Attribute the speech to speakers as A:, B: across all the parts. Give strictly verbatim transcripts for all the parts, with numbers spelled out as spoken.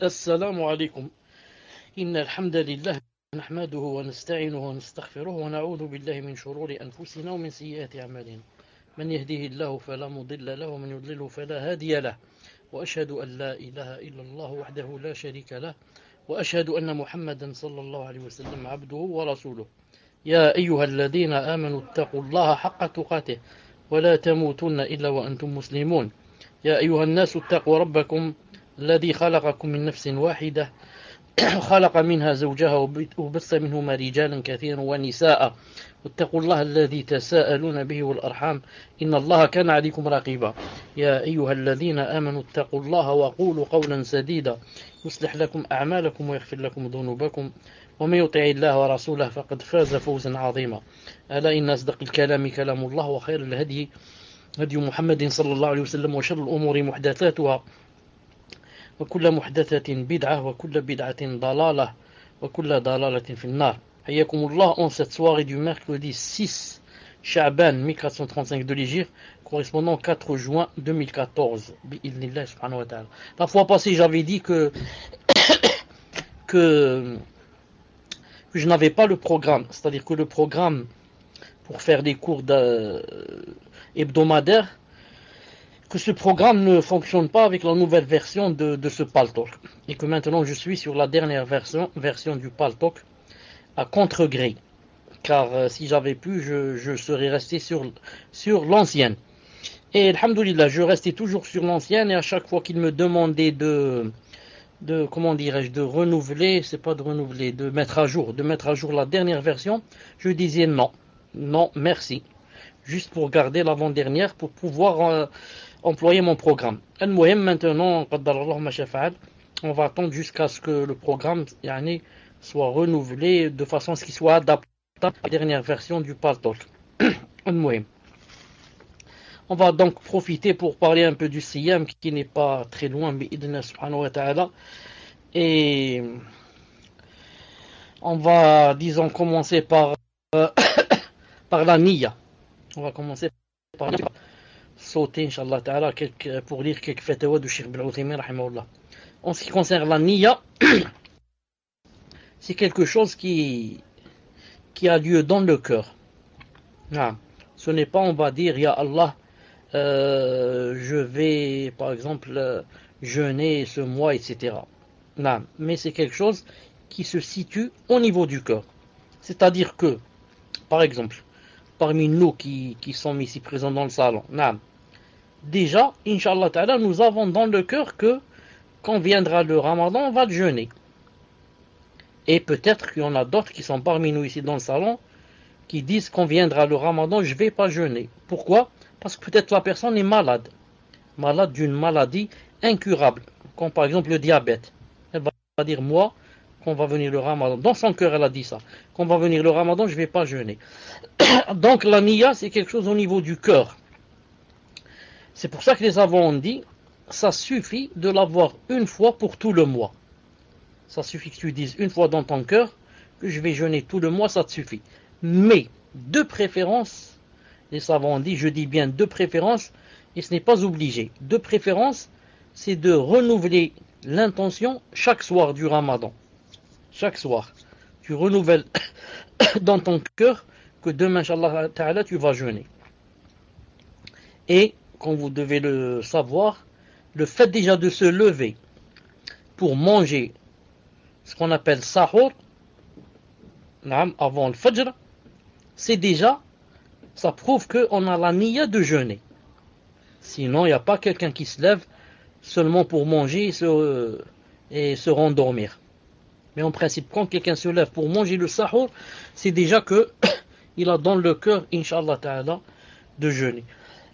A: السلام عليكم. إن الحمد لله نحمده ونستعينه ونستغفره ونعوذ بالله من شرور أنفسنا ومن سيئات أعمالنا. من يهده الله فلا مضل له ومن يضلله فلا هادي له، وأشهد أن لا إله إلا الله وحده لا شريك له، وأشهد أن محمدا صلى الله عليه وسلم عبده ورسوله. يا أيها الذين آمنوا اتقوا الله حق تقاته ولا تموتن إلا وأنتم مسلمون. يا أيها الناس اتقوا ربكم الذي خلقكم من نفس واحدة خلق منها زوجها وبث منهما رجالا كثيرا ونساء، واتقوا الله الذي تساءلون به والأرحام إن الله كان عليكم رقيبا. يا أيها الذين آمنوا اتقوا الله وقولوا قولا سديدا يصلح لكم أعمالكم ويغفر لكم ذنوبكم، ومن يطع الله ورسوله فقد فاز فوزا عظيما. ألا إن أصدق الكلام كلام الله، وخير الهدي هدي محمد صلى الله عليه وسلم، وشر الأمور محدثاتها، وكل محدثة بدعة، وكل بدعة ضلالة، وكل ضلالة في النار. حياكم الله en cette soirée du mercredi six Sha'ban mille quatre cent trente-cinq de l'Hégire, correspondant au quatre juin deux mille quatorze. Bi'idhnillah subhanahu wa ta'ala. La fois passée, j'avais dit que, que, que je n'avais pas le programme, c'est-à-dire que le programme pour faire des cours hebdomadaires, que ce programme ne fonctionne pas avec la nouvelle version de, de ce Paltalk, et que maintenant je suis sur la dernière version, version du Paltalk à contre-gré, car euh, si j'avais pu, je, je serais resté sur, sur l'ancienne. Et alhamdoulilah, je restais toujours sur l'ancienne, et à chaque fois qu'il me demandait de, de comment dirais-je, de renouveler, c'est pas de renouveler, de mettre à jour, de mettre à jour la dernière version, je disais non, non, merci, juste pour garder l'avant-dernière, pour pouvoir euh, employer mon programme. Al-Muhim, maintenant, on va attendre jusqu'à ce que le programme yani, soit renouvelé de façon à ce qu'il soit adapté à la dernière version du Paltalk. Al-Muhim. On va donc profiter pour parler un peu du Siyam qui n'est pas très loin, bi'idna subhanahu wa ta'ala. Et on va, disons, commencer par, euh, par la Niyya. On va commencer par la Niyya. Sauter, Inch'Allah ta'ala, pour lire quelques fatawa du Cheikh Ibn Uthaymin, rahimahullah. En ce qui concerne la Niyya, c'est quelque chose qui, qui a lieu dans le cœur. Ah. Ce n'est pas, on va dire, Ya Allah, euh, je vais, par exemple, euh, jeûner ce mois, et cetera. Non. Mais c'est quelque chose qui se situe au niveau du cœur. C'est-à-dire que, par exemple, parmi nous qui, qui sommes ici présents dans le salon, non. Déjà, Inch'Allah ta'ala, nous avons dans le cœur que quand viendra le Ramadan, on va jeûner. Et peut-être qu'il y en a d'autres qui sont parmi nous ici dans le salon qui disent qu'on viendra le Ramadan, je ne vais pas jeûner. Pourquoi? Parce que peut-être la personne est malade. Malade d'une maladie incurable, comme par exemple le diabète. Elle va dire, moi, qu'on va venir le Ramadan. Dans son cœur, elle a dit ça. Qu'on va venir le Ramadan, je ne vais pas jeûner. Donc la Niyya, c'est quelque chose au niveau du cœur. C'est pour ça que les savants ont dit, ça suffit de l'avoir une fois pour tout le mois. Ça suffit que tu dises une fois dans ton cœur que je vais jeûner tout le mois, ça te suffit. Mais, de préférence, les savants ont dit, je dis bien de préférence, et ce n'est pas obligé. De préférence, c'est de renouveler l'intention chaque soir du Ramadan. Chaque soir. Tu renouvelles dans ton cœur que demain, Inch'Allah ta'ala, tu vas jeûner. Et, comme vous devez le savoir, le fait déjà de se lever pour manger ce qu'on appelle sahur, avant le fajr, c'est déjà, ça prouve qu'on a la niyya de jeûner. Sinon, il n'y a pas quelqu'un qui se lève seulement pour manger et se, et se rendormir. Mais en principe, quand quelqu'un se lève pour manger le sahur, c'est déjà que il a dans le cœur, Inch'Allah ta'ala, de jeûner.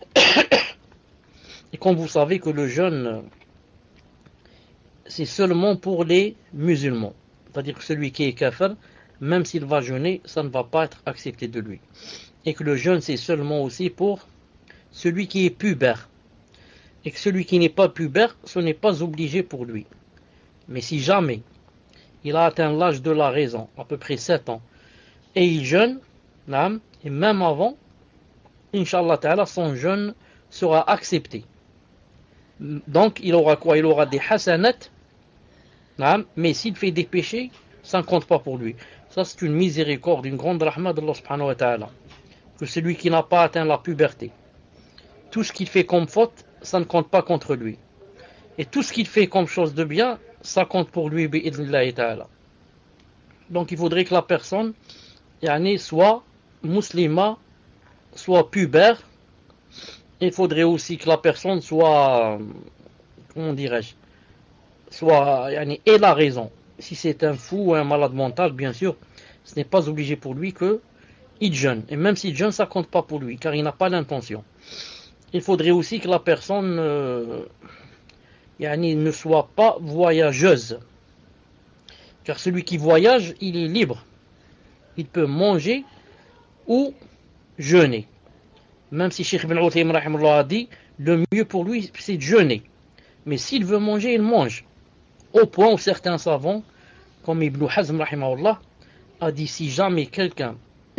A: Et comme vous savez que le jeûne, c'est seulement pour les musulmans. C'est-à-dire que celui qui est kafir, même s'il va jeûner, ça ne va pas être accepté de lui. Et que le jeûne, c'est seulement aussi pour celui qui est pubère. Et que celui qui n'est pas pubère, ce n'est pas obligé pour lui. Mais si jamais il a atteint l'âge de la raison, à peu près sept ans, et il jeûne, et même avant, Inch'Allah ta'ala, son jeûne sera accepté. Donc il aura quoi? Il aura des hasanat Mais s'il fait des péchés, ça ne compte pas pour lui. Ça, c'est une miséricorde, une grande rahma d'Allah subhanahu wa ta'ala. Que celui qui n'a pas atteint la puberté, tout ce qu'il fait comme faute, ça ne compte pas contre lui. Et tout ce qu'il fait comme chose de bien, ça compte pour lui, bi'idhnillahi ta'ala. Donc il faudrait que la personne yani, soit musulmane, soit pubère. Il faudrait aussi que la personne soit, comment dirais-je, soit, yani, ait la raison. Si c'est un fou ou un malade mental, bien sûr, ce n'est pas obligé pour lui qu'il jeûne. Et même s'il jeûne, ça ne compte pas pour lui, car il n'a pas l'intention. Il faudrait aussi que la personne euh, yani, ne soit pas voyageuse. Car celui qui voyage, il est libre. Il peut manger ou jeûner. Même si Cheikh Ibn Uthaymin a dit, le mieux pour lui, c'est de jeûner. Mais s'il veut manger, il mange. Au point où certains savants, comme Ibn Hazm rahimahullah, a dit, si jamais quelqu'un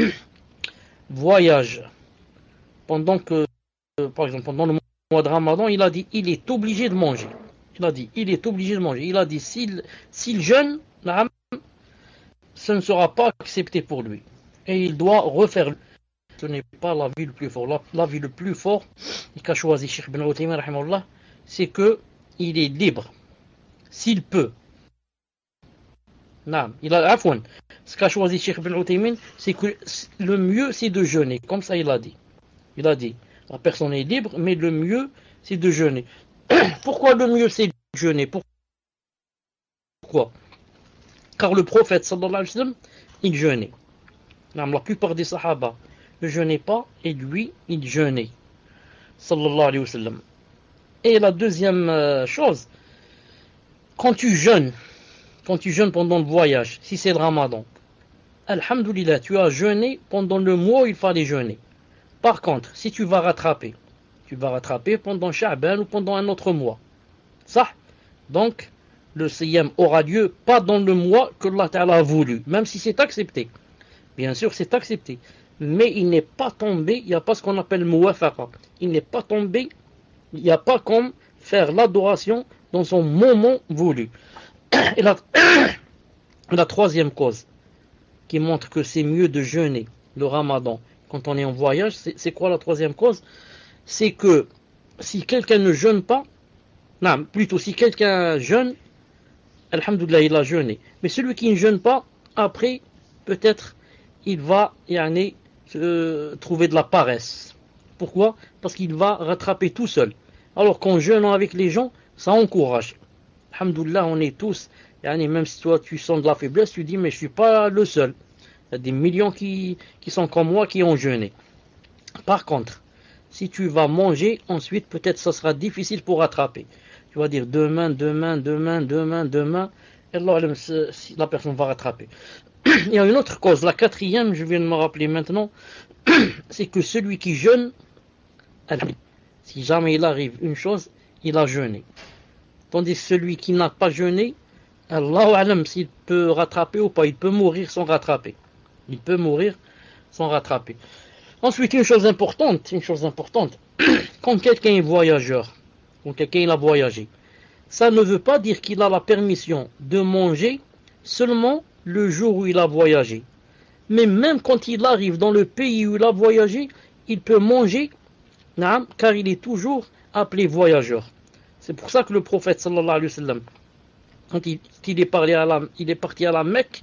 A: voyage pendant que, par exemple, pendant le mois de Ramadan, il a dit, il est obligé de manger. Il a dit, il est obligé de manger. Il a dit, s'il, s'il jeûne, ce ne sera pas accepté pour lui. Et il doit refaire. Ce n'est pas l'avis le plus fort. L'avis le plus fort qu'a choisi Cheikh Ibn Uthaymin rahimahullah, c'est que il est libre s'il peut. Non, il a afwan. Ce qu'a choisi Cheikh Ibn Uthaymin, c'est que le mieux c'est de jeûner, comme ça il a dit. Il a dit, la personne est libre, mais le mieux c'est de jeûner. Pourquoi le mieux c'est de jeûner? Pourquoi? Car le prophète sallallahu alayhi wa sallam, il jeûnait. La plupart des sahaba ne jeûnaient pas, et lui, il jeûnait. Sallallahu alayhi wa sallam. Et la deuxième chose, quand tu jeûnes, quand tu jeûnes pendant le voyage, si c'est le ramadan, alhamdoulilah, tu as jeûné pendant le mois où il fallait jeûner. Par contre, si tu vas rattraper, tu vas rattraper pendant Sha'ban ou pendant un autre mois. Ça, donc, le siyam aura lieu pas dans le mois que Allah Ta'ala a voulu, même si c'est accepté. Bien sûr, c'est accepté. Mais il n'est pas tombé, il n'y a pas ce qu'on appelle muwafaqa. Il n'est pas tombé, il n'y a pas comme faire l'adoration dans son moment voulu. Et la, la troisième cause qui montre que c'est mieux de jeûner le ramadan quand on est en voyage, c'est, c'est quoi la troisième cause? C'est que si quelqu'un ne jeûne pas, non, plutôt si quelqu'un jeûne, alhamdoulilah, il a jeûné. Mais celui qui ne jeûne pas, après, peut-être, il va yani, euh, trouver de la paresse. Pourquoi? Parce qu'il va rattraper tout seul. Alors qu'en jeûnant avec les gens, ça encourage. Alhamdoulilah, on est tous, yani, même si toi tu sens de la faiblesse, tu dis, mais je ne suis pas le seul. Il y a des millions qui, qui sont comme moi qui ont jeûné. Par contre, si tu vas manger, ensuite peut-être ça sera difficile pour rattraper. Tu vas dire demain, demain, demain, demain, demain, et Allah, la personne va rattraper. Il y a une autre cause, la quatrième, je viens de me rappeler maintenant, c'est que celui qui jeûne, si jamais il arrive une chose, il a jeûné. Tandis que celui qui n'a pas jeûné, Allahu alam s'il peut rattraper ou pas, il peut mourir sans rattraper. Il peut mourir sans rattraper. Ensuite, une chose importante, une chose importante, quand quelqu'un est voyageur, quand quelqu'un il a voyagé, ça ne veut pas dire qu'il a la permission de manger seulement le jour où il a voyagé. Mais même quand il arrive dans le pays où il a voyagé, il peut manger, car il est toujours appelé voyageur. C'est pour ça que le prophète sallallahu alayhi wa sallam, quand il, il, est, parlé à la, il est parti à la Mecque,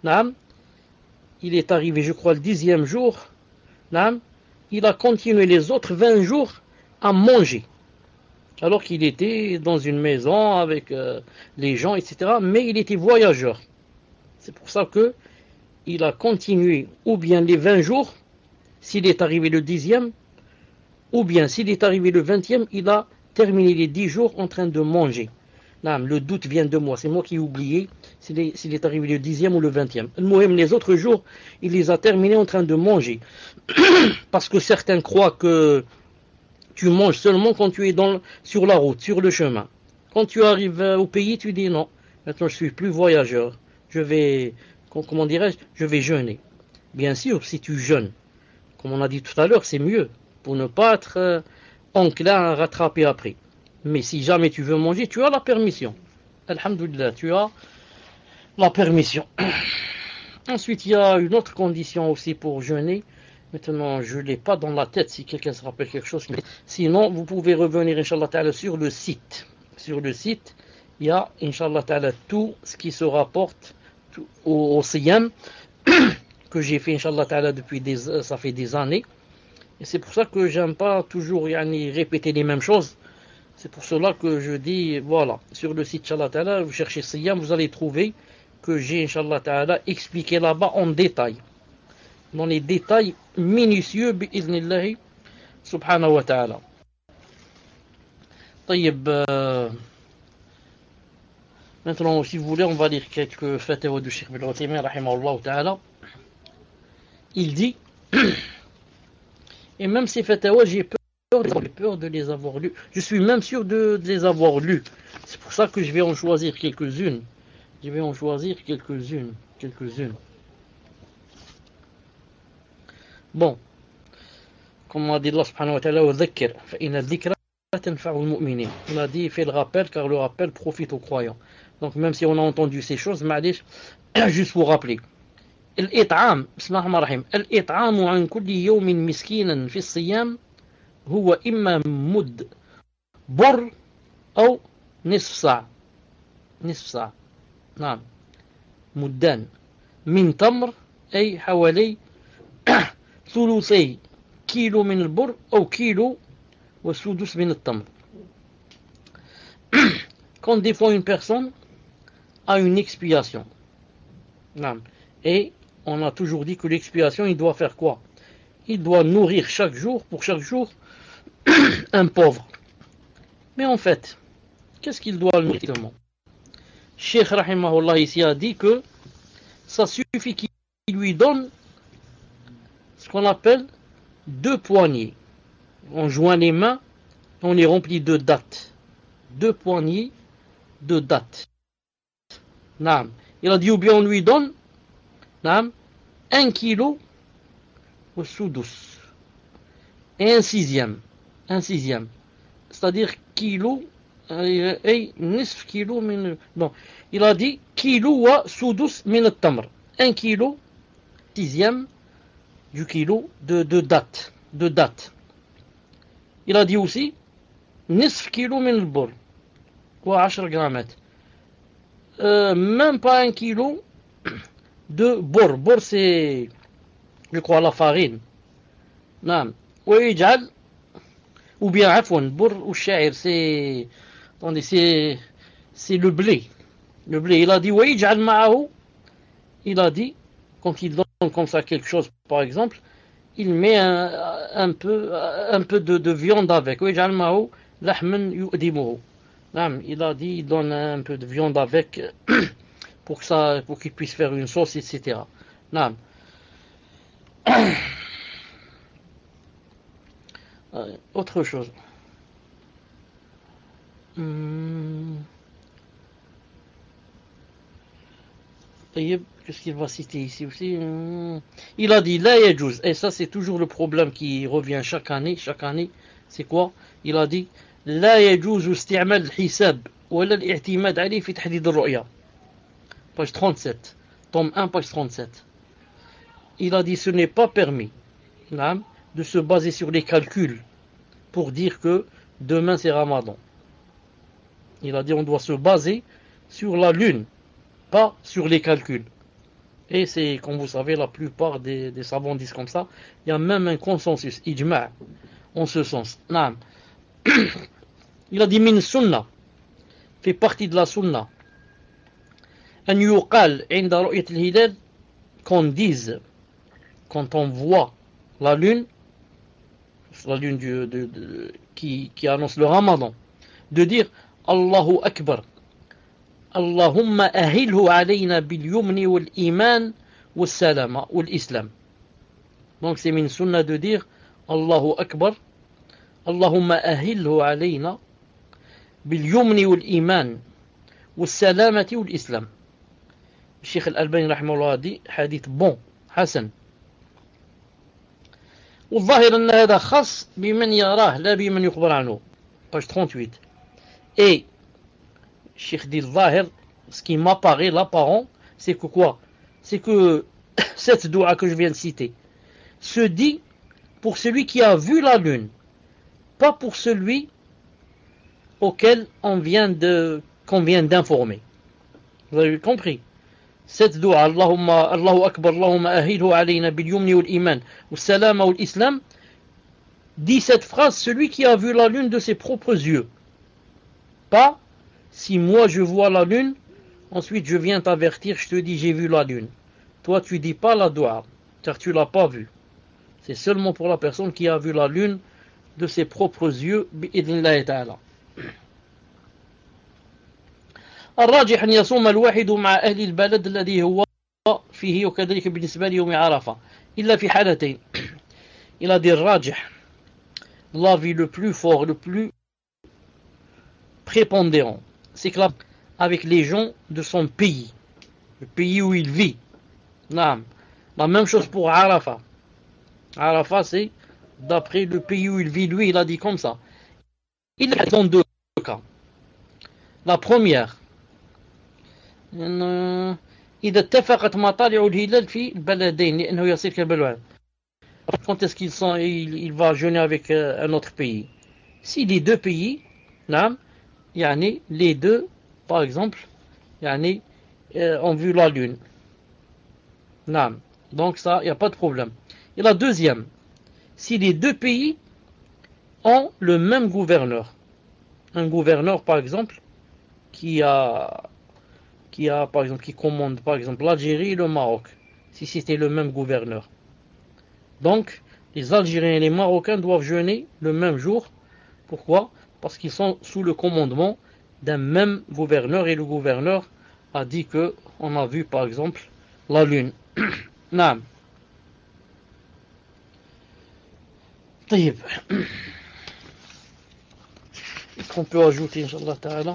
A: il est arrivé, je crois, le dixième jour, il a continué les autres vingt jours à manger. Alors qu'il était dans une maison avec euh, les gens, et cetera. Mais il était voyageur. C'est pour ça que il a continué ou bien les vingt jours, s'il est arrivé le dixième, ou bien s'il est arrivé le vingtième, il a terminé les dix jours en train de manger. Non, le doute vient de moi, c'est moi qui ai oublié s'il est, s'il est arrivé le dixième ou le vingtième. Même les autres jours, il les a terminés en train de manger. Parce que certains croient que tu manges seulement quand tu es dans, sur la route, sur le chemin. Quand tu arrives au pays, tu dis non, maintenant je suis plus voyageur, je vais, comment dirais-je, je vais jeûner. Bien sûr, si tu jeûnes, comme on a dit tout à l'heure, c'est mieux, pour ne pas être euh, enclin à rattraper après. Mais si jamais tu veux manger, tu as la permission. alhamdulillah, tu as la permission. Ensuite, il y a une autre condition aussi pour jeûner. Maintenant, je ne l'ai pas dans la tête si quelqu'un se rappelle quelque chose. Sinon, vous pouvez revenir, Inch'Allah Ta'ala, sur le site. Sur le site, il y a, Inch'Allah Ta'ala, tout ce qui se rapporte au, au siyam que j'ai fait, Inch'Allah Ta'ala, depuis des, ça fait des années. Et c'est pour ça que j'aime pas toujours yani, répéter les mêmes choses. C'est pour cela que je dis, voilà, sur le site, Inch'Allah Ta'ala, vous cherchez siyam, vous allez trouver que j'ai, Inch'Allah Ta'ala, expliqué là-bas en détail. Dans les détails minutieux, bi'idhnillahi, subhanahu wa ta'ala. طيب, euh, maintenant, si vous voulez, on va lire quelques fatwas du Cheikh Ibn Uthaymin, rahimahullah ta'ala. Il dit, et même ces fatwas, j'ai peur, j'ai peur de les avoir lus. Je suis même sûr de, de les avoir lus. C'est pour ça que je vais en choisir quelques-unes. Je vais en choisir quelques-unes. Quelques-unes. Bon. Comme a dit Allah subhanahu wa ta'ala, وَذَكِّرْ فَإِنَّ الذِّكْرَ تَنْفَعُ الْمُؤْمِنِينَ. On a dit, fais le rappel, car le rappel profite aux croyants. Donc même si on a entendu ces choses, معليش, juste pour rappeler. الإطعام بسم الله الرحمن الرحيم الإطعام عن كل يوم مسكينا في الصيام هو إما مد بر أو نصف ساعة نصف ساعة نعم مدان من تمر أي حوالي ثلثي كيلو من البر أو كيلو والسدس من التمر. Quand des fois une personne a une expiation, non. Et on a toujours dit que l'expiation, il doit faire quoi? Il doit nourrir chaque jour, pour chaque jour, un pauvre. Mais en fait, qu'est-ce qu'il doit nourrir exactement? Cheikh Rahimahullah ici a dit que ça suffit qu'il lui donne ce qu'on appelle deux poignées. On joint les mains, on les remplit de dattes. Deux poignées de dattes. Naam. Il a dit ou bien on lui donne naam, un kilo au soudous et un sixième. Un sixième. C'est-à-dire kilo et nisf kilo min. Bon, il a dit kilo wa soudous min tamr. Un kilo, sixième du kilo de, de date. De date. Il a dit aussi nisf kilo min al-bur. Ou dix grammes. Euh, même pas un kilo de bor. Bor c'est, je crois, la farine. Non. ويجعل ou bien عفوا bor ou sha'ir c'est attendez c'est c'est le blé. Le blé, il a dit ويجعل معه, il a dit quand il donne comme ça quelque chose par exemple, il met un, un peu un peu de, de viande avec. ويجعل معه لحما يؤدمه. Non, il a dit il donne un peu de viande avec pour que ça, pour qu'il puisse faire une sauce, et cetera. Non. Euh, autre chose. Hum. Qu'est-ce qu'il va citer ici aussi? Hum. Il a dit la yajouz, et ça c'est toujours le problème qui revient chaque année. Chaque année, c'est quoi? Il a dit لا يجوز استعمال الحساب ولا الاعتماد عليه في تحديد الرؤية. Page trente-sept. Tome un, page trente-sept. Il a dit ce n'est pas permis de se baser sur les calculs pour dire que demain c'est Ramadan. Il a dit on doit se baser sur la lune, pas sur les calculs. Et c'est, comme vous savez, la plupart des, des savants disent comme ça. Il y a même un consensus, ijma' en ce sens. Naam. Il a dit min sunna, fait partie de la sunna. An yuqal inda ru'yat al-hilal, qu'on dise quand on voit la lune, la lune du, de, de, qui, qui annonce le Ramadan, de dire Allahu Akbar, Allahumma ahilhu alayna bil yumni wal iman wal salama wal islam. Donc c'est min sunna de dire Allahu Akbar, Allahumma ahilhu alayna bil yumni wal iman wal salamati wal islam. Cheikh Al-Albani rahimahullah a dit hadith bon, hasan. والظاهر أن هذا خاص بمن يراه لا بمن يخبر عنه. Page trente-huit. Et Cheikh dit Zahir, ce qui m'apparaît, l'apparent, c'est que quoi? C'est que cette doua que je viens de citer se dit pour celui qui a vu la lune, pas pour celui auquel on vient de, qu'on vient d'informer. Vous avez compris? Cette doua, Allahumma, Allahu Akbar, Allahumma ahilhu alayna bil yumni wal iman, wal salama wal islam, dit cette phrase, celui qui a vu la lune de ses propres yeux. Pas, si moi je vois la lune, ensuite je viens t'avertir, je te dis j'ai vu la lune. Toi tu dis pas la doua, car tu l'as pas vue. C'est seulement pour la personne qui a vu la lune de ses propres yeux, bi'idhnillahi ta'ala. الراجح أن يصوم الواحد مع أهل البلد الذي هو فيه وكذلك بالنسبة ليوم عرفة إلا في حالتين. Il a dit rajih, l'avis le plus fort, le plus prépondérant, c'est que là, avec les gens de son pays, le pays où il vit. Non. La même chose pour Arafat. Arafat, c'est d'après le pays où il vit, lui, il a dit comme ça. Il est dans deux cas. La première, إذا اتفقت مطالع الهلال في البلدين لأنه يصير كالبلوان. Quand est-ce qu'il sont, il, il va jeûner avec euh, un autre pays? Si les deux pays, non, yani, les deux, par exemple, yani, euh, ont vu la lune. Non. Donc ça, il n'y a pas de problème. Et la deuxième, si les deux pays ont le même gouverneur. Un gouverneur, par exemple, qui a, qui a, par exemple, qui commande, par exemple, l'Algérie et le Maroc. Si c'était le même gouverneur. Donc, les Algériens et les Marocains doivent jeûner le même jour. Pourquoi? Parce qu'ils sont sous le commandement d'un même gouverneur et le gouverneur a dit que on a vu par exemple la lune. Naam. طيب. Est-ce qu'on peut ajouter, Inch'Allah Ta'ala?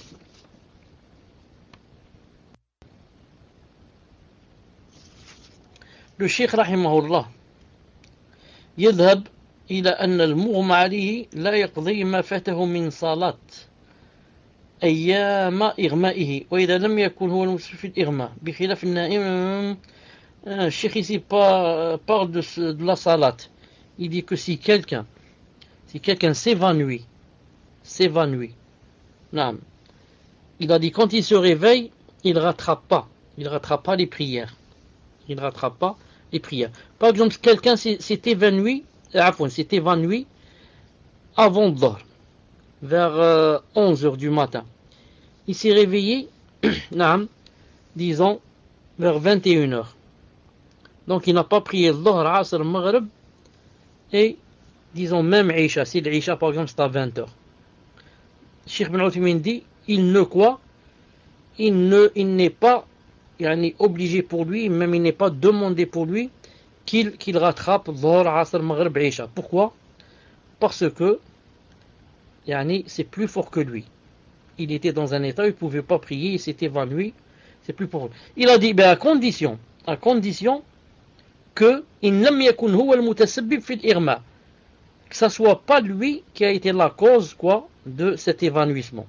A: Le Cheikh Rahimahullah يذهب إلى أن المغمى عليه لا يقضي ما فاته من صلاة أيام إغمائه وإذا لم يكن هو المسلم في الإغماء بخلاف النائم. الشيخ ici parle de, ce, de la salat. Il dit que si quelqu'un si quelqu'un s'évanouit s'évanouit non, il a dit quand il se réveille il ne rattrape pas il rattrape pas les prières il ne rattrape pas les prières. Par exemple, quelqu'un s'est évanoui, euh, s'est évanoui avant Dhahr, vers euh, onze heures du matin. Il s'est réveillé, disons, vers vingt et une heures. Donc il n'a pas prié Dhahr, Asr, Maghrib, et, disons, même Isha. Si l'Isha, par exemple, c'est à vingt heures. Cheikh Ben Uthaymin dit, il ne quoi Il ne, il n'est pas Yani, obligé pour lui, même il n'est pas demandé pour lui qu'il qu'il rattrape Dhahr, Asr, Maghrib, Isha. Pourquoi? Parce que yani, c'est plus fort que lui. Il était dans un état où il ne pouvait pas prier, il s'est évanoui, c'est plus fort. Il a dit, ben, à condition, à condition que in lam yakun huwa al-mutasabbib fi al-irma, que ça soit pas lui qui a été la cause quoi de cet évanouissement.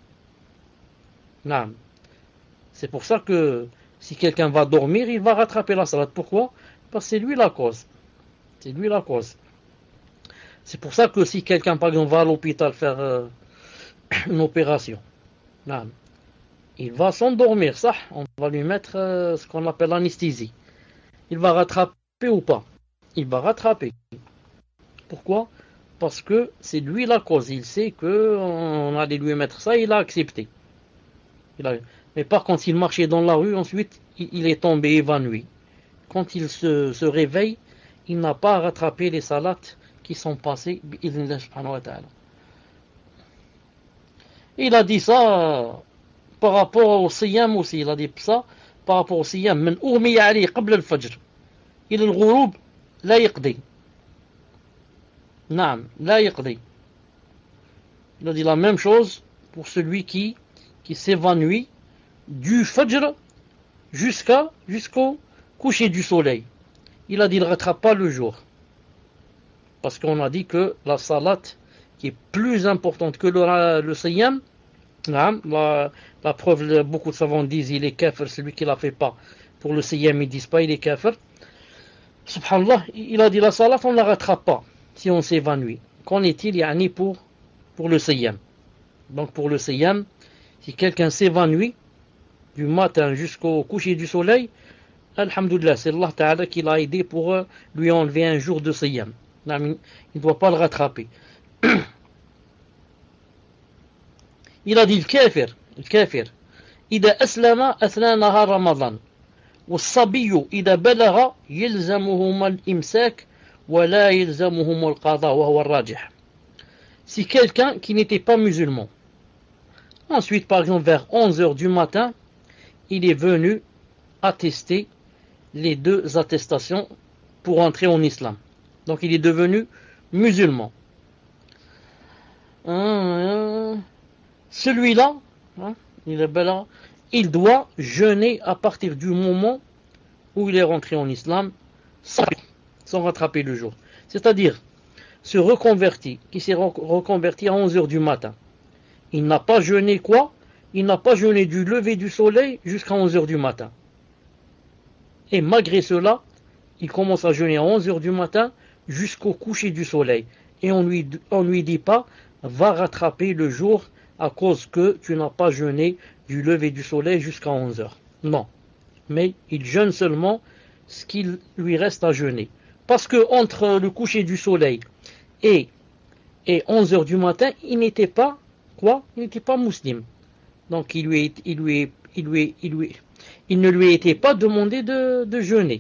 A: Non. C'est pour ça que si quelqu'un va dormir, il va rattraper la salat. Pourquoi? Parce que c'est lui la cause. C'est lui la cause. C'est pour ça que si quelqu'un, par exemple, va à l'hôpital faire euh, une opération, non, il va s'endormir, ça, on va lui mettre euh, ce qu'on appelle l'anesthésie. Il va rattraper ou pas? Il va rattraper. Pourquoi? Parce que c'est lui la cause. Il sait qu'on allait lui mettre ça, il a accepté. Il a... Mais par contre, s'il marchait dans la rue, ensuite, il est tombé évanoui. Quand il se, se réveille, il n'a pas à rattraper les salats qui sont passés. Il a dit ça par rapport au siyam aussi. Il a dit ça par rapport au siyam. من أغمي عليه قبل الفجر إلى الغروب لا يقضي. نعم لا يقضي. Il a dit la même chose pour celui qui, qui s'évanouit du Fajr jusqu'à, jusqu'au coucher du soleil. Il a dit, il ne rattrape pas le jour. Parce qu'on a dit que la salat, qui est plus importante que le, le siyam, Naam, La, la preuve, beaucoup de savants disent il est kafir, celui qui ne la fait pas. Pour le siyam, ils disent pas il est kafir. Subhanallah, il a dit la salat, on ne la rattrape pas si on s'évanouit. Qu'en est-il yani, pour, pour le siyam? Donc pour le siyam, si quelqu'un s'évanouit du matin jusqu'au coucher du soleil, alhamdoulilah, c'est Allah Ta'ala qui l'a aidé pour lui enlever un jour de siyam. Il ne doit pas le rattraper. Il a dit le kafir, le kafir, إذا أسلم أثناء نهار رمضان والصبي إذا بلغ يلزمهما الإمساك ولا يلزمهما القضاء وهو الراجح. Si quelqu'un qui n'était pas musulman, ensuite par exemple vers onze heures du matin, il est venu attester les deux attestations pour entrer en islam. Donc il est devenu musulman. Euh, celui-là, hein, il est bel, il doit jeûner à partir du moment où il est rentré en islam sans, sans rattraper le jour. C'est-à-dire, se reconverti, qui s'est reconverti à onze heures du matin. Il n'a pas jeûné quoi? Il n'a pas jeûné du lever du soleil jusqu'à onze heures du matin. Et malgré cela, il commence à jeûner à onze heures du matin jusqu'au coucher du soleil. Et on lui, on lui dit pas, va rattraper le jour à cause que tu n'as pas jeûné du lever du soleil jusqu'à onze heures. Non. Mais il jeûne seulement ce qu'il lui reste à jeûner. Parce que entre le coucher du soleil et, et onze heures du matin, il n'était pas, quoi? Il n'était pas musulman. Donc il, lui, il, lui, il, lui, il, lui, il ne lui était pas demandé de, de jeûner.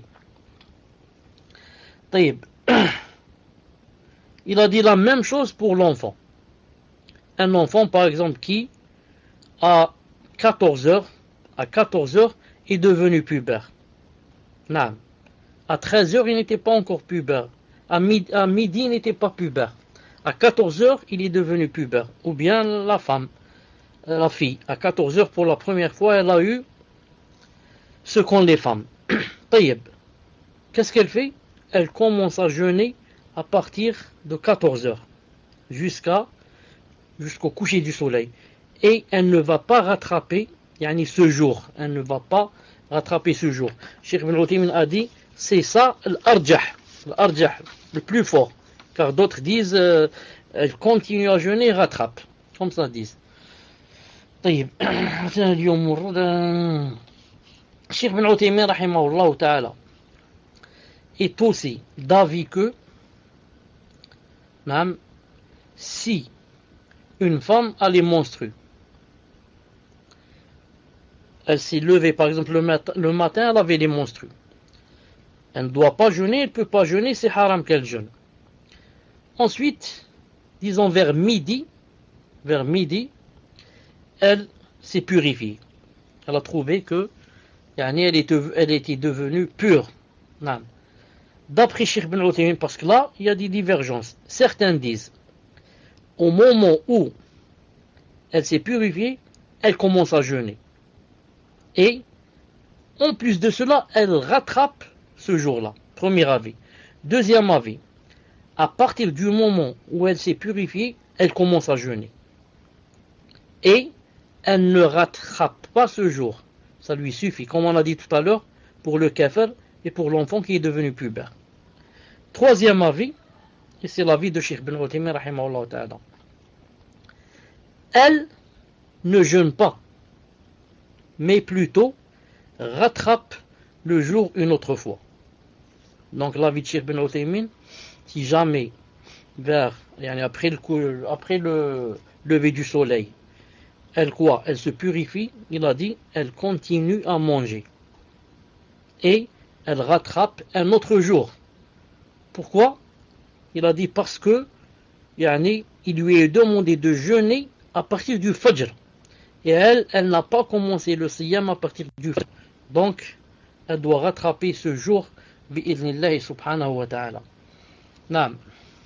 A: Il a dit la même chose pour l'enfant. Un enfant, par exemple, qui, à quatorze heures, à quatorze heures, est devenu pubère. Non. À treize heures, il n'était pas encore pubère. À midi, à midi, il n'était pas pubère. À quatorze heures, il est devenu pubère. Ou bien la femme, la fille. À quatorze heures, pour la première fois, elle a eu ce qu'ont les femmes. Taïeb. Qu'est-ce qu'elle fait? Elle commence à jeûner à partir de quatorze heures jusqu'à jusqu'au coucher du soleil. Et elle ne va pas rattraper yani ce jour. Elle ne va pas rattraper ce jour. Cheikh Ibn Uthaymin a dit, c'est ça l'arjah, l'arjah, le plus fort. Car d'autres disent, euh, elle continue à jeûner et rattrape. Comme ça disent. طيب اليوم Cheikh Ibn Uthaymin rahimahullah ta'ala est aussi d'avis que même si une femme a les menstrues, elle s'est levée par exemple le matin, le matin elle avait les menstrues, elle ne doit pas jeûner, elle ne peut pas jeûner, c'est haram qu'elle jeûne. Ensuite, disons vers midi, vers midi, elle s'est purifiée. Elle a trouvé que yani, elle, était, elle était devenue pure. Non. D'après Cheikh Ibn Uthaymin, parce que là, il y a des divergences. Certains disent, au moment où elle s'est purifiée, elle commence à jeûner. Et, en plus de cela, elle rattrape ce jour-là. Premier avis. Deuxième avis, à partir du moment où elle s'est purifiée, elle commence à jeûner. Et, elle ne rattrape pas ce jour. Ça lui suffit, comme on a dit tout à l'heure, pour le kafir et pour l'enfant qui est devenu pubère. Troisième avis, et c'est l'avis de Cheikh Ibn Uthaymin rahimahullah ta'ala. Elle ne jeûne pas, mais plutôt rattrape le jour une autre fois. Donc l'avis de Cheikh Ibn Uthaymin, si jamais vers, après le, après le lever du soleil, elle quoi? Elle se purifie, il a dit, elle continue à manger. Et elle rattrape un autre jour. Pourquoi? Il a dit parce que yani, il lui est demandé de jeûner à partir du Fajr. Et elle, elle n'a pas commencé le siyam à partir du Fajr. Donc, elle doit rattraper ce jour bi'idhnillahi subhanahu wa ta'ala. Naam.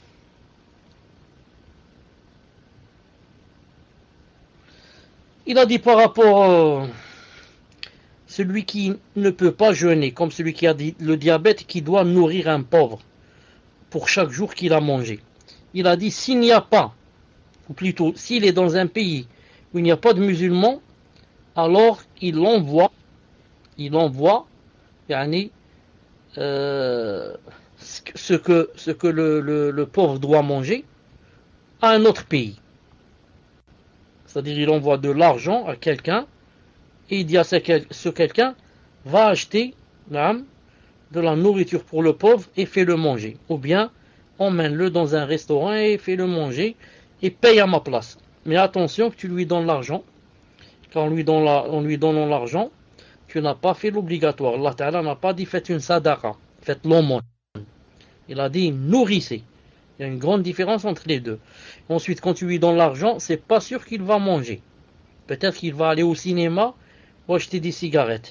A: Il a dit par rapport à celui qui ne peut pas jeûner, comme celui qui a le diabète, qui doit nourrir un pauvre pour chaque jour qu'il a mangé. Il a dit, s'il n'y a pas, ou plutôt, s'il est dans un pays où il n'y a pas de musulmans, alors il envoie, il envoie, yani, euh, ce que, ce que le, le, le pauvre doit manger à un autre pays. C'est-à-dire il envoie de l'argent à quelqu'un et il dit à ce, ce quelqu'un va acheter de la nourriture pour le pauvre et fais-le manger. Ou bien emmène-le dans un restaurant et fais-le manger et paye à ma place. Mais attention que tu lui donnes l'argent. Quand on lui donne la, en lui donnant l'argent, tu n'as pas fait l'obligatoire. Allah Ta'ala n'a pas dit faites une sadaqa, faites l'aumône. Il a dit nourrissez. Il y a une grande différence entre les deux. Ensuite, quand tu lui donnes l'argent, c'est pas sûr qu'il va manger. Peut-être qu'il va aller au cinéma ou acheter des cigarettes.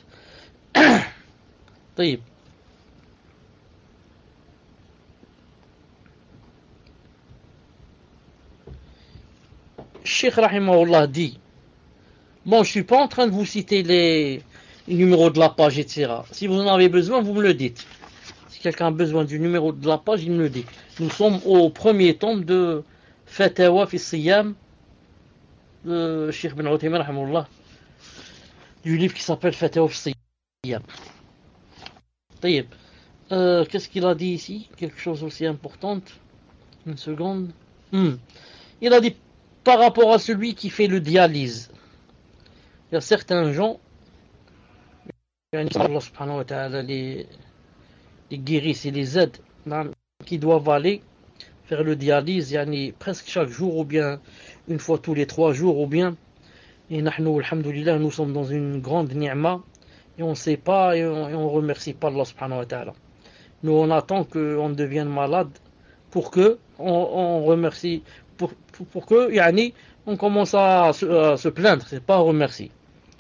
A: طيب. Cheikh Rahimahullah dit, bon, je suis pas en train de vous citer les, les numéros de la page, et cetera. Si vous en avez besoin, vous me le dites. Si quelqu'un a besoin du numéro de la page, il me le dit. Nous sommes au premier tome de Fatawa fi Siyam de Cheikh bin Uthaymin Rahimahullah, du livre qui s'appelle Fatawa fi Siyam. طيب. Euh, qu'est-ce qu'il a dit ici? Quelque chose aussi important. Une seconde. Hmm. Il a dit par rapport à celui qui fait le dialyse. Il y a certains gens, Allah subhanahu wa ta'ala les, les guérissent et les aident, qui doivent aller faire le dialyse yani, presque chaque jour ou bien une fois tous les trois jours ou bien. Et nahnu, alhamdulillah, nous sommes dans une grande ni'ma et on ne sait pas et on ne remercie pas Allah subhanahu wa ta'ala. Nous on attend qu'on devienne malade pour que on, on remercie, pour, pour, pour que yani, on commence à, à, se, à se plaindre, c'est pas remercier.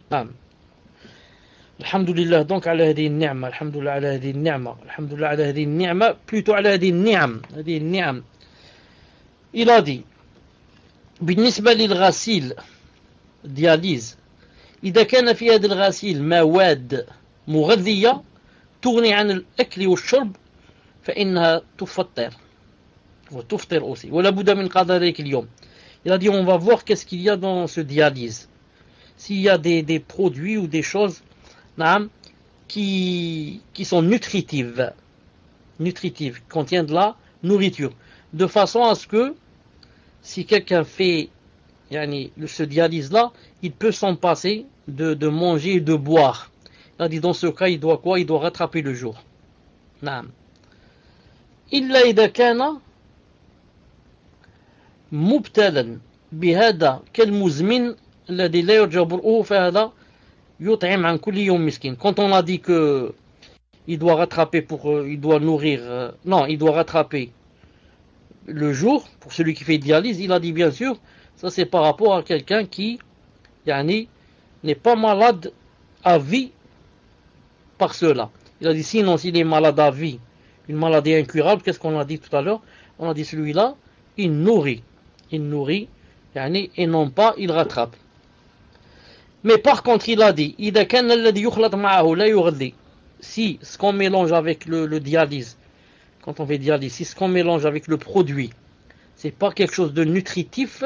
A: Alhamdulillah donc على هذه النعمة الحمد لله على هذه النعمة الحمد لله على هذه النعمة plutôt على هذه النعم هذه النعم. Il a dit بالنسبة للغسيل دياليز إذا كان في هذا الغسيل مواد مغذية تغني عن الأكل والشرب فإنها تفطر وتفطر aussi ولا بد من قضاء ذلك اليوم. Il a dit on va voir qu'est-ce qu'il y a dans ce dialyse. S'il y a des, des produits ou des choses qui, qui sont nutritives, nutritives, qui contiennent de la nourriture, de façon à ce que si quelqu'un fait yani, ce dialyse-là, il peut s'en passer de, de manger et de boire. Il a dit dans ce cas, il doit quoi? Il doit rattraper le jour. نعم. إلا إذا كان مبتلا بهذا كالمزمن الذي لا يرجى برؤه فهذا يطعم عن كل يوم مسكين. Quand on a dit que il doit rattraper pour euh, il doit nourrir euh, non, il doit rattraper le jour pour celui qui fait dialyse, il a dit bien sûr, ça c'est par rapport à quelqu'un qui yani, n'est pas malade à vie par cela. Il a dit sinon s'il est malade à vie, une maladie incurable, qu'est-ce qu'on a dit tout à l'heure? On a dit celui-là, il nourrit, il nourrit yani, et non pas il rattrape. Mais par contre, il a dit, si ce qu'on mélange avec le, le dialyse, quand on fait dialyse, si ce qu'on mélange avec le produit, c'est pas quelque chose de nutritif,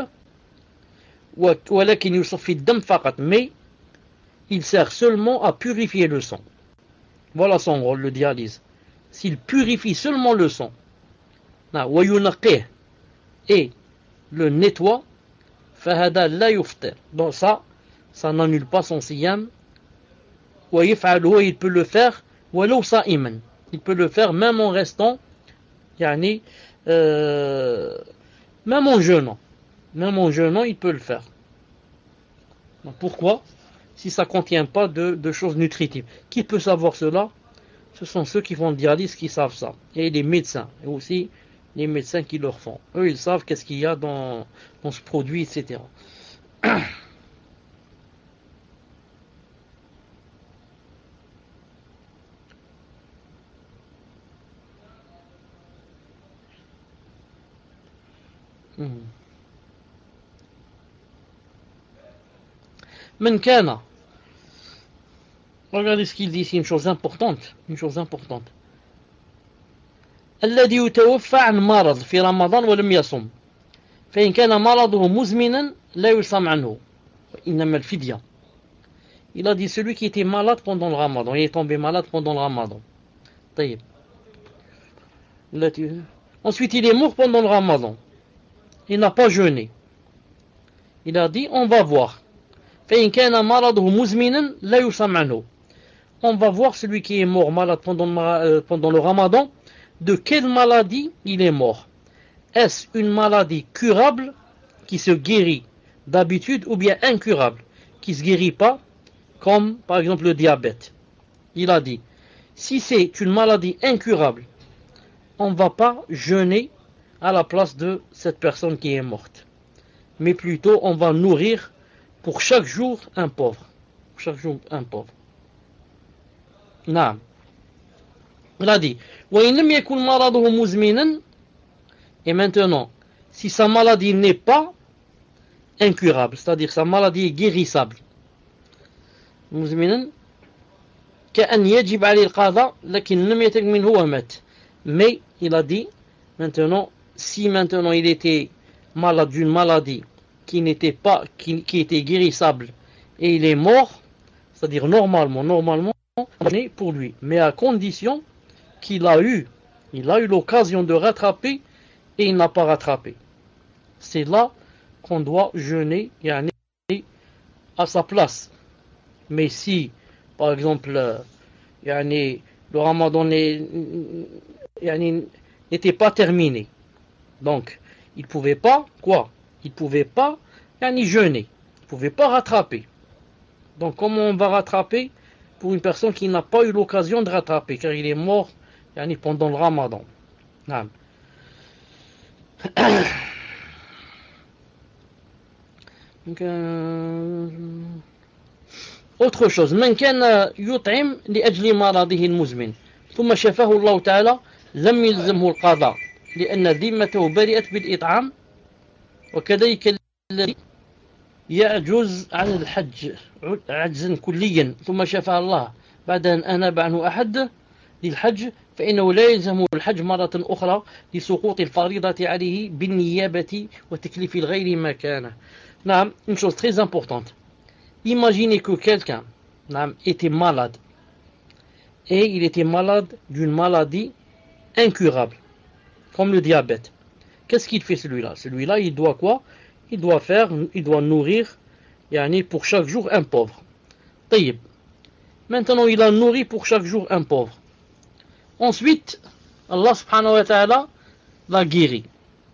A: mais il sert seulement à purifier le sang. Voilà son rôle, le dialyse. S'il purifie seulement le sang, et le nettoie, donc ça, ça n'annule pas son siyam. Il peut le faire il peut le faire même en restant yani, euh, même en jeûnant même en jeûnant il peut le faire. Pourquoi? Si ça ne contient pas de, de choses nutritives. Qui peut savoir cela? Ce sont ceux qui font le dialyse qui savent ça, et les médecins, et aussi les médecins qui leur font. Eux ils savent qu'est-ce qu'il y a dans, dans ce produit, et cetera. من كان, regardez ce qu'il dit ici, une chose importante, une chose importante. الذي يتوفى عن مرض في رمضان ولم يصم فإن كان مرضه مزمنا لا يصام عنه. إنما الفدية. Il a dit celui qui était malade pendant le ramadan, il est tombé malade pendant le ramadan. طيب. Ensuite, il est mort pendant le ramadan. Il n'a pas jeûné. Il a dit, on va voir. فإن كان مرضه مزمنا لا يصام عنه. On va voir celui qui est mort malade pendant le, euh, pendant le ramadan, de quelle maladie il est mort. Est-ce une maladie curable qui se guérit d'habitude ou bien incurable qui ne se guérit pas, comme par exemple le diabète. Il a dit, si c'est une maladie incurable, on ne va pas jeûner à la place de cette personne qui est morte. Mais plutôt on va nourrir pour chaque jour un pauvre. Pour chaque jour un pauvre. Non. Il a dit, et maintenant, si sa maladie n'est pas incurable, c'est-à-dire sa maladie est guérissable, mais il a dit, maintenant, si maintenant il était malade d'une maladie qui n'était pas, qui, qui était guérissable et il est mort, c'est-à-dire normalement, normalement, pour lui, mais à condition qu'il a eu, il a eu l'occasion de rattraper et il n'a pas rattrapé. C'est là qu'on doit jeûner yani, à sa place. Mais si, par exemple, yani, le ramadan yani, n'était pas terminé, donc il ne pouvait pas, quoi Il ne pouvait pas yani, jeûner, il ne pouvait pas rattraper. Donc comment on va rattraper pour une personne qui n'a pas eu l'occasion de rattraper, car il est mort yani, pendant le ramadan. Non. Donc, euh... autre chose, من كان يطعم لأجل مرضه المزمن ثم شفاه الله تعالى لم يلزمه القضاء لأن ذمته برئت بالإطعام وكذلك الذي يعجز عن الحج عجزا كليا ثم شفاه الله بعد أن أناب عنه أحد للحج فإنه لا يلزمه الحج مرة أخرى لسقوط الفريضة عليه بالنيابة وتكليف الغير مكانه. نعم, une chose très importante. Imaginez que quelqu'un نعم, était malade et il était malade d'une maladie incurable comme le diabète. Qu'est-ce qu'il fait celui-là? Celui-là, il doit quoi? Il doit faire, il doit nourrir yani, pour chaque jour un pauvre. طيب. Maintenant, il a nourri pour chaque jour un pauvre. Ensuite, Allah subhanahu wa ta'ala l'a guéri.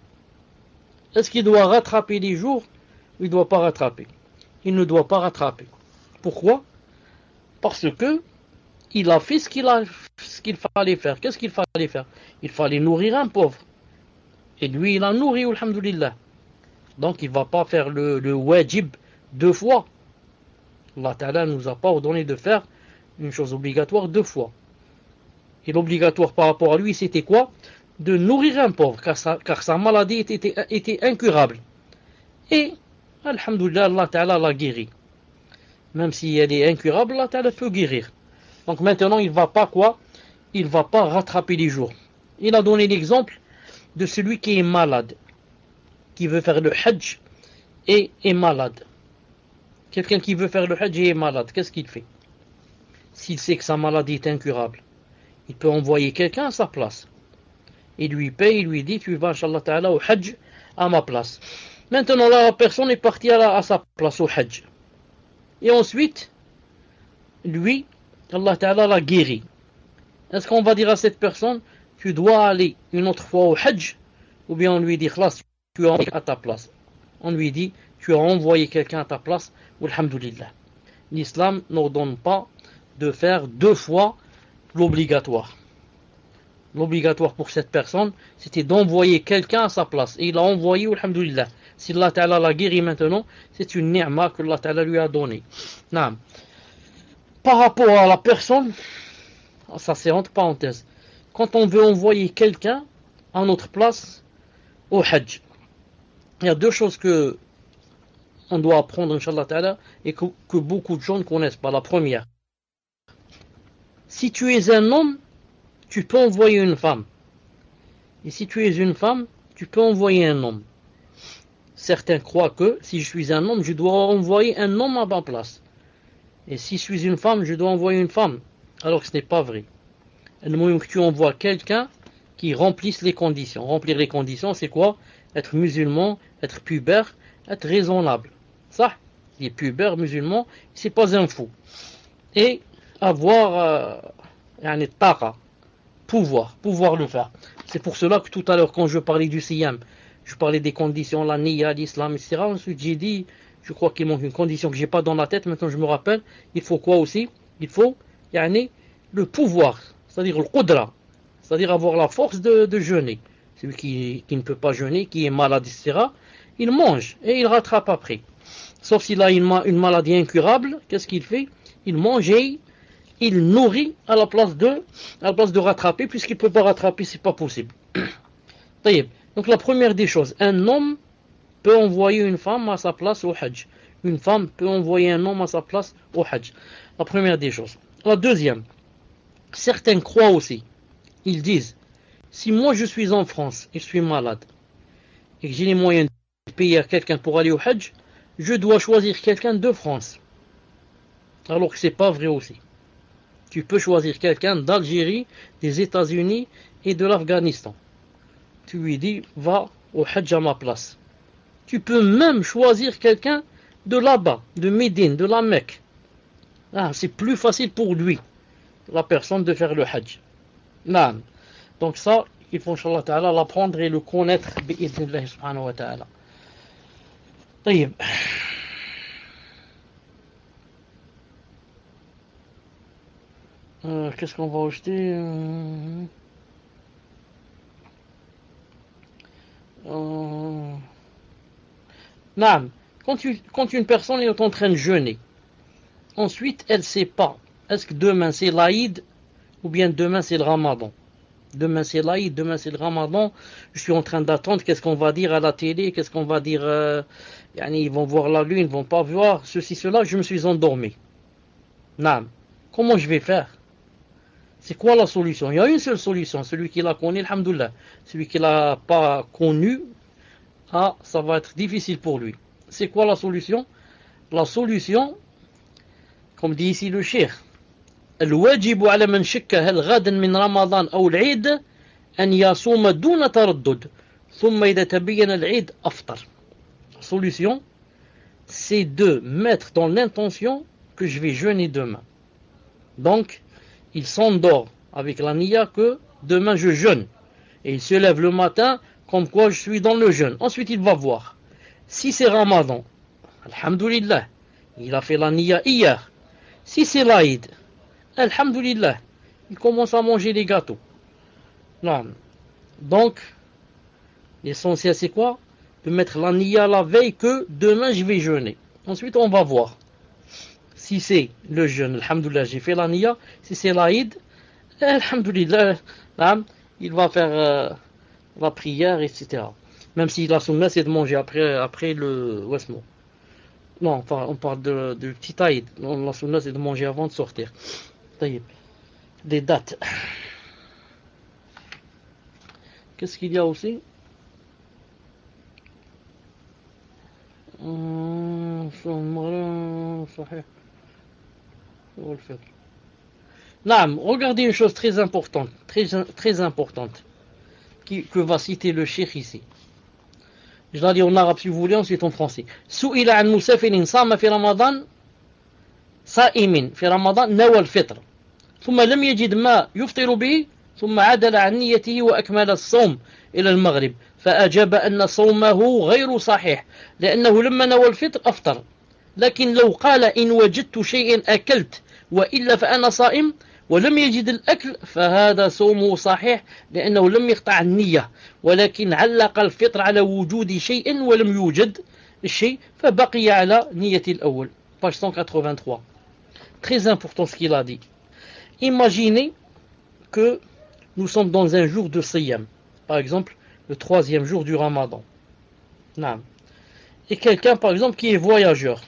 A: Est-ce qu'il doit rattraper les jours? Il ne doit pas rattraper. Il ne doit pas rattraper. Pourquoi? Parce que il a fait ce qu'il a, ce qu'il fallait faire. Qu'est-ce qu'il fallait faire? Il fallait nourrir un pauvre. Et lui, il a nourri, alhamdulillah. Donc, il ne va pas faire le, le wajib deux fois. Allah ta'ala ne nous a pas ordonné de faire une chose obligatoire deux fois. Et l'obligatoire par rapport à lui, c'était quoi? De nourrir un pauvre, car sa, car sa maladie était, était incurable. Et, alhamdoulilah, Allah Ta'ala l'a guéri. Même si elle est incurable, Allah Ta'ala peut guérir. Donc maintenant, il ne va pas quoi? Il ne va pas rattraper les jours. Il a donné l'exemple de celui qui est malade, qui veut faire le hajj et est malade. Quelqu'un qui veut faire le hajj et est malade, qu'est-ce qu'il fait? S'il sait que sa maladie est incurable, il peut envoyer quelqu'un à sa place. Il lui paye, il lui dit, tu vas, Inch'Allah Ta'ala, au hajj à ma place. Maintenant, la personne est partie à, la, à sa place au hajj. Et ensuite, lui, Allah Ta'ala l'a guéri. Est-ce qu'on va dire à cette personne, tu dois aller une autre fois au hajj? Ou bien on lui dit, khlas, tu es envoyé à ta place. On lui dit, tu as envoyé quelqu'un à ta place, alhamdulillah. L'islam n'ordonne pas de faire deux fois l'obligatoire. L'obligatoire pour cette personne, c'était d'envoyer quelqu'un à sa place. Et il a envoyé, alhamdulillah. Si Allah Ta'ala l'a guéri maintenant, c'est une ni'ma que Allah Ta'ala lui a donnée. Naam. Par rapport à la personne, ça c'est entre parenthèses, quand on veut envoyer quelqu'un à notre place au hajj, il y a deux choses que on doit apprendre, Inch'Allah Ta'ala, et que, que beaucoup de gens ne connaissent pas. La première, si tu es un homme, tu peux envoyer une femme. Et si tu es une femme, tu peux envoyer un homme. certains croient que si je suis un homme, je dois envoyer un homme à ma place. Et si je suis une femme, je dois envoyer une femme. Alors que ce n'est pas vrai. Le moment que tu envoies quelqu'un qui remplisse les conditions. Remplir les conditions, c'est quoi? Être musulman, être pubère, être raisonnable. Ça, il est pubère, musulman, c'est pas un fou. Et avoir euh, un taqa, pouvoir, pouvoir le faire. C'est pour cela que tout à l'heure, quand je parlais du siyam, je parlais des conditions, la niya, l'islam, et cetera. Ensuite, j'ai dit, je crois qu'il manque une condition que j'ai pas dans la tête, maintenant je me rappelle, il faut quoi aussi? Il faut, yani, le pouvoir, c'est-à-dire le qudra, c'est-à-dire avoir la force de, de jeûner. Celui qui, qui ne peut pas jeûner, qui est malade, et cetera, il mange et il rattrape après. Sauf s'il a une, une maladie incurable, qu'est-ce qu'il fait? Il mange et il nourrit à la place de, à la place de rattraper, puisqu'il ne peut pas rattraper, c'est pas possible. Donc la première des choses, un homme peut envoyer une femme à sa place au Hajj. Une femme peut envoyer un homme à sa place au Hajj. La première des choses. La deuxième, certains croient aussi, ils disent, si moi je suis en France et je suis malade, et que j'ai les moyens de payer à quelqu'un pour aller au Hajj, je dois choisir quelqu'un de France. Alors que c'est pas vrai aussi. Tu peux choisir quelqu'un d'Algérie, des États-Unis et de l'Afghanistan. Tu lui dis, va au Hajj à ma place. Tu peux même choisir quelqu'un de là-bas, de Médine, de la Mecque. Ah, c'est plus facile pour lui, la personne, de faire le Hajj. Non. Donc ça, il faut, Inch'Allah Ta'ala, l'apprendre et le connaître, bi'idhnillah subhanahu wa ta'ala. طيب. Euh, Qu'est-ce qu'on va ajouter euh... Euh... Non. Quand, tu, quand une personne est en train de jeûner, ensuite elle ne sait pas, est-ce que demain c'est l'Aïd ou bien demain c'est le Ramadan. Demain c'est l'Aïd, demain c'est le Ramadan, je suis en train d'attendre, qu'est-ce qu'on va dire à la télé, qu'est-ce qu'on va dire, euh, yani, ils vont voir la lune, ils vont pas voir, ceci, cela, je me suis endormi. Non. Comment je vais faire? C'est quoi la solution? Il y a une seule solution, celui qui l'a connu, alhamdoulilah. Celui qui l'a pas connu, ah, ça va être difficile pour lui. C'est quoi la solution? La solution, comme dit ici le cheikh, الواجب على من شك هل غدا من رمضان أو العيد أن يصوم دون تردد ثم إذا تبين العيد أفطر. La solution, c'est de mettre dans l'intention que je vais jeûner demain. Donc, il s'endort avec la niya que demain je jeûne. Et il se lève le matin comme quoi je suis dans le jeûne. Ensuite, il va voir. Si c'est Ramadan, alhamdoulilah, il a fait la niya hier. Si c'est l'Aïd, alhamdoulilah, il commence à manger les gâteaux. Non. Donc, l'essentiel c'est quoi? De mettre la niya la veille que demain je vais jeûner. Ensuite, on va voir. Si c'est le jeûne, alhamdoulilah, j'ai fait la niya. Si c'est l'Aïd, alhamdoulilah, il va faire euh, la prière, et cetera. Même si la sunna, c'est de manger après, après le Westmo. Non, enfin, on parle de, de petit Aïd. La sunna, c'est de manger avant de sortir. Des dates. Qu'est-ce qu'il y a aussi? Non, regardez une chose très importante, très, très importante, qui, que va citer le cheikh ici. Je la lis en arabe si vous voulez, ensuite en français. سئل عن مسافر صام في رمضان صائم في رمضان نوى الفطر ثم لم يجد ما يفطر به ثم عدل عن نيته وأكمل الصوم إلى المغرب فأجاب أن صومه غير صحيح لأنه لما نوى الفطر أفطر لكن لو قال إن وجدت شيئا أكلت وإلا فأنا صائم ولم يجد الأكل فهذا صومه صحيح لأنه لم يقطع النية ولكن علق الفطر على وجود شيء ولم يوجد الشيء فبقي على نية الأول. Page cent quatre-vingt-trois. Très important ce qu'il a dit. Imaginez que nous sommes dans un jour de siyam, par exemple le troisième jour du Ramadan. Non. Et quelqu'un par exemple qui est voyageur.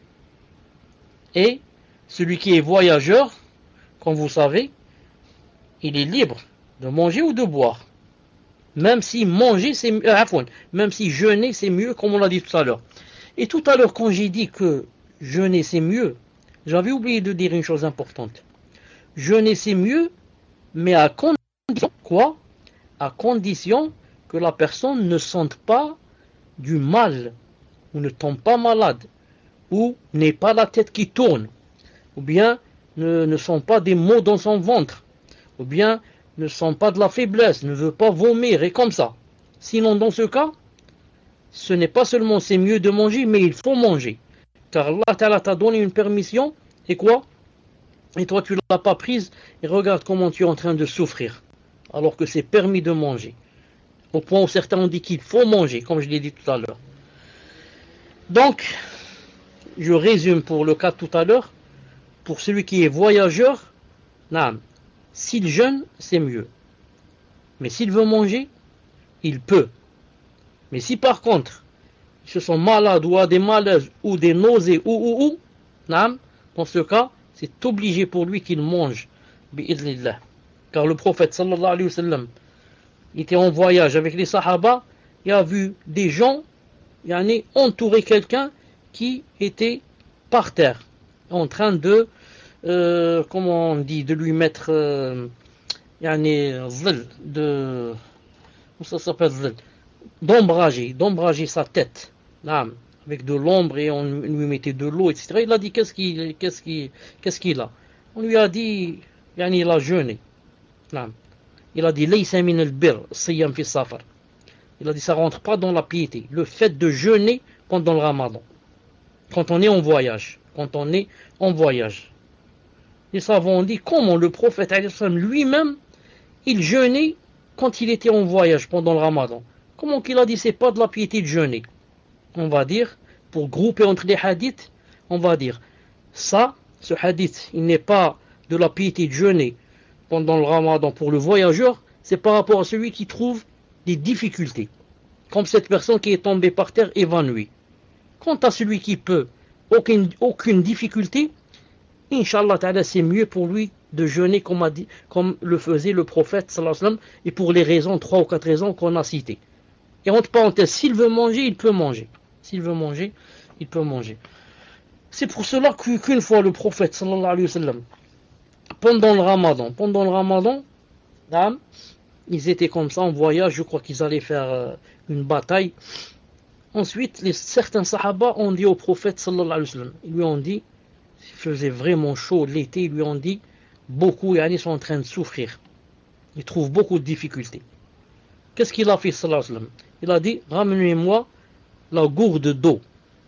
A: Et celui qui est voyageur, comme vous savez, il est libre de manger ou de boire. Même si manger, c'est mieux, euh, même si jeûner, c'est mieux, comme on l'a dit tout à l'heure. Et tout à l'heure, quand j'ai dit que jeûner, c'est mieux, j'avais oublié de dire une chose importante. Jeûner, c'est mieux, mais à condition, quoi? À condition que la personne ne sente pas du mal, ou ne tombe pas malade, ou n'ait pas la tête qui tourne, ou bien ne, ne sent pas des maux dans son ventre, ou bien ne sent pas de la faiblesse, ne veut pas vomir, et comme ça. Sinon, dans ce cas, ce n'est pas seulement c'est mieux de manger, mais il faut manger. Car Allah Ta'ala t'a donné une permission, et quoi? Et toi tu ne l'as pas prise, et regarde comment tu es en train de souffrir, alors que c'est permis de manger. Au point où certains ont dit qu'il faut manger, comme je l'ai dit tout à l'heure. Donc, je résume pour le cas de tout à l'heure. Pour celui qui est voyageur, naam, s'il jeûne, c'est mieux. Mais s'il veut manger, il peut. Mais si par contre, ils se sont malades ou a des malaises ou des nausées ou ou ou, naam, dans ce cas, c'est obligé pour lui qu'il mange. Bi'idhnillah. Car le prophète sallallahu alayhi wa sallam, il était en voyage avec les sahaba, il a vu des gens, il a entouré quelqu'un qui était par terre, en train de, euh, comment on dit, de lui mettre, euh, de, ça s'appelle d'ombrager, d'ombrager sa tête, là, avec de l'ombre et on lui mettait de l'eau, et cetera. Il a dit qu'est-ce qu'il, qu'est-ce qu'il, qu'est-ce qu'il a? On lui a dit, il a jeûné. Là. Il a dit laysa min al-bir siyam fi safar. Il a dit ça rentre pas dans la piété, le fait de jeûner pendant le Ramadan, quand on est en voyage, quand on est en voyage. Les savants ont dit comment le prophète lui-même il jeûnait quand il était en voyage pendant le Ramadan. Comment qu'il a dit c'est pas de la piété de jeûner? On va dire, pour grouper entre les hadiths, on va dire ça, ce hadith, il n'est pas de la piété de jeûner pendant le Ramadan pour le voyageur, c'est par rapport à celui qui trouve des difficultés, comme cette personne qui est tombée par terre évanouie. Quant à celui qui peut aucune, aucune difficulté, Inch'Allah ta'ala, c'est mieux pour lui de jeûner comme, a dit, comme le faisait le prophète sallallahu alayhi wa sallam, et pour les raisons, trois ou quatre raisons qu'on a citées. Et entre parenthèses, s'il veut manger, il peut manger. S'il veut manger, il peut manger. C'est pour cela qu'une fois le prophète sallallahu alayhi wa sallam, pendant le Ramadan, pendant le Ramadan, ils étaient comme ça en voyage, je crois qu'ils allaient faire une bataille. Ensuite, les, certains sahaba ont dit au prophète sallallahu alayhi wa sallam, ils lui ont dit, il faisait vraiment chaud l'été, ils lui ont dit, beaucoup yani, sont en train de souffrir. Ils trouvent beaucoup de difficultés. Qu'est-ce qu'il a fait sallallahu alayhi wa sallam? Il a dit, ramenez-moi la gourde d'eau.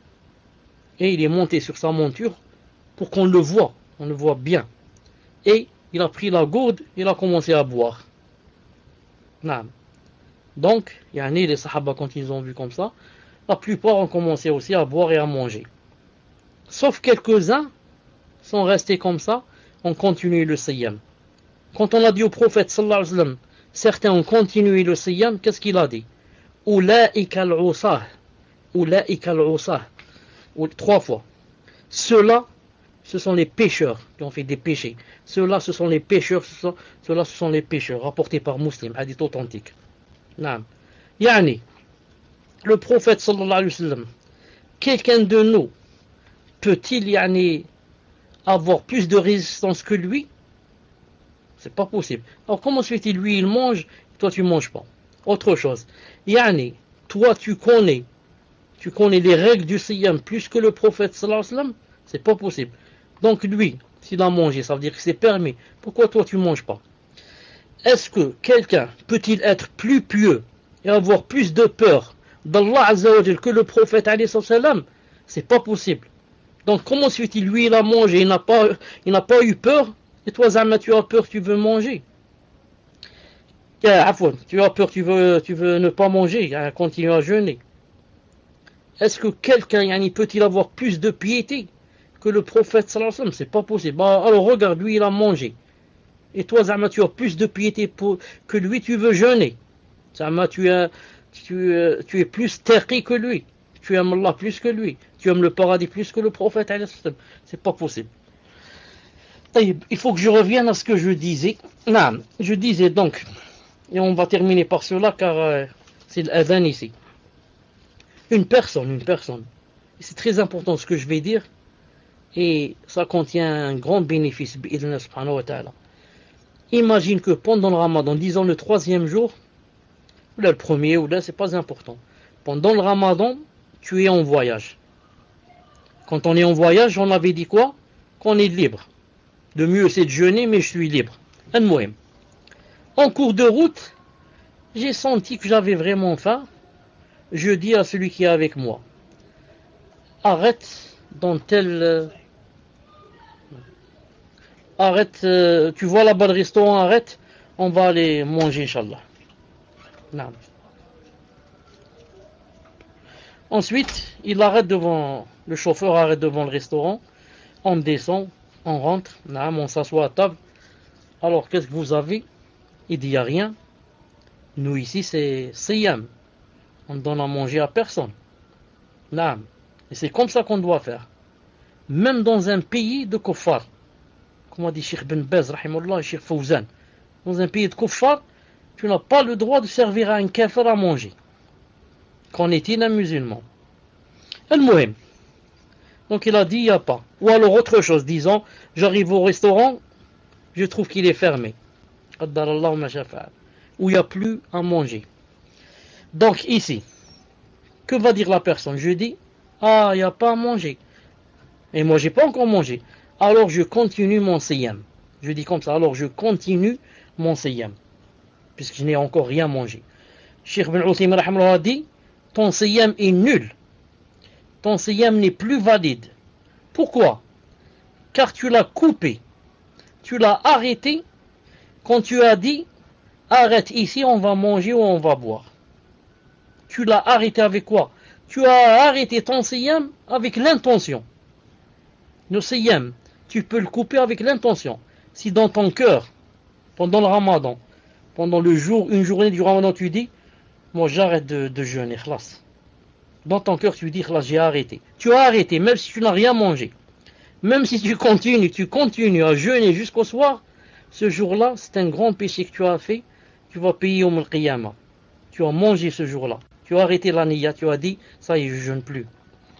A: Et il est monté sur sa monture pour qu'on le voit, on le voit bien. Et il a pris la gourde, il a commencé à boire. Non. Donc, yani, les sahaba, quand ils ont vu comme ça, la plupart ont commencé aussi à boire et à manger. Sauf quelques-uns sont restés comme ça, ont continué le siyam. Quand on a dit au prophète sallallahu alayhi wa sallam, certains ont continué le siyam, qu'est-ce qu'il a dit? Ulaika al-usah, ulaika al-usah, trois fois. Ceux-là, ce sont les pécheurs qui ont fait des péchés. Ceux-là, ce sont les pécheurs, ceux-là, ce sont les pécheurs, rapportés par Muslim, hadith authentique. Naam. Yani, le prophète sallallahu alayhi wa sallam, quelqu'un de nous, peut-il yani, avoir plus de résistance que lui? C'est pas possible. Alors comment se fait-il, lui il mange, toi tu manges pas? Autre chose. Yani, toi tu connais, tu connais les règles du siyam plus que le prophète sallallahu alayhi wa sallam? C'est pas possible. Donc lui, s'il a mangé, ça veut dire que c'est permis. Pourquoi toi tu manges pas? Est-ce que quelqu'un peut-il être plus pieux et avoir plus de peur d'Allah Azza wa Jal que le prophète alayhi salam? C'est pas possible. Donc comment se fait-il, lui il a mangé, il n'a pas, il n'a pas eu peur, et toi Zama tu as peur, tu veux manger. Tu as peur, tu veux, tu veux ne pas manger, continuer à jeûner. Est-ce que quelqu'un yani, peut-il avoir plus de piété que le prophète sallallahu alayhi wa sallam? C'est pas possible. Bah, alors regarde, lui il a mangé. Et toi Zama tu as plus de piété pour, que lui, tu veux jeûner. Zama tu es, tu, tu es plus taqi que lui. Tu aimes Allah plus que lui. Tu aimes le paradis plus que le prophète. C'est pas possible. Il faut que je revienne à ce que je disais. Non, je disais donc, Et on va terminer par cela car euh, c'est l'adhan ici. Une personne, une personne. Et c'est très important ce que je vais dire. Et ça contient un grand bénéfice. Imagine que pendant le ramadan, disons le troisième jour, ou là le premier, ou là c'est pas important. Pendant le ramadan, tu es en voyage. Quand on est en voyage, on avait dit quoi? Qu'on est libre. Le mieux c'est de jeûner, mais je suis libre. En cours de route, j'ai senti que j'avais vraiment faim. Je dis à celui qui est avec moi, arrête dans tel... Euh, arrête, euh, tu vois là-bas le restaurant, arrête, on va aller manger, Inch'Allah. Non. Ensuite, il arrête devant, le chauffeur arrête devant le restaurant, on descend, on rentre, non, on s'assoit à table. Alors, qu'est-ce que vous avez? Il dit, il n'y a rien. Nous ici, c'est siyam. On ne donne à manger à personne. Non. Et c'est comme ça qu'on doit faire. Même dans un pays de kuffar. Comme a dit Cheikh Ben Baz, rahimahullah, et Cheikh Fawzan. Dans un pays de kuffar, tu n'as pas le droit de servir à un kafir à manger. Qu'on est un musulman. Al-Muhim. Donc il a dit, il n'y a pas. Ou alors autre chose, disons, j'arrive au restaurant, je trouve qu'il est fermé. Où il n'y a plus à manger. Donc ici, que va dire la personne? Je dis, ah, il n'y a pas à manger. Et moi, j'ai pas encore mangé. Alors je continue mon siyam. Je dis comme ça, alors je continue mon siyam. Puisque je n'ai encore rien mangé. Cheikh Ben Uthaymin rahimahullah a dit, ton siyam est nul. Ton siyam n'est plus valide. Pourquoi? Car tu l'as coupé. Tu l'as arrêté quand tu as dit, arrête ici, on va manger ou on va boire. Tu l'as arrêté avec quoi? Tu as arrêté ton siyam avec l'intention. Le siyam, tu peux le couper avec l'intention. Si dans ton cœur, pendant le ramadan, pendant le jour, une journée du ramadan, tu dis, moi j'arrête de, de jeûner, khlas. Dans ton cœur, tu dis, khlas, j'ai arrêté. Tu as arrêté, même si tu n'as rien mangé. Même si tu continues, tu continues à jeûner jusqu'au soir, ce jour-là, c'est un grand péché que tu as fait, tu vas payer au Qiyamah. Tu as mangé ce jour-là. Tu as arrêté la niya, tu as dit, ça y est, je ne jeûne plus.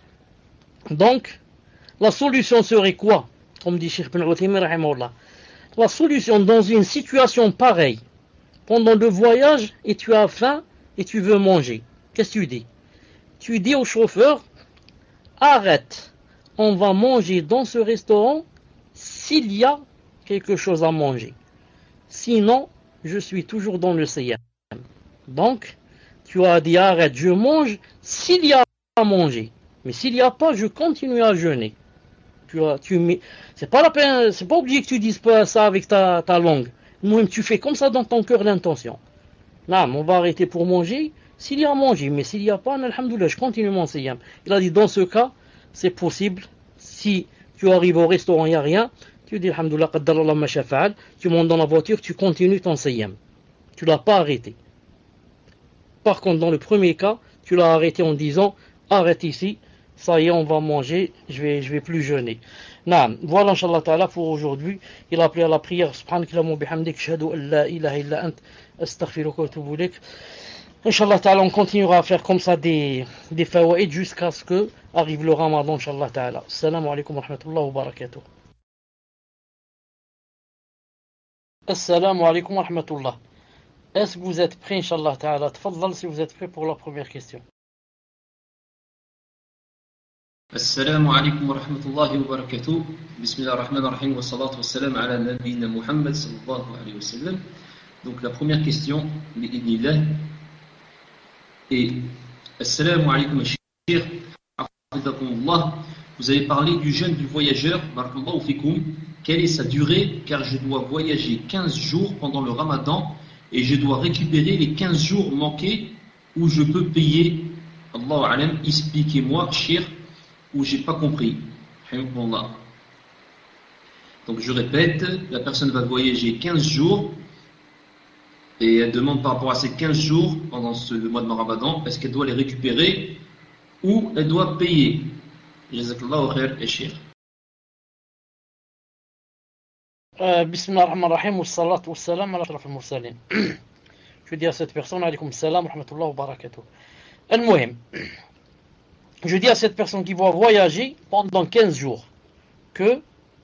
A: Donc, la solution serait quoi? Comme dit Cheikh Ben Uthaymin rahimahullah. La solution dans une situation pareille, pendant le voyage, et tu as faim, et tu veux manger. Qu'est-ce que tu dis? Tu dis au chauffeur, arrête, on va manger dans ce restaurant s'il y a quelque chose à manger. Sinon, je suis toujours dans le siyam. Donc, tu as dit arrête, je mange s'il y a à manger. Mais s'il n'y a pas, je continue à jeûner. Tu as, tu, c'est pas la peine, c'est pas obligé que tu dises pas ça avec ta, ta langue. Moi, tu fais comme ça dans ton cœur l'intention. Là, on va arrêter pour manger s'il y a à manger. Mais s'il n'y a pas, alhamdoulilah, je continue mon siyam. Il a dit dans ce cas, c'est possible. Si tu arrives au restaurant, il n'y a rien. Tu dis alhamdoulilah, qaddarallah ma shafa'al. Tu montes dans la voiture, tu continues ton siyam. Tu l'as pas arrêté. Par contre, dans le premier cas, tu l'as arrêté en disant, arrête ici, ça y est, on va manger, je vais, je vais plus jeûner. Naam, voilà, Inch'Allah Ta'ala, pour aujourd'hui. Il a appelé à la prière, subhanakallahumma bihamdik, shahadu an la ilaha illa ant, astaghfiruka wa atubu ilayk. Inch'Allah Ta'ala, on continuera à faire comme ça des, des fawaïd jusqu'à ce que arrive le ramadan, Inch'Allah Ta'ala. Assalamu alaikum wa rahmatullahi wa barakatuh. Assalamu alaikum wa rahmatullah. Est-ce que vous êtes prêts, Inch'Allah Ta'ala? Tfaddal si vous êtes prêts pour la première question.
B: السلام عليكم ورحمة الله وبركاته بسم الله الرحمن الرحيم والصلاة والسلام على نبينا محمد صلى الله عليه وسلم. Donc la première question بإذن et Assalamu alaikum Cheikh Hafidhakumullah. Vous avez parlé du jeûne du voyageur, barakallahu fikoum. Quelle est sa durée? Car je dois voyager quinze jours pendant le ramadan et je dois récupérer les quinze jours manqués où je peux payer. Allahu alam, expliquez-moi Cheikh, où j'ai pas compris. Donc je répète, la personne va voyager quinze jours et elle demande par rapport à ces quinze jours pendant ce, le mois de Ramadan, est-ce qu'elle doit les récupérer ou elle doit payer? Jazakallahu khair et Cheikh.
A: Bismillah ar-Rahman ar-Rahim wa salatu wa salam ala ashraf al-mursalin. je dis à cette personne, alaykoum salam, rahmatullah wa barakatuh. Al-Muhim, je dis à cette personne qui va voyager pendant quinze jours que,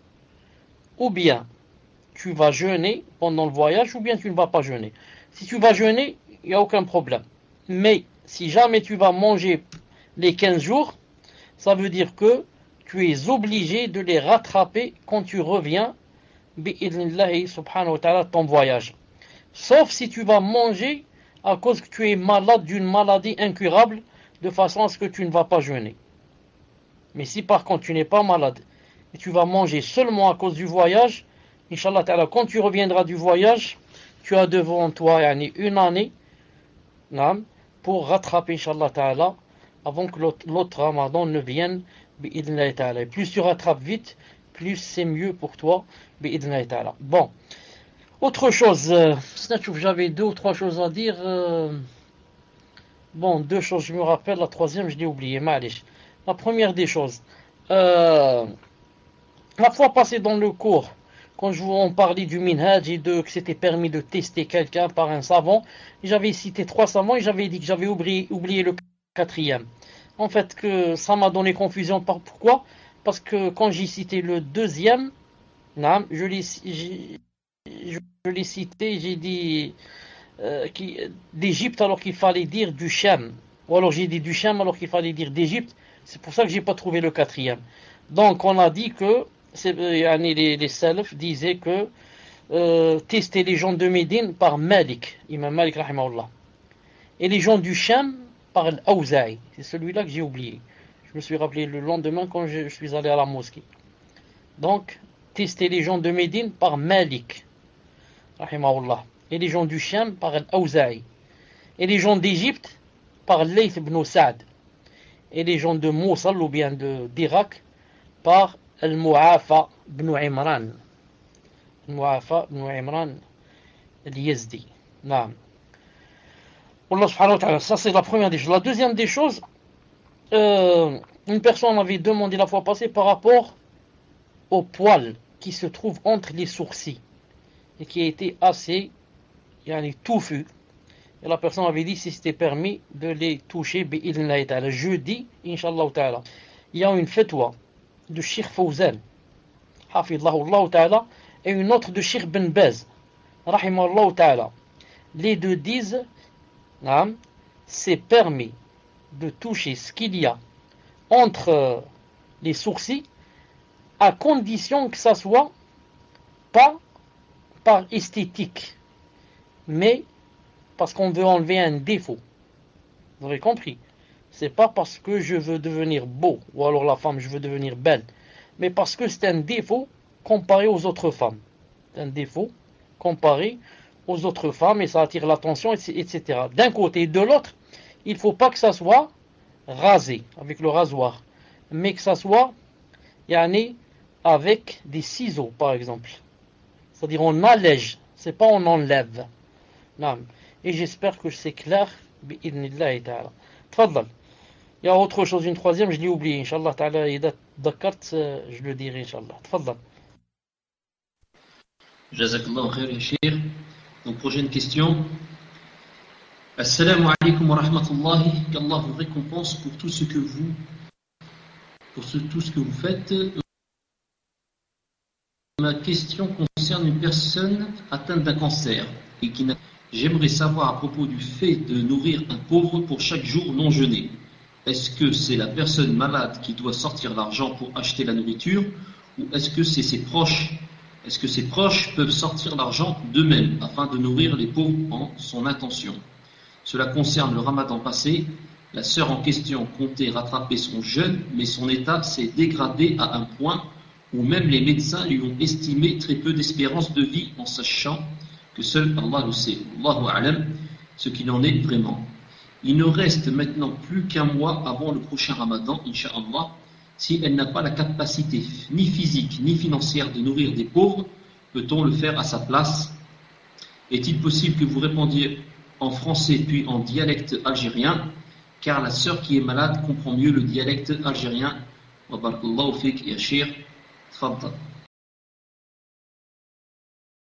A: ou bien tu vas jeûner pendant le voyage, ou bien tu ne vas pas jeûner. Si tu vas jeûner, il n'y a aucun problème. Mais si jamais tu vas manger les quinze jours, ça veut dire que tu es obligé de les rattraper quand tu reviens, bi'idhnillahi subhanahu wa ta'ala, ton voyage. Sauf si tu vas manger à cause que tu es malade d'une maladie incurable, de façon à ce que tu ne vas pas jeûner. Mais si par contre tu n'es pas malade, et tu vas manger seulement à cause du voyage, Inch'Allah ta'ala, quand tu reviendras du voyage, tu as devant toi yani, une année pour rattraper, Inch'Allah ta'ala, avant que l'autre, l'autre Ramadan ne vienne, bi'idhnillahi ta'ala. Et plus tu rattrapes vite, plus c'est mieux pour toi, bi'idhnillahi ta'ala. Bon, autre chose, euh, j'avais deux ou trois choses à dire. Euh, bon, deux choses, je me rappelle, la troisième, je l'ai oublié, ma'alish. La première des choses, euh, la fois passée dans le cours, quand je vous en parlais du minhaj et de que c'était permis de tester quelqu'un par un savant, j'avais cité trois savants et j'avais dit que j'avais oublié, oublié le quatrième. En fait, que ça m'a donné confusion. Pourquoi? Parce que quand j'ai cité le deuxième, je l'ai, je l'ai cité, j'ai dit euh, qui, d'Égypte alors qu'il fallait dire du Cham. Ou alors j'ai dit du Cham alors qu'il fallait dire d'Égypte. C'est pour ça que j'ai pas trouvé le quatrième. Donc on a dit que les, les salafs disaient que euh, tester les gens de Médine par Malik, Imam Malik rahimahullah, et les gens du Cham par l'Aouzaï. C'est celui-là que j'ai oublié. Je me suis rappelé le lendemain quand je, je suis allé à la mosquée. Donc, tester les gens de Médine par Malik rahimahullah, et les gens du Cham par l'Aouzaï, et les gens d'Égypte par Layth ibn Sa'd, et les gens de Moussul ou bien de, d'Irak par Al-Mu'afa ibn Imran. Al-Mu'afa ibn Imran al-Yazdi. Naam. Allah subhanahu wa ta'ala. Ça c'est la première des choses. La deuxième des choses, euh, une personne avait demandé la fois passée par rapport au poil qui se trouve entre les sourcils et qui a été assez yani, touffu. Et la personne avait dit si c'était permis de les toucher bi'idhnillahi ta'ala. Jeudi, inshallah ta'ala, il y a une fatwa de Cheikh Fawzan, hafidhahullah ta'ala, et une autre de Cheikh Ben Baz, rahimahullah ta'ala. Les deux disent, c'est permis de toucher ce qu'il y a entre les sourcils, à condition que ça soit pas par esthétique, mais parce qu'on veut enlever un défaut. Vous avez compris? C'est pas parce que je veux devenir beau, ou alors la femme, je veux devenir belle, mais parce que c'est un défaut comparé aux autres femmes. C'est un défaut comparé aux autres femmes et ça attire l'attention, et cetera. D'un côté et de l'autre, il ne faut pas que ça soit rasé avec le rasoir, mais que ça soit yani, avec des ciseaux, par exemple. C'est-à-dire on allège, c'est pas on enlève. Non. Et j'espère que c'est clair. Bi'idhnillahi ta'ala. Tfadlal. Il y a autre chose, une troisième, je l'ai oublié. Inch'Allah ta'ala, et d'accord, je le dirai, Inch'Allah. Tfadlal.
B: Jazakallah khair, ya Cheikh. Donc, prochaine question. Assalamu alaikum wa rahmatullahi. Qu'Allah vous récompense pour tout ce que vous, pour ce, tout ce que vous faites. Ma question concerne une personne atteinte d'un cancer et qui n'a... J'aimerais savoir à propos du fait de nourrir un pauvre pour chaque jour non jeûné. Est-ce que c'est la personne malade qui doit sortir l'argent pour acheter la nourriture ou est-ce que c'est ses proches? Est-ce que ses proches peuvent sortir l'argent d'eux-mêmes afin de nourrir les pauvres en son intention? Cela concerne le ramadan passé. La sœur en question comptait rattraper son jeûne, mais son état s'est dégradé à un point où même les médecins lui ont estimé très peu d'espérance de vie en sachant que seul Allah le sait. Allahu a'lam, ce qu'il en est vraiment. Il ne reste maintenant plus qu'un mois avant le prochain ramadan, Inch'Allah. Si elle n'a pas la capacité ni physique ni financière de nourrir des pauvres, peut-on le faire à sa place? Est-il possible que vous répondiez en français puis en dialecte algérien, car la sœur qui est malade comprend mieux le dialecte algérien? Wa barakallahu fik ya Cheikh. Tfaddal.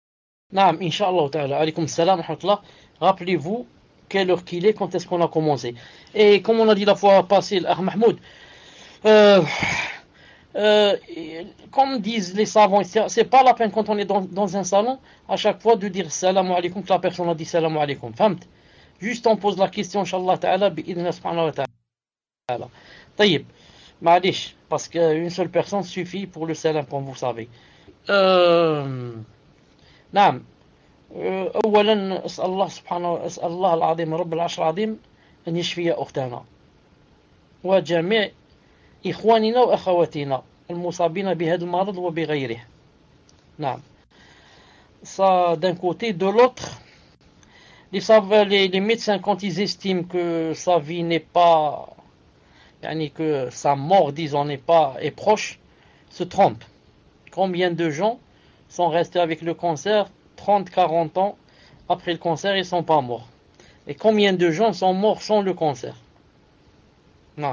A: Naam, Inch'Allah ta'ala. Alaykoum salam wa rahmatullah. Rappelez-vous quelle heure qu'il est, quand est-ce qu'on a commencé. Et comme on a dit la fois passée, l'Akh Mahmoud, euh, euh, comme disent les savants, c'est pas la peine quand on est dans, dans un salon, à chaque fois de dire salam alaykoum, que la personne a dit salam alaykoum. Famt? Juste on pose la question, Inch'Allah ta'ala, bi'idna subhanahu wa ta'ala. Taïb, ma'alish, parce qu'une seule personne suffit pour le salam, comme vous savez. Euh, نعم أولا أسأل الله سبحانه أسأل الله العظيم رب العرش العظيم أن يشفي أختنا وجميع إخواننا وأخواتنا المصابين بهذا المرض وبغيره. نعم. Ça d'un côté, de l'autre, les, les, les médecins, quand ils estiment que sa vie n'est pas, yani que sa mort, disons, n'est pas, est proche, se trompent. Combien de gens sont restés avec le cancer trente quarante ans après le cancer, ils ne sont pas morts. Et combien de gens sont morts sans le cancer? Non.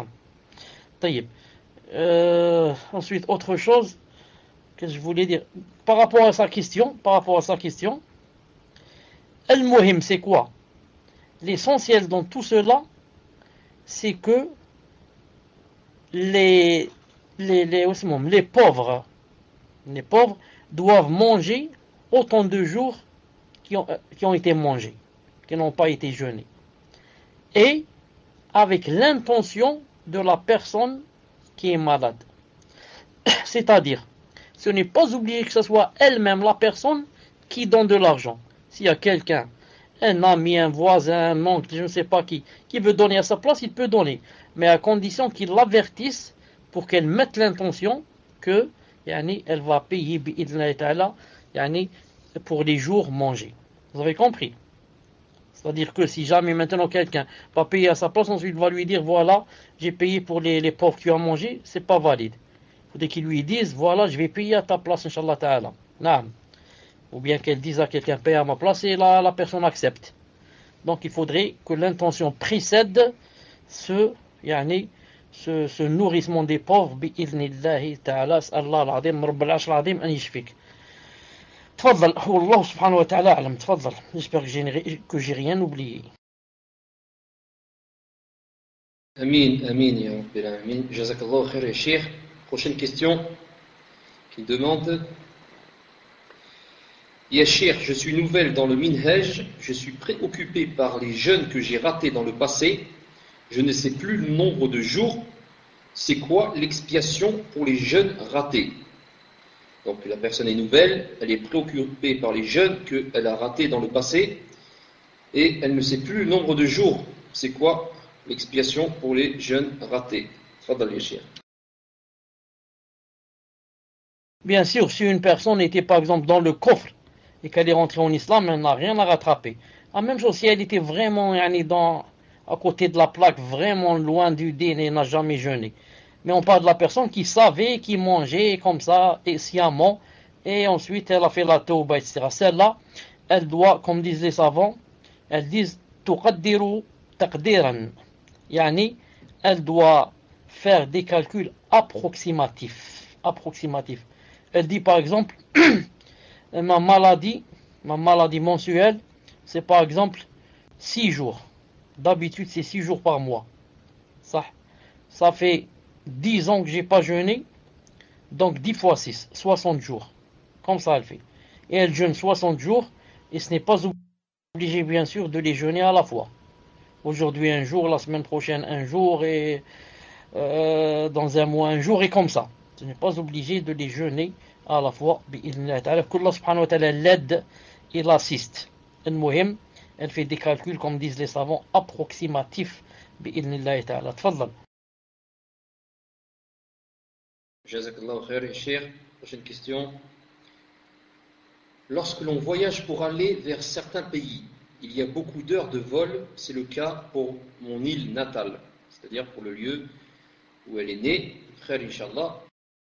A: Euh, ensuite, autre chose que je voulais dire par rapport à sa question, par rapport à sa question, Al-Muhim, c'est quoi? L'essentiel dans tout cela, c'est que les, les, les, les pauvres, les pauvres doivent manger autant de jours qui ont, qui ont été mangés, qui n'ont pas été jeûnés. Et avec l'intention de la personne qui est malade. C'est-à-dire, ce n'est pas oublier que ce soit elle-même la personne qui donne de l'argent. S'il y a quelqu'un, un ami, un voisin, un oncle, je ne sais pas qui, qui veut donner à sa place, il peut donner. Mais à condition qu'il l'avertisse pour qu'elle mette l'intention que yani, elle va payer bi'idhnillahi ta'ala, yani, pour les jours mangés. Vous avez compris? C'est-à-dire que si jamais maintenant quelqu'un va payer à sa place, ensuite il va lui dire voilà, j'ai payé pour les, les pauvres qui ont mangé, c'est pas valide. Il faudrait qu'il lui dise voilà, je vais payer à ta place, Inch'Allah ta'ala. Naam. Ou bien qu'elle dise à quelqu'un paye à ma place et là la personne accepte. Donc il faudrait que l'intention précède ce, yani, ce, ce nourrissement des pauvres bi'idhnillahi ta'ala, Allah al-azim, Rabbul Arsh al-azim, an yashfik. تفضل والله سبحانه وتعالى أعلم. تفضل. J'espère que j'ai, que j'ai rien oublié.
B: Amin, amin, ya Rabbil Alamin. Jazakallahu khair, ya Cheikh. Prochaine question qui demande Ya Cheikh, je suis nouvelle dans le minhaj, je suis préoccupé par les jeûnes que j'ai ratés dans le passé, je ne sais plus le nombre de jours, c'est quoi l'expiation pour les jeûnes ratés? Donc la personne est nouvelle, elle est préoccupée par les jeûnes qu'elle a ratés dans le passé et elle ne sait plus le nombre de jours. C'est quoi l'expiation pour les jeûnes ratés? Tfadal ya Cheikh.
A: Bien sûr, si une personne était par exemple dans le coffre et qu'elle est rentrée en islam, elle n'a rien à rattraper. La même chose si elle était vraiment yani, dans, à côté de la plaque, vraiment loin du dîn et n'a jamais jeûné. Mais on parle de la personne qui savait, qui mangeait comme ça, et sciemment, et ensuite elle a fait la tauba, et cetera. Celle-là, elle doit, comme disent les savants, elles disent tuqaddiru taqdiran. Yani, elle doit faire des calculs approximatifs. Approximatifs. Elle dit par exemple, ma maladie, ma maladie mensuelle, c'est par exemple six jours. D'habitude, c'est six jours par mois. Ça, ça fait dix ans que j'ai pas jeûné, donc dix fois six, soixante jours. Comme ça elle fait. Et elle jeûne soixante jours, et ce n'est pas obligé bien sûr de les jeûner à la fois. Aujourd'hui un jour, la semaine prochaine un jour, et euh, dans un mois un jour, et comme ça. Ce n'est pas obligé de les jeûner à la fois. Qu'Allah subhanahu wa ta'ala l'aide et l'assiste. Al-Muhim, elle fait des calculs, comme disent les savants, approximatifs. Bi'idhnillahi ta'ala. Tfadal.
B: Jazakallahu khair, ya Cheikh. Prochaine question. Lorsque l'on voyage pour aller vers certains pays, il y a beaucoup d'heures de vol, c'est le cas pour mon île natale, c'est-à-dire pour le lieu où elle est née. Frère, Inch'Allah.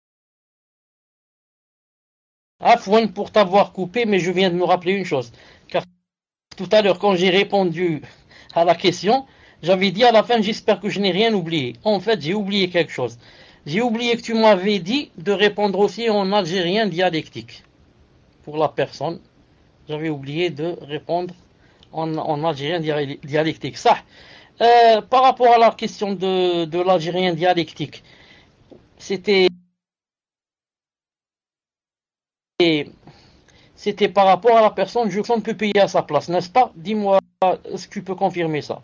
A: Afwan pour t'avoir coupé, mais je viens de me rappeler une chose. Car tout à l'heure, quand j'ai répondu à la question, j'avais dit à la fin, j'espère que je n'ai rien oublié. En fait, j'ai oublié quelque chose. J'ai oublié que tu m'avais dit de répondre aussi en algérien dialectique. Pour la personne j'avais oublié de répondre en, en algérien dialectique. Ça, euh, par rapport à la question de, de l'algérien dialectique, c'était c'était par rapport à la personne, je ne peux payer à sa place, n'est-ce pas? Dis-moi, est-ce que tu peux confirmer ça?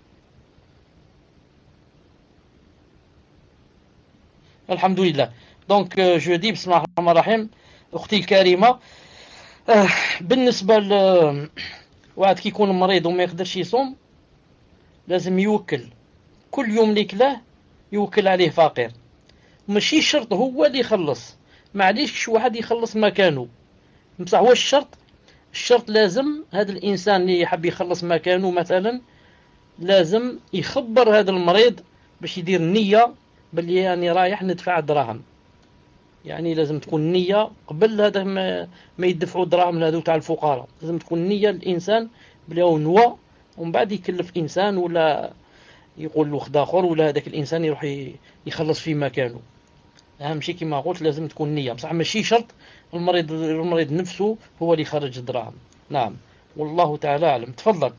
A: Alhamdulillah. Donc, euh, je dis, bismillah ar-Rahman ar-Rahim, أختي الكريمة، آه بالنسبة ل واحد كيكون مريض وما يقدرش يصوم لازم يوكل كل يوم اللي كلاه يوكل عليه فقير، ماشي شرط هو اللي يخلص، معليش شي واحد يخلص مكانه، بصح هو الشرط الشرط لازم هذا الانسان اللي يحب يخلص مكانه مثلا لازم يخبر هذا المريض باش يدير نية باللي يعني رايح ندفع دراهم، يعني لازم تكون نية قبل هذا ما, ما يدفعوا دراهم لهذو تاع الفقراء، لازم تكون نية الانسان بلي هو نوى، ومن بعد يكلف انسان ولا يقول له خد اخر ولا هذاك الانسان يروح يخلص في مكانه. اهم شيء كما قلت لازم تكون نية، بصح ماشي شرط المريض المريض نفسه هو اللي يخرج الدراهم. نعم والله تعالى اعلم. تفضل.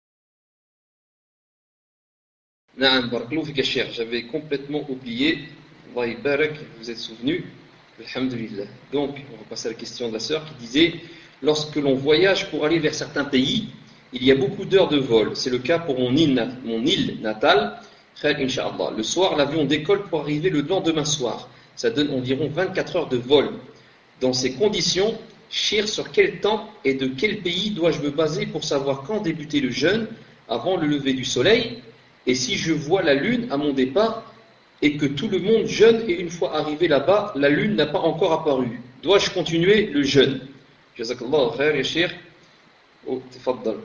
B: Naam, barakallahu fik Cheikh, j'avais complètement oublié. Allah barak, vous êtes souvenu. Alhamdulillah. Donc, on va passer à la question de la sœur qui disait, lorsque l'on voyage pour aller vers certains pays, il y a beaucoup d'heures de vol. C'est le cas pour mon île, mon île natale. Inch'Allah. Le soir, l'avion décolle pour arriver le lendemain soir. Ça donne environ vingt-quatre heures de vol. Dans ces conditions, Cheikh, sur quel temps et de quel pays dois-je me baser pour savoir quand débuter le jeûne avant le lever du soleil? Et si je vois la lune à mon départ et que tout le monde jeûne et une fois arrivé là-bas, la lune n'a pas encore apparu, dois-je continuer le jeûne? Jazakallah khair ya Cheikh. Oh, tafaddal.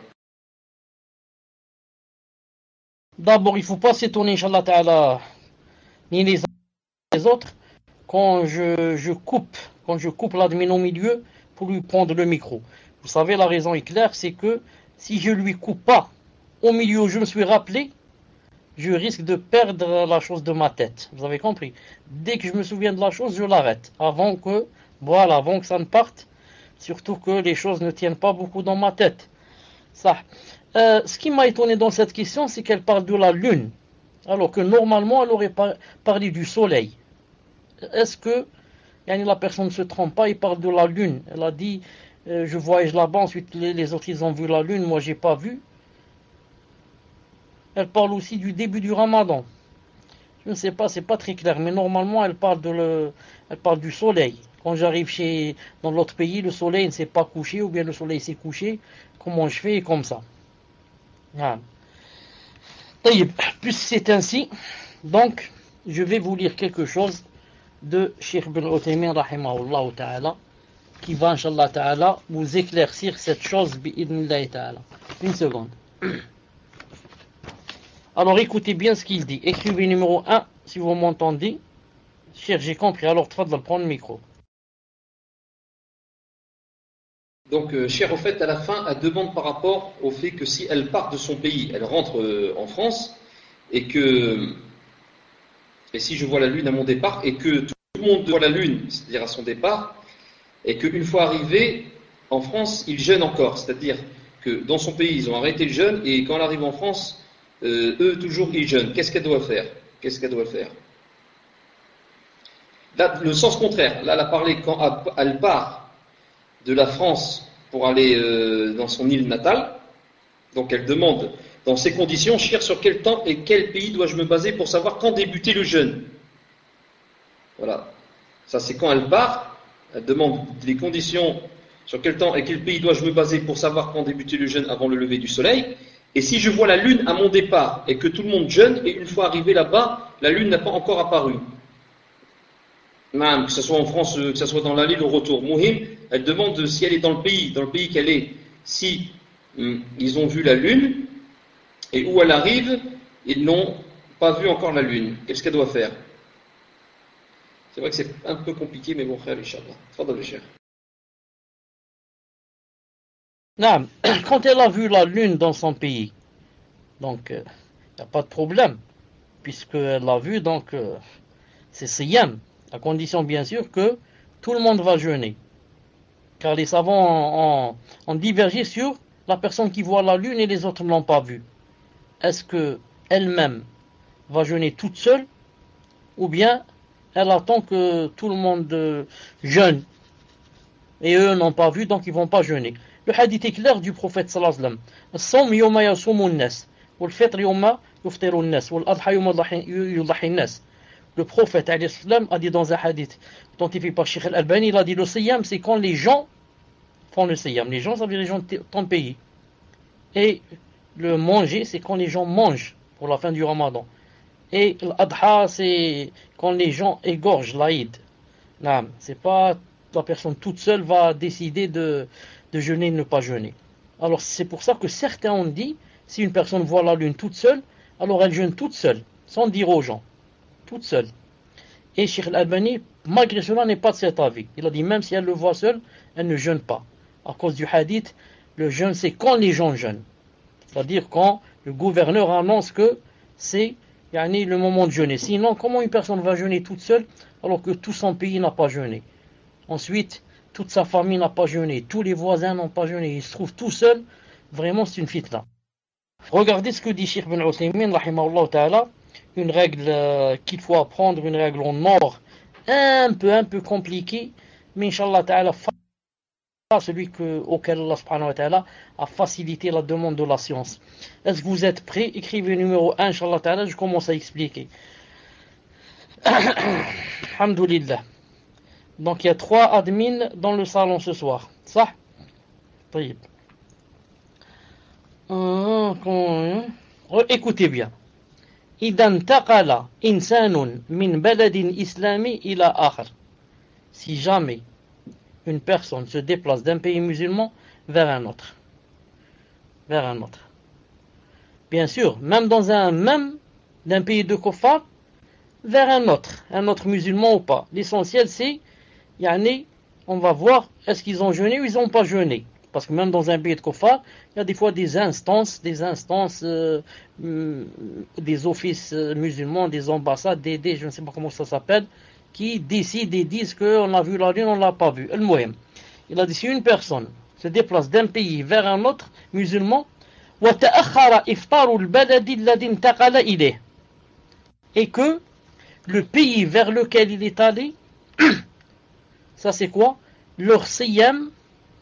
A: D'abord, il ne faut pas s'étonner, Inch'Allah Ta'ala, ni les uns ni les autres, quand je, je coupe, quand je coupe l'admin au milieu pour lui prendre le micro. Vous savez, la raison est claire, c'est que si je lui coupe pas au milieu où je me suis rappelé, je risque de perdre la chose de ma tête. Vous avez compris? Dès que je me souviens de la chose, je l'arrête. Avant que, voilà, avant que ça ne parte. Surtout que les choses ne tiennent pas beaucoup dans ma tête. Ça. Euh, ce qui m'a étonné dans cette question, c'est qu'elle parle de la lune. Alors que normalement, elle aurait par- parlé du soleil. Est-ce que yani, la personne ne se trompe pas? Il parle de la lune. Elle a dit, euh, je voyage là-bas, ensuite les, les autres, ils ont vu la lune, moi, j'ai pas vu. Elle parle aussi du début du Ramadan. Je ne sais pas, c'est pas très clair, mais normalement elle parle de le, elle parle du soleil. Quand j'arrive chez dans l'autre pays, le soleil ne s'est pas couché ou bien le soleil s'est couché. Comment je fais comme ça? Ah. Puisque c'est ainsi, donc je vais vous lire quelque chose de Cheikh Ibn Uthaymin rahimahullah ta'ala qui va inshallah ta'ala vous éclaircir cette chose bi'idnillahi ta'ala. Une seconde. Alors écoutez bien ce qu'il dit. Écrivez numéro un si vous m'entendez. Cher, j'ai compris. Alors tfadal, prendre le micro.
B: Donc, euh, Cheikh, au fait, à la fin, elle demande par rapport au fait que si elle part de son pays, elle rentre euh, en France, et que, et si je vois la lune à mon départ, et que tout le monde voit la lune, c'est-à-dire à son départ, et qu'une fois arrivé en France, il jeûne encore, c'est-à-dire que dans son pays, ils ont arrêté le jeûne, et quand elle arrive en France, Euh, eux toujours ils jeûnent. Qu'est-ce qu'elle doit faire? Qu'est-ce qu'elle doit faire? Là, le sens contraire. Là, elle a parlé quand elle part de la France pour aller euh, dans son île natale. Donc, elle demande dans ces conditions, Cheikh, sur quel temps et quel pays dois-je me baser pour savoir quand débuter le jeûne? Voilà. Ça, c'est quand elle part. Elle demande les conditions sur quel temps et quel pays dois-je me baser pour savoir quand débuter le jeûne avant le lever du soleil. Et si je vois la lune à mon départ et que tout le monde jeûne, et une fois arrivé là-bas, la lune n'a pas encore apparu. Même, que ce soit en France, que ce soit dans l'allée au retour. Mouhim, elle demande si elle est dans le pays, dans le pays qu'elle est, si hum, ils ont vu la lune, et où elle arrive, ils n'ont pas vu encore la lune. Qu'est-ce qu'elle doit faire? C'est vrai que c'est un peu compliqué, mais bon, frère, Inch'Allah. Fadal le Cheikh.
A: Non, quand elle a vu la lune dans son pays, donc il euh, n'y a pas de problème, puisqu'elle l'a vu, donc euh, c'est siyam, à condition bien sûr que tout le monde va jeûner. car les savants ont, ont divergé sur la personne qui voit la lune et les autres ne l'ont pas vue. Est-ce qu'elle-même va jeûner toute seule, ou bien elle attend que tout le monde jeûne, et eux n'ont pas vu, donc ils ne vont pas jeûner. Le hadith est clair du prophète sallallahu alayhi wa sallam. As-sawm yawma yasumu an-nas, wal-fitr yawma yuftiru an-nas, wal-adha yawma yudhi an-nas. Le prophète alayhi salam a dit dans un hadith authentifié par Cheikh Al-Albani, il a dit le siyam, c'est quand les gens font le siyam. Les gens, ça veut dire les gens de ton pays. Et le manger, c'est quand les gens mangent pour la fin du ramadan. Et l'adha, c'est quand les gens égorgent l'Aïd. Non, c'est pas la personne toute seule va décider de, de jeûner et ne pas jeûner. Alors c'est pour ça que certains ont dit, si une personne voit la lune toute seule, alors elle jeûne toute seule, sans dire aux gens, toute seule. Et Cheikh Al-Albani, malgré cela, n'est pas de cet avis. Il a dit, même si elle le voit seule, elle ne jeûne pas. À cause du hadith, le jeûne, c'est quand les gens jeûnent. C'est-à-dire quand le gouverneur annonce que c'est yani, le moment de jeûner. Sinon, comment une personne va jeûner toute seule alors que tout son pays n'a pas jeûné? Ensuite, toute sa famille n'a pas jeûné, tous les voisins n'ont pas jeûné, il se trouve tout seul. Vraiment, c'est une fitna. Regardez ce que dit Cheikh Ibn Uthaymin, rahimahullah ta'ala, une règle euh, qu'il faut apprendre, une règle en or, un peu, un peu compliquée, mais Inch'Allah ta'ala, celui que, auquel Allah subhanahu wa ta'ala a facilité la demande de la science. Est-ce que vous êtes prêts? Écrivez numéro un, Inch'Allah ta'ala, je commence à expliquer. Alhamdulillah. Donc il y a trois admins dans le salon ce soir. Ça? طيب. Écoutez bien. إذا انتقل إنسان من بلد إسلامي إلى آخر. Si jamais une personne se déplace d'un pays musulman vers un autre. Vers un autre. Bien sûr, même dans un même d'un pays de kuffar vers un autre, un autre musulman ou pas. L'essentiel c'est yani, on va voir est-ce qu'ils ont jeûné ou ils n'ont pas jeûné. Parce que même dans un pays de kuffar, il y a des fois des instances, des instances, euh, des offices musulmans, des ambassades, des, des je ne sais pas comment ça s'appelle, qui décident et disent qu'on a vu la lune, on ne l'a pas vu. Al-Muhim. Il a dit si une personne se déplace d'un pays vers un autre musulman, et que le pays vers lequel il est allé, ça c'est quoi? Leur siyam,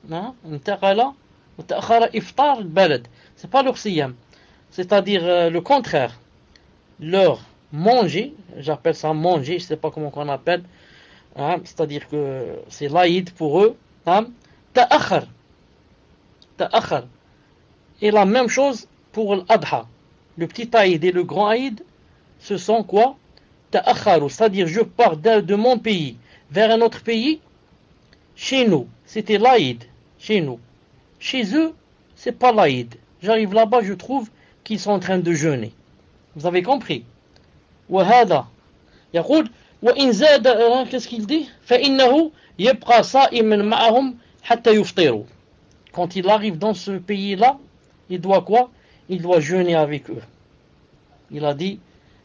A: c'est pas leur siyam, c'est-à-dire euh, le contraire, leur manger, j'appelle ça manger, je sais pas comment on appelle, hein, c'est-à-dire que c'est l'Aïd pour eux, hein, ta'akhar, ta'akhar. Et la même chose pour l'Adha, le petit Aïd et le grand Aïd, ce sont quoi? Ta'akharu, c'est-à-dire je pars de, de mon pays vers un autre pays. Chez nous, c'était l'Aïd, chez nous. Chez eux, c'est pas l'Aïd. J'arrive là-bas, je trouve qu'ils sont en train de jeûner. Vous avez compris? وهذا يقول وإن زاد, qu'est-ce qu'il dit? فإنه يبقى صائما معهم حتى يفطروا. Quand il arrive dans ce pays-là, il doit quoi? Il doit jeûner avec eux. Il a dit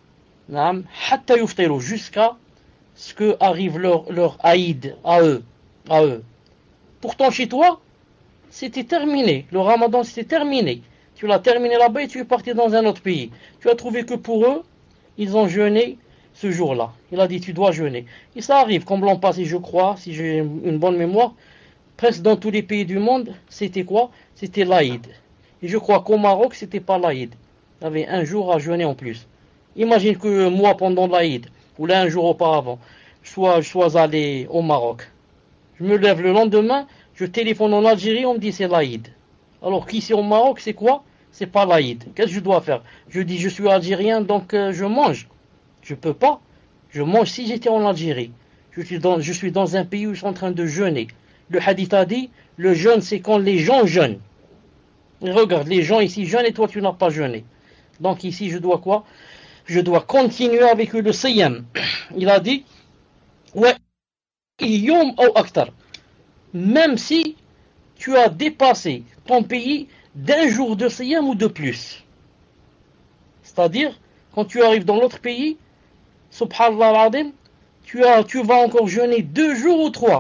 A: حتى يفطروا, jusqu'à ce que arrive leur, leur Aïd à eux, à eux. Pourtant chez toi, c'était terminé. Le Ramadan, c'était terminé. Tu l'as terminé là-bas et tu es parti dans un autre pays. Tu as trouvé que pour eux, ils ont jeûné ce jour-là. Il a dit, tu dois jeûner. Et ça arrive, comme l'an passé, je crois, si j'ai une bonne mémoire, presque dans tous les pays du monde, c'était quoi? C'était l'Aïd. Et je crois qu'au Maroc, c'était pas l'Aïd. Il y avait un jour à jeûner en plus. Imagine que moi, pendant l'Aïd, ou là un jour auparavant, je sois, je sois allé au Maroc. Je me lève le lendemain, je téléphone en Algérie, on me dit c'est l'Aïd. Alors qu'ici au Maroc, c'est quoi? C'est pas l'Aïd. Qu'est-ce que je dois faire? Je dis je suis algérien, donc euh, je mange. Je peux pas. Je mange si j'étais en Algérie. Je suis, dans, je suis dans un pays où je suis en train de jeûner. Le hadith a dit, le jeûne c'est quand les gens jeûnent. Et regarde, les gens ici jeûnent et toi tu n'as pas jeûné. Donc ici je dois quoi? Je dois continuer avec eux le siyam. Il a dit, ouais, yom ou aktar. Même si tu as dépassé ton pays d'un jour de siyam ou de plus. C'est-à-dire, quand tu arrives dans l'autre pays, subhanallah al-azim, tu, as, tu vas encore jeûner deux jours ou trois.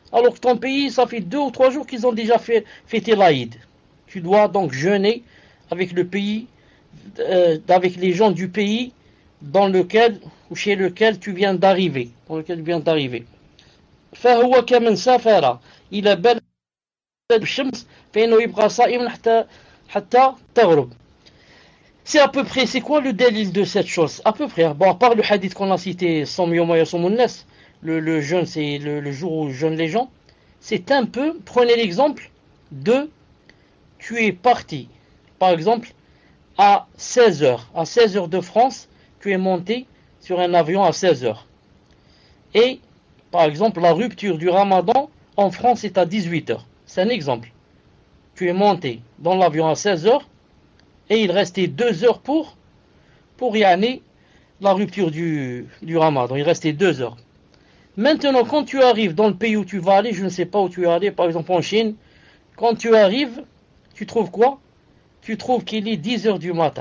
A: alors que ton pays, ça fait deux ou trois jours qu'ils ont déjà fait, fêté l'Aïd. Tu dois donc jeûner avec le pays, euh, avec les gens du pays dans lequel ou chez lequel tu viens d'arriver, dans lequel tu viens d'arriver. فهو كمن سافر إلى بلد الشمس فإنه يبقى صائما حتى حتى تغرب. C'est à peu près, c'est quoi le délil de cette chose? À peu près, bon, à part le hadith qu'on a cité, Som Yoma Yasomun Nas, le, le jeûne, c'est le, le jour où jeûnent les gens, c'est un peu, prenez l'exemple de, tu es parti, par exemple, à seize heures, à seize heures de France, tu es monté sur un avion à seize heures. Et, par exemple, la rupture du Ramadan, en France, est à dix-huit heures. C'est un exemple. Tu es monté dans l'avion à seize heures, et il restait deux heures pour, pour y aller, la rupture du, du Ramadan. Il restait deux heures. Maintenant, quand tu arrives dans le pays où tu vas aller, je ne sais pas où tu es allé, par exemple en Chine, quand tu arrives, tu trouves quoi? Tu trouves qu'il est dix heures du matin.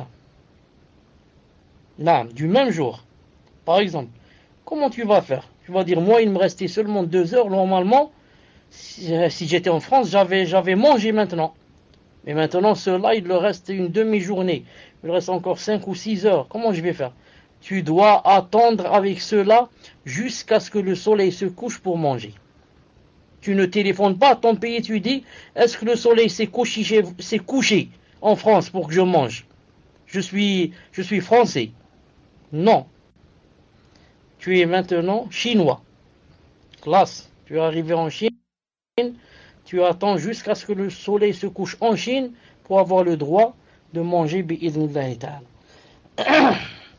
A: Là, du même jour. Par exemple, comment tu vas faire? Tu vas dire, moi, il me restait seulement deux heures. Normalement, si, si j'étais en France, j'avais, j'avais mangé maintenant. Mais maintenant, cela, il leur reste une demi-journée. Il reste encore cinq ou six heures. Comment je vais faire? Tu dois attendre avec cela jusqu'à ce que le soleil se couche pour manger. Tu ne téléphones pas à ton pays, tu dis, est-ce que le soleil s'est couché, s'est couché en France pour que je mange? Je suis, je suis français. Non. Tu es maintenant chinois. Classe. Tu es arrivé en Chine. Tu attends jusqu'à ce que le soleil se couche en Chine pour avoir le droit de manger bi'idhnillahi ta'ala.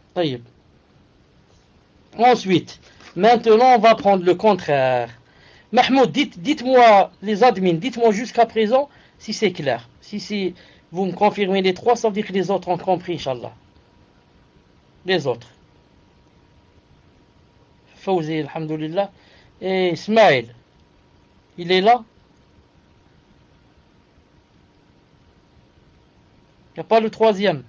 A: Ensuite, maintenant on va prendre le contraire. Mahmoud, dites, dites-moi, les admins, dites-moi jusqu'à présent si c'est clair. Si, si vous me confirmez les trois, ça veut dire que les autres ont compris, Inch'Allah. Les autres. Fawzi, alhamdoulilah. Et Ismaël, il est là? Il n'y a pas le troisième.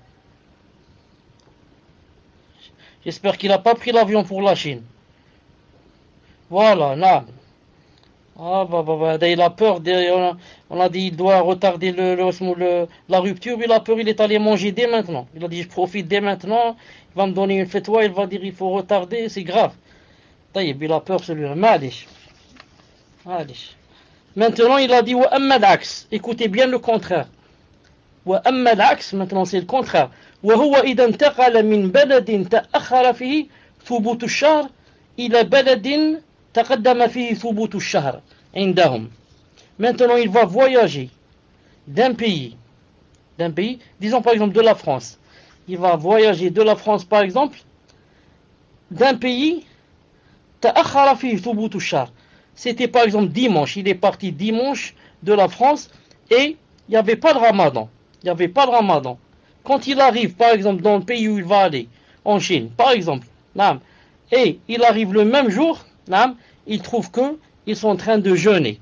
A: J'espère qu'il n'a pas pris l'avion pour la Chine. Voilà, là. Ah, bah, bah, bah, il a peur. De, on, a, on a dit qu'il doit retarder le, le, le, la rupture. Il a peur, il est allé manger dès maintenant. Il a dit, je profite dès maintenant. Il va me donner une fatwa, il va dire, il faut retarder. C'est grave. Il a peur, celui-là. Malish. Malish. Maintenant, il a dit, wa amma l'axe. Écoutez bien le contraire. وأما العكس, maintenant c'est le contraire. وهو إذا انتقل من بلد تأخر فيه ثبوت الشهر إلى بلد تقدم فيه ثبوت الشهر عندهم. Maintenant il va voyager d'un pays, d'un pays, disons par exemple de la France. Il va voyager de la France par exemple, d'un pays تأخر فيه ثبوت الشهر. C'était par exemple dimanche, il est parti dimanche de la France et il n'y avait pas de Ramadan. Il n'y avait pas de Ramadan. Quand il arrive, par exemple, dans le pays où il va aller, en Chine, par exemple, et il arrive le même jour, il trouve qu'ils sont en train de jeûner.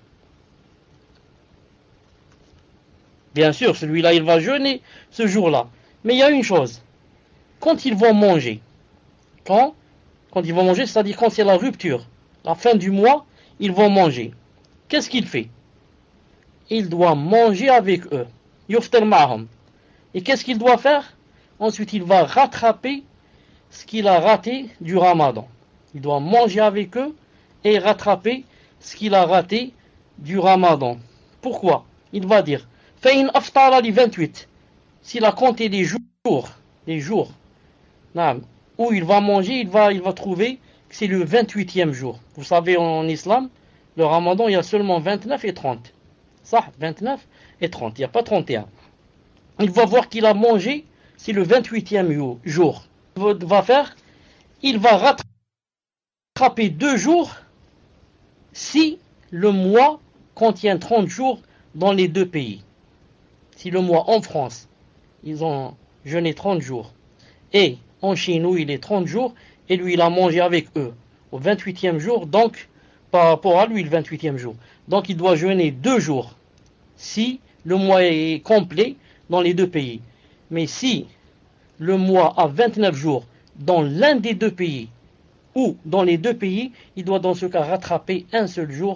A: Bien sûr, celui-là, il va jeûner ce jour-là. Mais il y a une chose. Quand ils vont manger, quand, quand ils vont manger, c'est-à-dire quand c'est la rupture, la fin du mois, ils vont manger. Qu'est-ce qu'il fait? Il doit manger avec eux. Yuftar ma'hum. Et qu'est-ce qu'il doit faire? Ensuite, il va rattraper ce qu'il a raté du Ramadan. Il doit manger avec eux et rattraper ce qu'il a raté du Ramadan. Pourquoi? Il va dire, Fa'in aftara li vingt-huit. S'il a compté les jours, les jours, où il va manger, il va, il va trouver que c'est le vingt-huitième jour. Vous savez, en islam, le Ramadan, il y a seulement vingt-neuf et trente. Ça, vingt-neuf et trente, il n'y a pas trente et un. Il va voir qu'il a mangé, c'est le vingt-huitième jour. Il va faire, il va rattraper deux jours si le mois contient trente jours dans les deux pays. Si le mois en France, ils ont jeûné trente jours, et en Chine où il est trente jours, et lui il a mangé avec eux au vingt-huitième jour, donc par rapport à lui le vingt-huitième jour. Donc il doit jeûner deux jours si le mois est complet dans les deux pays. Mais si le mois a vingt-neuf jours dans l'un des deux pays ou dans les deux pays, il doit dans ce cas rattraper un seul jour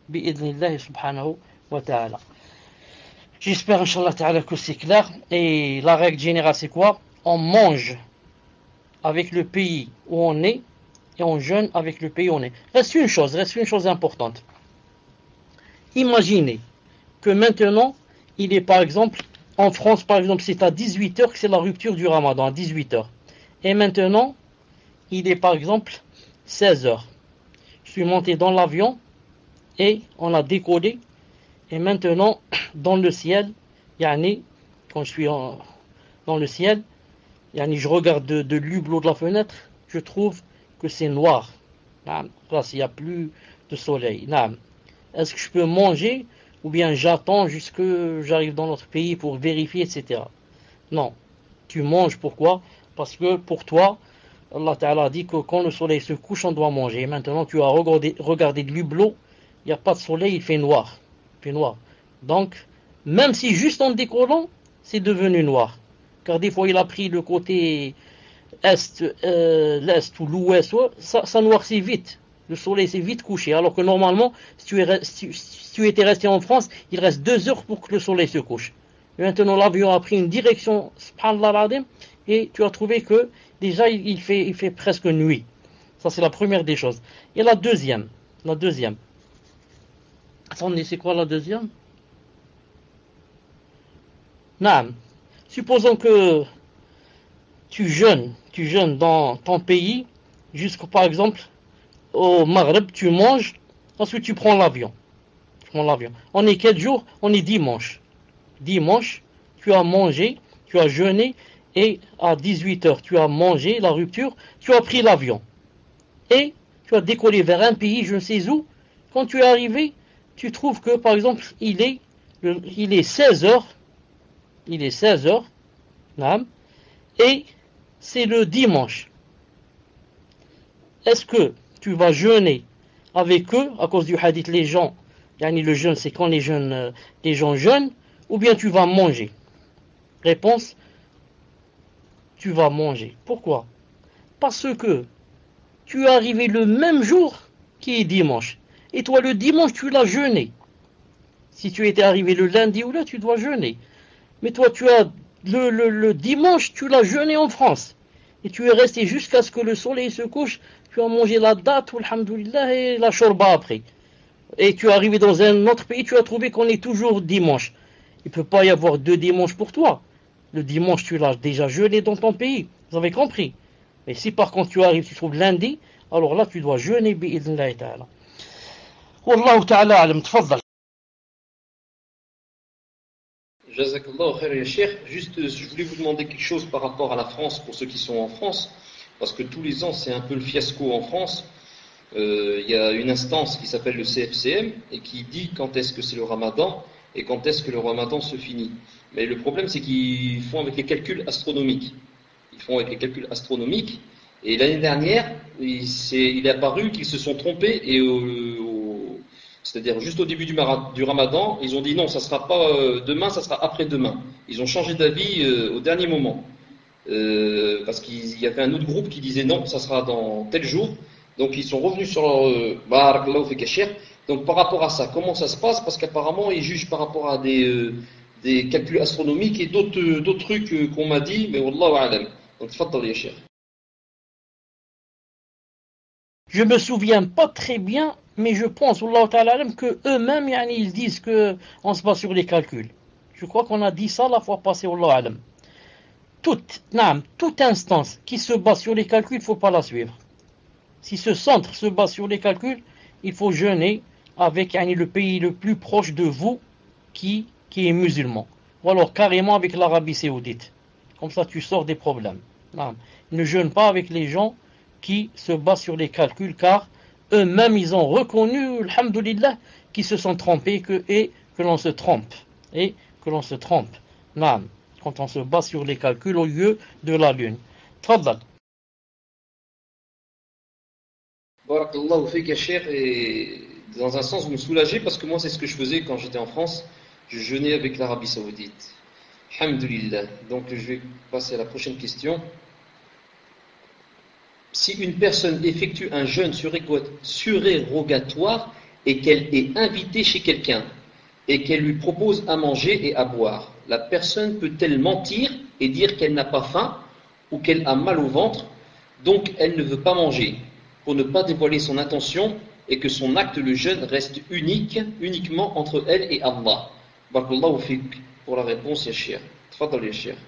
A: bi'idhnillah subhanahu wa ta'ala. J'espère, Inch'Allah ta'ala, que c'est clair. Et la règle générale, c'est quoi? On mange avec le pays où on est et on jeûne avec le pays où on est. Reste une chose, reste une chose importante. Imaginez que maintenant, il est par exemple, en France, par exemple, c'est à dix-huit heures que c'est la rupture du Ramadan, à dix-huit heures. Et maintenant, il est par exemple seize heures. Je suis monté dans l'avion et on a décollé. Et maintenant, dans le ciel, yani, quand je suis en, dans le ciel, yani, je regarde de, de l'hublot de la fenêtre, je trouve que c'est noir. Là, il n'y a plus de soleil. Là, est-ce que je peux manger ou bien j'attends jusqu'à j'arrive dans notre pays pour vérifier, et cetera. Non, tu manges. Pourquoi? Parce que pour toi, Allah Ta'ala a dit que quand le soleil se couche, on doit manger. Et maintenant, tu as regardé, regardé de l'hublot, il n'y a pas de soleil, il fait noir. Il fait noir. Donc, même si juste en décollant, c'est devenu noir. Car des fois, il a pris le côté est, euh, l'est ou l'ouest, ça, ça noircit vite. Le soleil s'est vite couché. Alors que normalement, si tu, es, si, si tu étais resté en France, il reste deux heures pour que le soleil se couche. Et maintenant, l'avion a pris une direction, subhanallah, et tu as trouvé que déjà, il, il, fait, il fait presque nuit. Ça, c'est la première des choses. Et la deuxième, la deuxième. Attendez, c'est quoi la deuxième? Naam. Supposons que tu jeûnes, tu jeûnes dans ton pays, jusqu'au, par exemple, au Maghreb, tu manges, ensuite tu prends l'avion. Tu prends l'avion. On est quel jour? On est dimanche. Dimanche, tu as mangé, tu as jeûné, et à dix-huit heures, tu as mangé la rupture, tu as pris l'avion. Et tu as décollé vers un pays, je ne sais où. Quand tu es arrivé, tu trouves que, par exemple, il est, il est seize heures, il est seize heures, et c'est le dimanche. Est-ce que tu vas jeûner avec eux, à cause du hadith, les gens, yani le jeûne, c'est quand les, jeunes, les gens jeûnent, ou bien tu vas manger? Réponse, tu vas manger. Pourquoi? Parce que tu es arrivé le même jour qui est dimanche. Et toi, le dimanche, tu l'as jeûné. Si tu étais arrivé le lundi ou là, tu dois jeûner. Mais toi, tu as le, le, le dimanche, tu l'as jeûné en France. Et tu es resté jusqu'à ce que le soleil se couche. Tu as mangé la date, alhamdoulilah, et la shorba après. Et tu es arrivé dans un autre pays, tu as trouvé qu'on est toujours dimanche. Il ne peut pas y avoir deux dimanches pour toi. Le dimanche, tu l'as déjà jeûné dans ton pays. Vous avez compris? Mais si par contre tu arrives, tu trouves lundi, alors là, tu dois jeûner, bi'idhnillah ta'ala. Wallahu ta'ala alam, tfaddal.
B: Jazakallah khair ya Cheikh. Juste, je voulais vous demander quelque chose par rapport à la France, pour ceux qui sont en France, parce que tous les ans, c'est un peu le fiasco en France. Il euh, y a une instance qui s'appelle le C F C M et qui dit quand est-ce que c'est le Ramadan et quand est-ce que le Ramadan se finit. Mais le problème, c'est qu'ils font avec les calculs astronomiques. Ils font avec les calculs astronomiques. Et l'année dernière, il, il est apparu qu'ils se sont trompés et au, au, c'est-à-dire juste au début du, mara, du Ramadan, ils ont dit non, ça sera pas euh, demain, ça sera après-demain. Ils ont changé d'avis euh, au dernier moment. Euh, parce qu'il y avait un autre groupe qui disait non, ça sera dans tel jour. Donc ils sont revenus sur leur euh, barakallahu fika Cheikh. Donc par rapport à ça, comment ça se passe? Parce qu'apparemment ils jugent par rapport à des, euh, des calculs astronomiques et d'autres, euh, d'autres trucs euh, qu'on m'a dit, mais wallahu a'lam. Donc tfaddal ya Cheikh.
A: Je me souviens pas très bien, mais je pense, wallahu ta'ala alam, que eux-mêmes, yani, ils disent que on se base sur les calculs. Je crois qu'on a dit ça la fois passée, wallahu alam. Toute, naam, toute instance qui se base sur les calculs, il ne faut pas la suivre. Si ce centre se base sur les calculs, il faut jeûner avec yani, le pays le plus proche de vous qui, qui est musulman. Ou alors carrément avec l'Arabie Saoudite. Comme ça, tu sors des problèmes. Non. Ne jeûne pas avec les gens qui se basent sur les calculs, car eux-mêmes, ils ont reconnu, alhamdoulilah, qu'ils se sont trompés que, et que l'on se trompe. Et que l'on se trompe. Non. Quand on se base sur les calculs au lieu de la lune. Tfaddal.
B: Barakallahu fika Cheikh, et dans un sens vous me soulagez parce que moi c'est ce que je faisais quand j'étais en France, je jeûnais avec l'Arabie Saoudite. Alhamdulillah. Donc je vais passer à la prochaine question. Si une personne effectue un jeûne surérogatoire et qu'elle est invitée chez quelqu'un et qu'elle lui propose à manger et à boire, la personne peut-elle mentir et dire qu'elle n'a pas faim ou qu'elle a mal au ventre, donc elle ne veut pas manger, pour ne pas dévoiler son intention et que son acte de jeûne reste unique, uniquement entre elle et Allah? Barakallahu fik pour la réponse, ya Cheikh. Tfadal, ya Cheikh.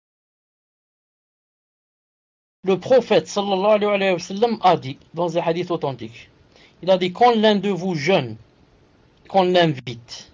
A: Le prophète sallallahu alayhi wa sallam a dit dans un hadith authentique, il a dit quand l'un de vous jeûne, qu'on l'invite.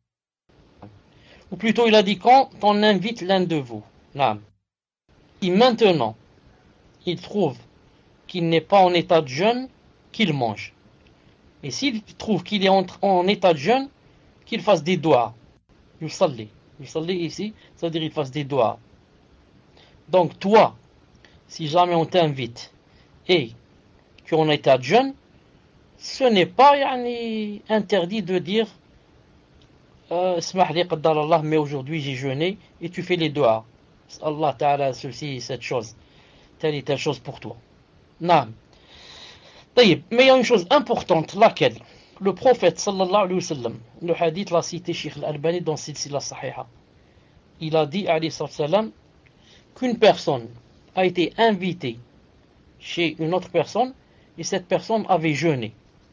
A: Ou plutôt il a dit quand on invite l'un de vous. Là. Et maintenant, il trouve qu'il n'est pas en état de jeûne, qu'il mange. Et s'il trouve qu'il est en, en état de jeûne, qu'il fasse des doigts. Yusalli. Yusalli ici, c'est-à-dire qu'il fasse des doigts. Donc toi, si jamais on t'invite et tu es en état de jeûne, ce n'est pas yani, interdit de dire euh, mais aujourd'hui j'ai jeûné et tu fais les doigts. Allah Ta'ala ceci, cette chose, telle et telle chose pour toi. Non. Mais il y a une chose importante, laquelle le prophète sallallahu alayhi wa sallam, le hadith l'a cité Cheikh Al-Albani dans Silsila Sahiha, il a dit alayhi salam qu'une personne a été invitée chez une autre personne et cette personne avait jeûné.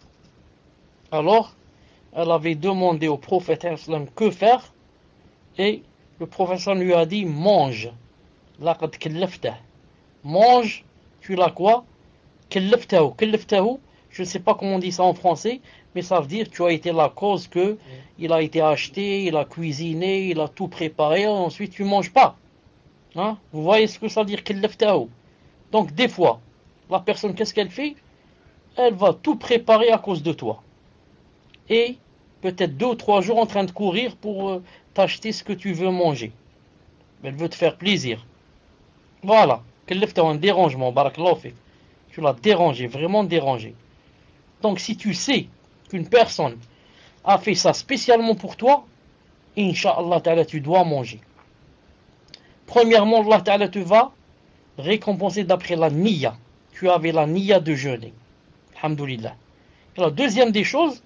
A: Alors, elle avait demandé au prophète que faire et le prophète lui a dit mange. Laqad kallaftah. Mange, tu l'as quoi? Kallaftahu. Kallaftahu, je ne sais pas comment on dit ça en français, mais ça veut dire tu as été la cause que il a été acheté, il a cuisiné, il a tout préparé, ensuite tu ne manges pas. Hein? Vous voyez ce que ça veut dire kallaftahu? Donc des fois, la personne qu'est-ce qu'elle fait? Elle va tout préparer à cause de toi. Et peut-être deux ou trois jours en train de courir pour euh, t'acheter ce que tu veux manger. Elle veut te faire plaisir. Voilà. Kallaftahu, un dérangement, barakallahu fik. Tu l'as dérangé, vraiment dérangé. Donc si tu sais qu'une personne a fait ça spécialement pour toi, Inch'Allah Ta'ala, tu dois manger. Premièrement, Allah Ta'ala te va récompenser d'après la niya. Tu avais la niya de jeûner. Alhamdulillah. Et la deuxième des choses,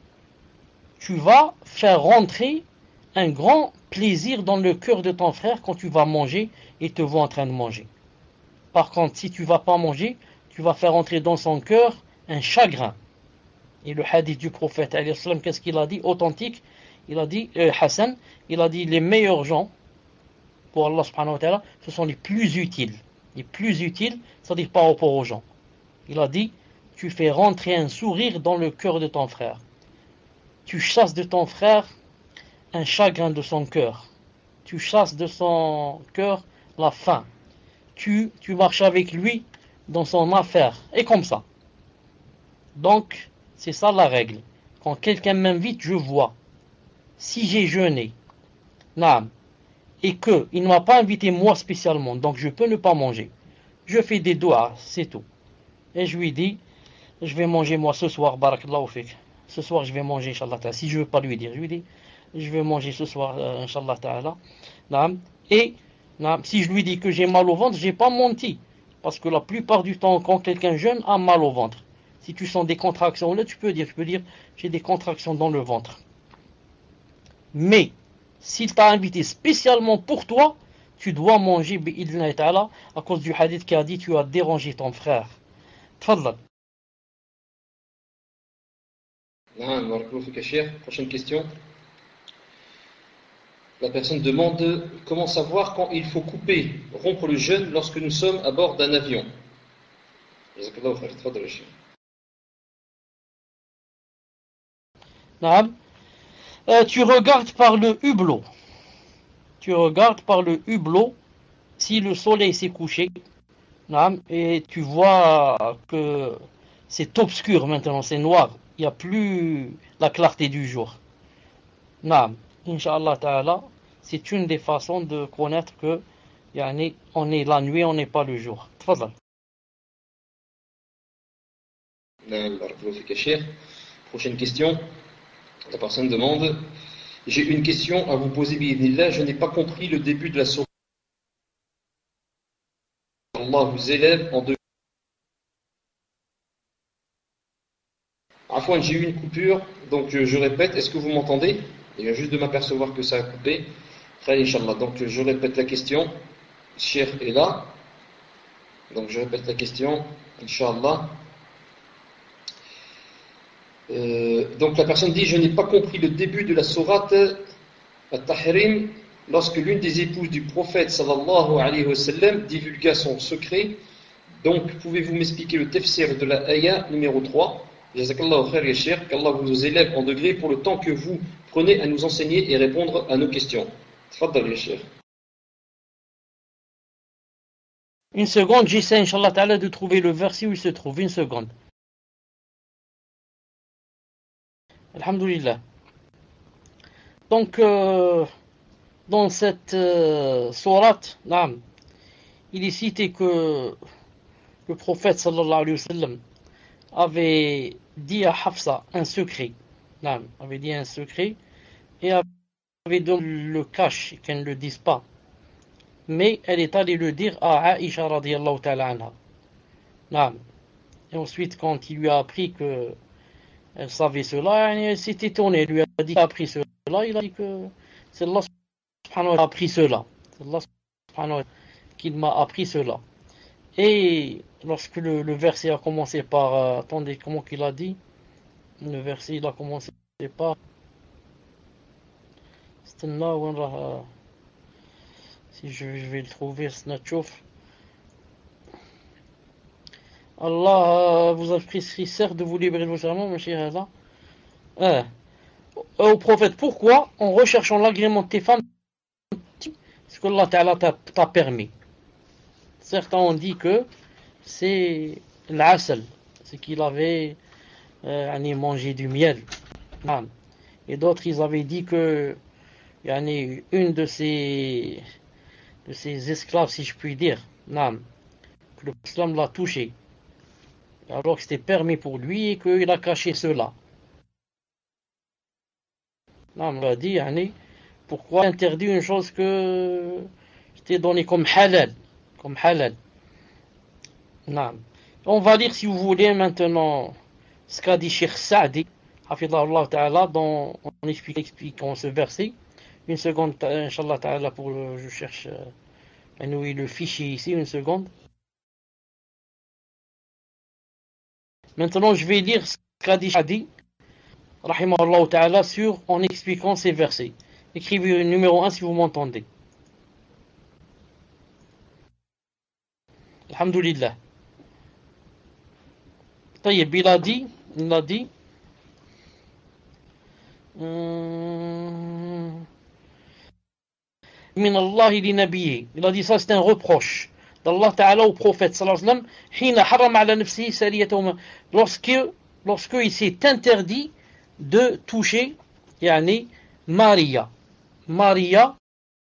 A: tu vas faire rentrer un grand plaisir dans le cœur de ton frère quand tu vas manger et te vois en train de manger. Par contre, si tu ne vas pas manger, tu vas faire entrer dans son cœur un chagrin. Et le hadith du prophète, qu'est-ce qu'il a dit? Authentique, il a dit, euh, Hassan, il a dit les meilleurs gens, pour Allah subhanahu wa ta'ala, ce sont les plus utiles. Les plus utiles, c'est-à-dire par rapport aux gens. Il a dit, tu fais rentrer un sourire dans le cœur de ton frère. Tu chasses de ton frère un chagrin de son cœur. Tu chasses de son cœur la faim. Tu, tu marches avec lui dans son affaire, et comme ça. Donc, c'est ça la règle. Quand quelqu'un m'invite, je vois. Si j'ai jeûné, naam, et qu'il ne m'a pas invité moi spécialement, donc je peux ne pas manger. Je fais des doigts, c'est tout. Et je lui dis, je vais manger moi ce soir, barakallahu fik. Ce soir, je vais manger, Inch'Allah ta'ala. Si je ne veux pas lui dire, je lui dis, je vais manger ce soir, euh, Inch'Allah ta'ala. Naam. Et naam, si je lui dis que j'ai mal au ventre, je n'ai pas menti. Parce que la plupart du temps, quand quelqu'un jeûne, a mal au ventre. Si tu sens des contractions, là, tu peux dire, tu peux dire, j'ai des contractions dans le ventre. Mais, s'il t'a invité spécialement pour toi, tu dois manger, bi'idhna ta'ala, à cause du hadith qui a dit, tu as dérangé ton frère. Tfadlal.
B: Prochaine question. La personne demande comment savoir quand il faut couper, rompre le jeûne lorsque nous sommes à bord d'un avion.
A: Euh, tu regardes par le hublot. Tu regardes par le hublot si le soleil s'est couché. Et tu vois que c'est obscur maintenant, c'est noir. Il n'y a plus la clarté du jour. Naam. Inch'Allah ta'ala, c'est une des façons de connaître que yani, on est la nuit, on n'est pas le jour. Tfadal.
B: Prochaine question. La personne demande, j'ai une question à vous poser, bi'idhnillah, je n'ai pas compris le début de la sourate. Allah vous élève en deux. Afwan, j'ai eu une coupure, donc je, je répète, est-ce que vous m'entendez? Il vient juste de m'apercevoir que ça a coupé. Très Inch'Allah. Donc je répète la question. Cheikh est là. Donc je répète la question. Inch'Allah. Euh, donc la personne dit: je n'ai pas compris le début de la sourate At-Tahrim lorsque l'une des épouses du prophète sallallahu alayhi wa sallam divulgua son secret. Donc pouvez-vous m'expliquer le tafsir de la ayah numéro trois? Jazakallahu khair ya Cheikh, qu'Allah vous élève en degré pour le temps que vous prenez à nous enseigner et répondre à nos questions. Tfaddal ya Cheikh.
A: Une seconde, j'essaie, Inch'Allah ta'ala, de trouver le verset où il se trouve. Une seconde. Alhamdulillah. Donc, euh, dans cette euh, sourate, naam, il est cité que le prophète sallallahu alayhi wa sallam avait dit à Hafsa un secret. Naam, avait dit un secret et avait donné le cache, qu'elle ne le dise pas. Mais elle est allée le dire à Aïcha radiyallahu ta'ala anha. Naam. Et ensuite, quand il lui a appris que elle savait cela, elle s'est étonnée. Elle lui a dit qu'il a appris cela. Il a dit que c'est Allah subhanahu wa ta'ala qui a appris cela. C'est Allah subhanahu wa ta'ala qui m'a appris cela. Et lorsque le, le verset a commencé par... Euh, attendez, comment qu'il a dit? Le verset, il a commencé par... C'était là où on a... Si je, je vais le trouver, Snatchouf. Allah vous a prescrit certes de vous libérer de vos serments, mon cher Allah. Euh, au prophète, pourquoi, en recherchant l'agrément de tes femmes, ce que Allah Ta'ala t'a, t'a permis? Certains ont dit que c'est l'asal, c'est qu'il avait euh, mangé du miel. Et d'autres, ils avaient dit que yani, une de ces, de ces esclaves, si je puis dire, que le islam l'a touché, alors que c'était permis pour lui et qu'il a caché cela. Non, on a dit, yani, pourquoi interdire une chose que j'étais donné comme halal, comme halal. Non. On va lire, si vous voulez, maintenant ce qu'a dit Cheikh Saadi, hafidhahullah ta'ala, dans, en expliquant ce verset. Une seconde, Inch'Allah ta'ala, pour le, je cherche euh, oui, le fichier ici, une seconde. Maintenant, je vais lire ce qu'a dit Saadi, rahimahullah ta'ala, sur, en expliquant ces versets. Écrivez le numéro un si vous m'entendez. Alhamdulillah. طيب, il a dit, il a dit, min Allah li nabiyyi. Il a dit ça, c'est un reproche d'Allah Ta'ala au prophète sallallahu alayhi wa sallam, hina haram ala nafsihi sariyatahu, lorsque lorsque il s'est interdit de toucher yani Maria. Maria.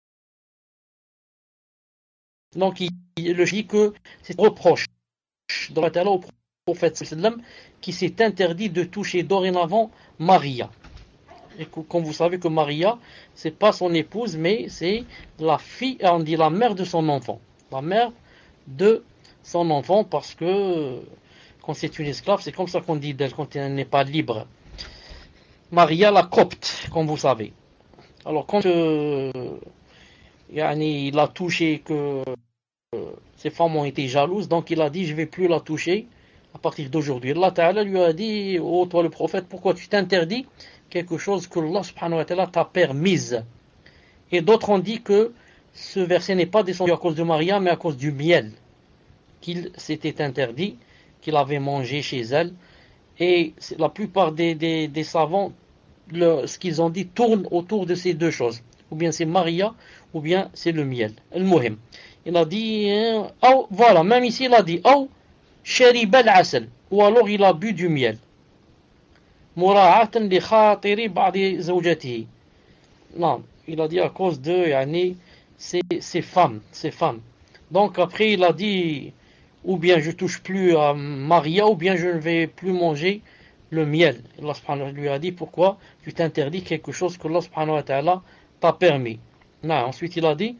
A: Donc il, il le dit que c'est un reproche d'Allah Ta'ala au prophète sallallahu alayhi wa sallam qui s'est interdit de toucher dorénavant Maria. Et comme vous savez que Maria, c'est pas son épouse, mais c'est la fille, on dit la mère de son enfant. La mère de son enfant, parce que quand c'est une esclave, c'est comme ça qu'on dit d'elle quand elle n'est pas libre. Maria la copte, comme vous savez. Alors quand euh, yani, il a touché que euh, ses femmes ont été jalouses, donc il a dit je vais plus la toucher à partir d'aujourd'hui. Allah Ta'ala lui a dit, ô oh, toi le prophète, pourquoi tu t'interdis quelque chose que Allah subhanahu wa ta'ala t'a permise? Et d'autres ont dit que ce verset n'est pas descendu à cause de Maria, mais à cause du miel qu'il s'était interdit, qu'il avait mangé chez elle. Et la plupart des, des, des savants, le, ce qu'ils ont dit tourne autour de ces deux choses. Ou bien c'est Maria, ou bien c'est le miel. Al-Muhim. Il a dit, euh, oh, voilà, même ici il a dit, oh, sharib al-asal, ou alors il a bu du miel. Mura'atan li khatiri ba'di zawjatihi. Non, il a dit à cause de yani, ces, ces femmes, ces femmes. Donc après il a dit, ou bien je touche plus à Maria, ou bien je ne vais plus manger le miel. Allah subhanahu wa ta'ala lui a dit, pourquoi tu t'interdis quelque chose que Allah subhanahu wa ta'ala t'a permis. Non, ensuite il a dit,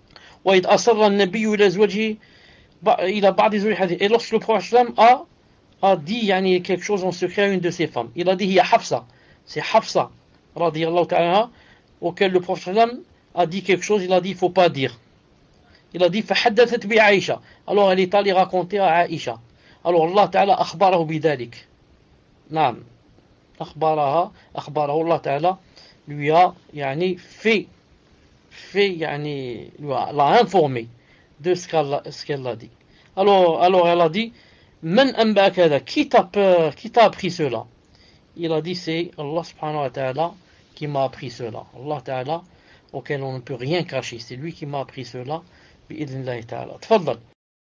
A: وَإِذْ أَصَرَّ النَّبِيُّ إِلَى زَوْجِهِ إِلَى بَعْضِ زَوْجِهِ. Et lorsque le prophète a a dit yani, quelque chose en secret à une de ses femmes. Il a dit il y a Hafsa, c'est Hafsa, radiyallahu ta'ala, auquel le prophète a dit quelque chose, il a dit il ne faut pas dire. Il a dit فحدثت بعائشة. Alors elle est allée raconter à Aïcha. Alors Allah ta'ala أخبره بذلك. نعم. أخبرها أخبره الله تعالى lui a يعني fait fait يعني lui a, l'a informé de ce qu'elle, ce qu'elle a dit. Alors alors elle a dit من أنبأك هذا, qui t'a qui t'a appris cela? Il a dit c'est Allah subhanahu wa ta'ala qui m'a appris cela. Allah ta'ala auquel on ne peut rien cacher, c'est lui qui m'a appris cela. بإذن الله تعالى. تفضل.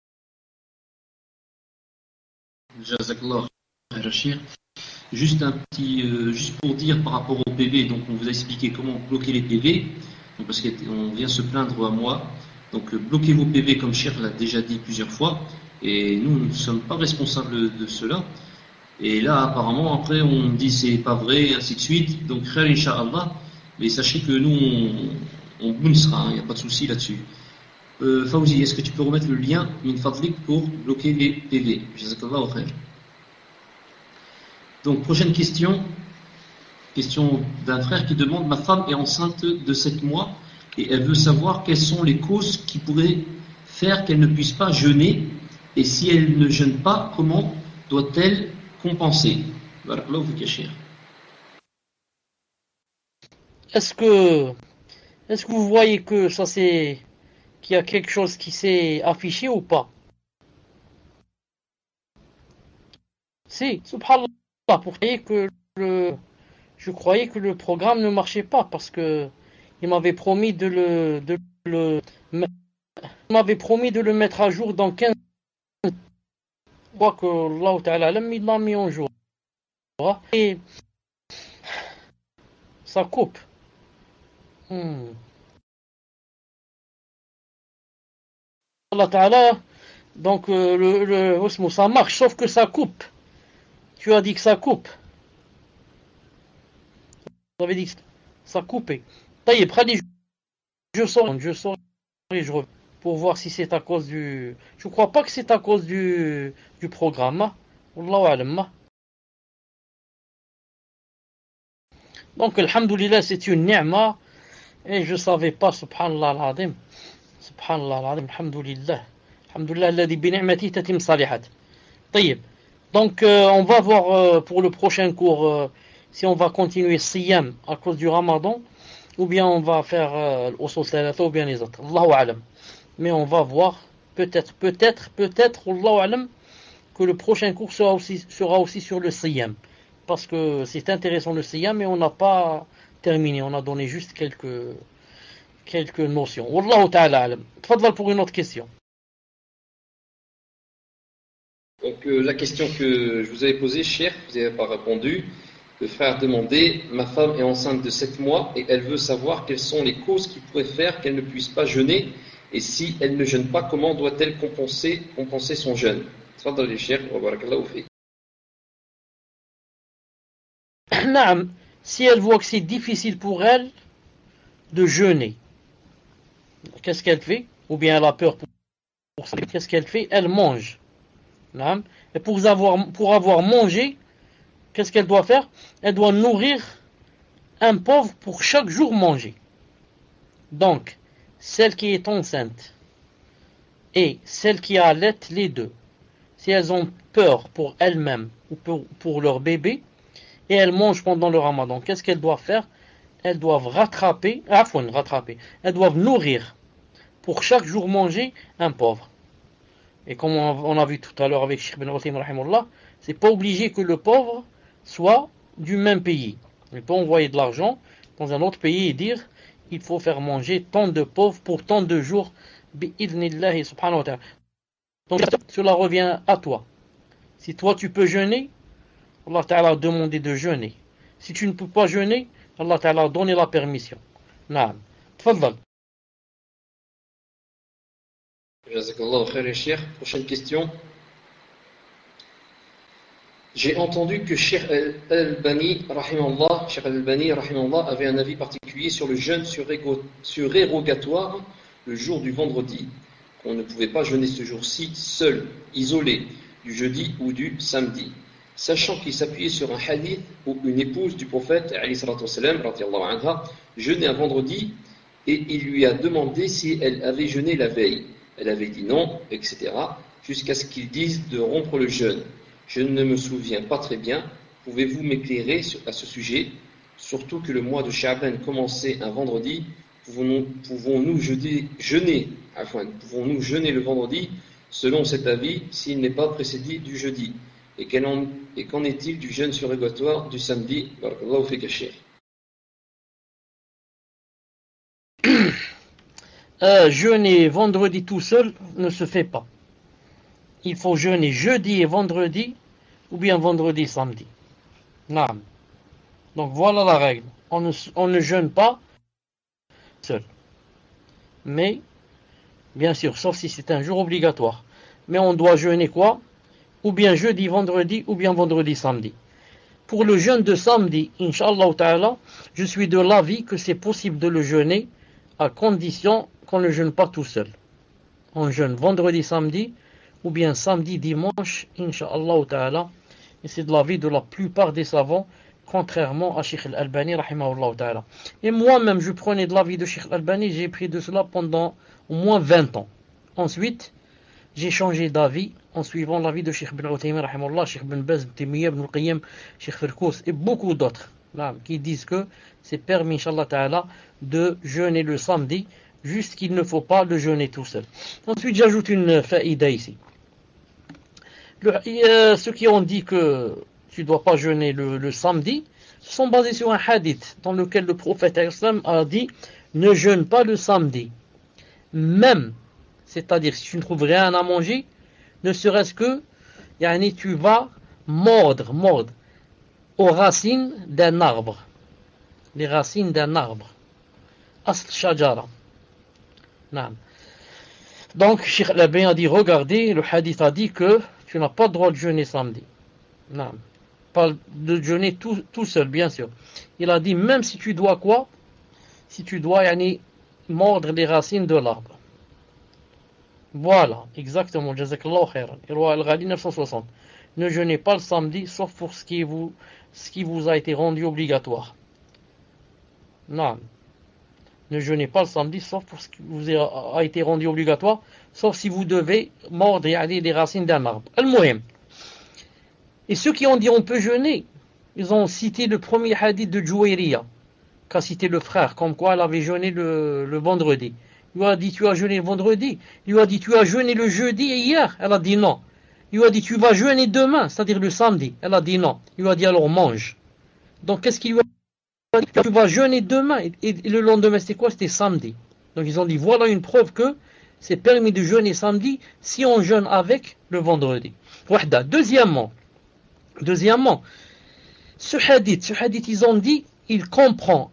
B: Jazakallah khairan. Juste un petit, euh, juste pour dire par rapport au P V, donc on vous a expliqué comment bloquer les P V, donc parce qu'on vient se plaindre à moi. Donc euh, bloquez vos P V comme Cheikh l'a déjà dit plusieurs fois, et nous nous ne sommes pas responsables de cela. Et là apparemment après on dit c'est pas vrai, ainsi de suite. Donc khair incha'Allah, mais sachez que nous on, on bounsera, il n'y a pas de souci là-dessus. Euh, Fawzi, est-ce que tu peux remettre le lien min fadlik pour bloquer les P V? Jazakallahu khair. Donc prochaine question, question d'un frère qui demande: ma femme est enceinte de sept mois et elle veut savoir quelles sont les causes qui pourraient faire qu'elle ne puisse pas jeûner, et si elle ne jeûne pas, comment doit-elle compenser? Barakallahu fik ya Cheikh.
A: Est-ce que est-ce que vous voyez que ça c'est qu'il y a quelque chose qui s'est affiché ou pas? Si, subhanallah, pour que le, je croyais que le programme ne marchait pas parce que il m'avait promis de le, de le, il m'avait promis de le mettre à jour dans quinze. Je crois que Allah Ta'ala il l'a mis en jour. Et ça coupe. Hmm. Allah Ta'ala, donc euh, le, le ça marche, sauf que ça coupe. Tu as dit que ça coupe. Vous avez dit que ça coupait. Taïeb, Khadi, je sors, je sors et je reviens pour voir si c'est à cause du. Je crois pas que c'est à cause du du programme. Wallahu a'lam. Donc, alhamdoulilah, c'est une ni'ma et je savais pas, subhanallah al-azim. Subhanallah al-azim, alhamdoulilah. Alhamdoulilah, alladhi bi ni'mati tatim salihat. Taïeb. Donc, euh, on va voir euh, pour le prochain cours euh, si on va continuer Siyam à cause du Ramadan ou bien on va faire euh, l'Usul Thalatha ou bien les autres. Allahu a'lam. Mais on va voir, peut-être, peut-être, peut-être, Allahu a'lam, que le prochain cours sera aussi, sera aussi sur le Siyam. Parce que c'est intéressant le Siyam, mais on n'a pas terminé. On a donné juste quelques, quelques notions. Wallahu ta'ala a'lam. Tfadal pour une autre question.
B: Donc euh, la question que je vous avais posée, Cheikh, vous n'avez pas répondu. Le frère demandait: ma femme est enceinte de sept mois et elle veut savoir quelles sont les causes qui pourraient faire qu'elle ne puisse pas jeûner, et si elle ne jeûne pas, comment doit-elle compenser, compenser son jeûne? Tfadal Cheikh, wa barakallahu fik.
A: Naam, si elle voit que c'est difficile pour elle de jeûner, qu'est-ce qu'elle fait? Ou bien elle a peur pour, pour ça, qu'est-ce qu'elle fait? Elle mange. Naam. Et pour avoir, pour avoir mangé, qu'est-ce qu'elle doit faire? Elle doit nourrir un pauvre pour chaque jour manger. Donc, celle qui est enceinte et celle qui allait, les deux, si elles ont peur pour elles-mêmes ou pour, pour leur bébé, et elles mangent pendant le Ramadan, qu'est-ce qu'elles doivent faire? Elles doivent rattraper, afouane, rattraper, elles doivent nourrir pour chaque jour manger un pauvre. Et comme on a vu tout à l'heure avec Cheikh Ben Uthaymin rahimahullah, c'est pas obligé que le pauvre soit du même pays. Il peut envoyer de l'argent dans un autre pays et dire il faut faire manger tant de pauvres pour tant de jours. Bi'idhnillahi subhanahu wa ta'ala. Donc cela revient à toi. Si toi tu peux jeûner, Allah Ta'ala a demandé de jeûner. Si tu ne peux pas jeûner, Allah Ta'ala a donné la permission. Naam. Tfadal.
B: Jazakallahu khair, Cheikh. Prochaine question. J'ai entendu que Cheikh Al-Albani rahimahullah, Cheikh Al-Albani rahimahullah avait un avis particulier sur le jeûne surérogatoire le jour du vendredi. On ne pouvait pas jeûner ce jour-ci seul, isolé. du jeudi ou du samedi, sachant qu'il s'appuyait sur un hadith où une épouse du prophète alayhi salatu wassalam, radiyallahu anha, jeûnait un vendredi et il lui a demandé si elle avait jeûné la veille. Elle avait dit non, et cetera, jusqu'à ce qu'il dise de rompre le jeûne. Je ne me souviens pas très bien. Pouvez-vous m'éclairer à ce sujet? Surtout que le mois de Sha'ban commençait un vendredi. Pouvons-nous, pouvons-nous jeûner, jeûner, enfin, pouvons-nous jeûner le vendredi selon cet avis s'il n'est pas précédé du jeudi? Et, en, et qu'en est-il du jeûne surrogatoire du samedi? Barakallahu fika Cheikh.
A: Euh, jeûner vendredi tout seul ne se fait pas. Il faut jeûner jeudi et vendredi, ou bien vendredi samedi. Naam. Donc voilà la règle. On ne, on ne jeûne pas seul. Mais, bien sûr, sauf si c'est un jour obligatoire. Mais on doit jeûner quoi? Ou bien jeudi, vendredi, ou bien vendredi, samedi. Pour le jeûne de samedi, Inch'Allah ta'ala, je suis de l'avis que c'est possible de le jeûner à condition qu'on ne jeûne pas tout seul. On jeûne vendredi, samedi, ou bien samedi, dimanche, Inch'Allah ta'ala. Et c'est de l'avis de la plupart des savants, contrairement à Cheikh Al-Albani, rahimahullah ta'ala. Et moi-même, je prenais de l'avis de Cheikh Al-Albani, j'ai pris de cela pendant au moins vingt ans. Ensuite, j'ai changé d'avis en suivant l'avis de Cheikh Ibn Uthaymin, rahimahullah, Cheikh Ibn Baz, Ibn Taymiyyah, Ibn Al-Qayyim, Cheikh Firkous et beaucoup d'autres, là, qui disent que c'est permis, Inch'Allah ta'ala, de jeûner le samedi, juste qu'il ne faut pas le jeûner tout seul. Ensuite, j'ajoute une faïda ici. Le, euh, ceux qui ont dit que tu ne dois pas jeûner le, le samedi, sont basés sur un hadith dans lequel le prophète a dit ne jeûne pas le samedi. Même, c'est-à-dire si tu ne trouves rien à manger, ne serait-ce que yani, tu vas mordre, mordre aux racines d'un arbre. Les racines d'un arbre. Asl shajara. Donc, Cheikh Al-Albani a dit regardez, le hadith a dit que tu n'as pas le droit de jeûner samedi. Non. Pas de jeûner tout, tout seul, bien sûr. Il a dit, même si tu dois quoi? Si tu dois, yani, mordre les racines de l'arbre. Voilà, exactement. Jazakallahu khairan. Irwa Al-Ghali neuf cent soixante. Ne jeûnez pas le samedi, sauf pour ce qui vous, ce qui vous a été rendu obligatoire. Non. Ne jeûnez pas le samedi, sauf pour ce qui vous a été rendu obligatoire, sauf si vous devez mordre yani, les racines d'un arbre. Al-Muhim. Et ceux qui ont dit on peut jeûner, ils ont cité le premier hadith de Juwayriya, qu'a cité le frère, comme quoi elle avait jeûné le, le vendredi. Il lui a dit tu as jeûné le vendredi. Il lui a dit tu as jeûné le jeudi et hier. Elle a dit non. Il lui a dit tu vas jeûner demain, c'est-à-dire le samedi. Elle a dit non. Il lui a dit alors mange. Donc qu'est-ce qu'il lui a dit? Tu vas jeûner demain. Et, et, et le lendemain c'était quoi? C'était samedi. Donc ils ont dit voilà une preuve que c'est permis de jeûner samedi si on jeûne avec le vendredi. Wahda. Deuxièmement, Deuxièmement, ce hadith, ce hadith, ils ont dit, il comprend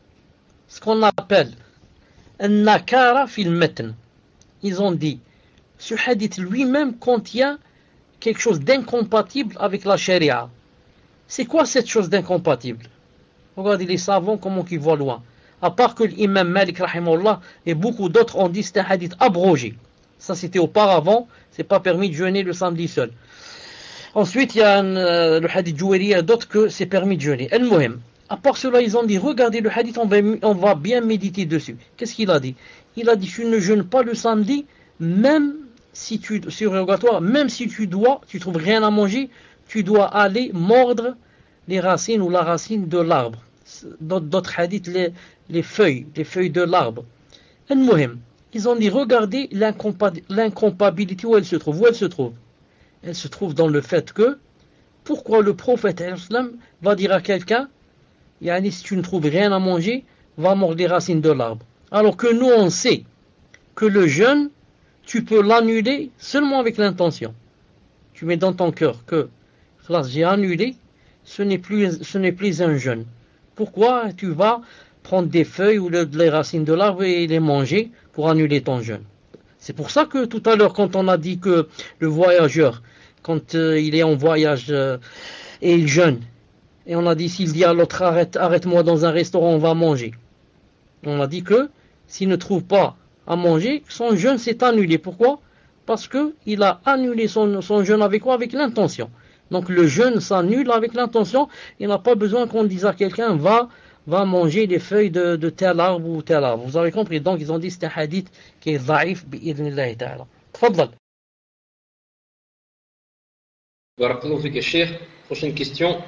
A: ce qu'on appelle un nakara fil matn. Ils ont dit, ce hadith lui-même contient quelque chose d'incompatible avec la charia. C'est quoi cette chose d'incompatible? Regardez les savants, comment ils voient loin. À part que l'imam Malik, rahimahullah, et beaucoup d'autres ont dit c'est un hadith abrogé. Ça c'était auparavant, c'est pas permis de jeûner le samedi seul. Ensuite, il y a un, euh, le hadith Juwayriya, d'autres que c'est permis de jeûner. Al-Muhim. À part cela, ils ont dit, regardez le hadith, on va, on va bien méditer dessus. Qu'est-ce qu'il a dit? Il a dit, tu ne jeûnes pas le samedi, même si tu, surrogatoire, même si tu dois, tu trouves rien à manger, tu dois aller mordre les racines ou la racine de l'arbre. D'autres hadiths, les, les feuilles, les feuilles de l'arbre. Al-Muhim. Ils ont dit, regardez l'incompatibilité où elle se trouve. Où elle se trouve? Elle se trouve dans le fait que, pourquoi le prophète va dire à quelqu'un, yani, si tu ne trouves rien à manger, va mordre les racines de l'arbre. Alors que nous, on sait que le jeûne, tu peux l'annuler seulement avec l'intention. Tu mets dans ton cœur que, j'ai annulé, ce n'est plus, ce n'est plus un jeûne. Pourquoi tu vas prendre des feuilles ou les racines de l'arbre et les manger pour annuler ton jeûne? C'est pour ça que tout à l'heure, quand on a dit que le voyageur, quand euh, il est en voyage euh, et il jeûne, et on a dit s'il dit à l'autre arrête, arrête-moi dans un restaurant, on va manger. On a dit que s'il ne trouve pas à manger, son jeûne s'est annulé. Pourquoi? parce qu'il a annulé son, son jeûne avec quoi? Avec l'intention. Donc le jeûne s'annule avec l'intention. Il n'a pas besoin qu'on dise à quelqu'un va, va manger des feuilles de, de tel arbre ou tel arbre. Vous avez compris? Donc ils ont dit c'est un hadith qui est dhaif bi'idhnillahi ta'ala. Tfaddal.
B: Barakallahu fik, Cheikh. Prochaine question.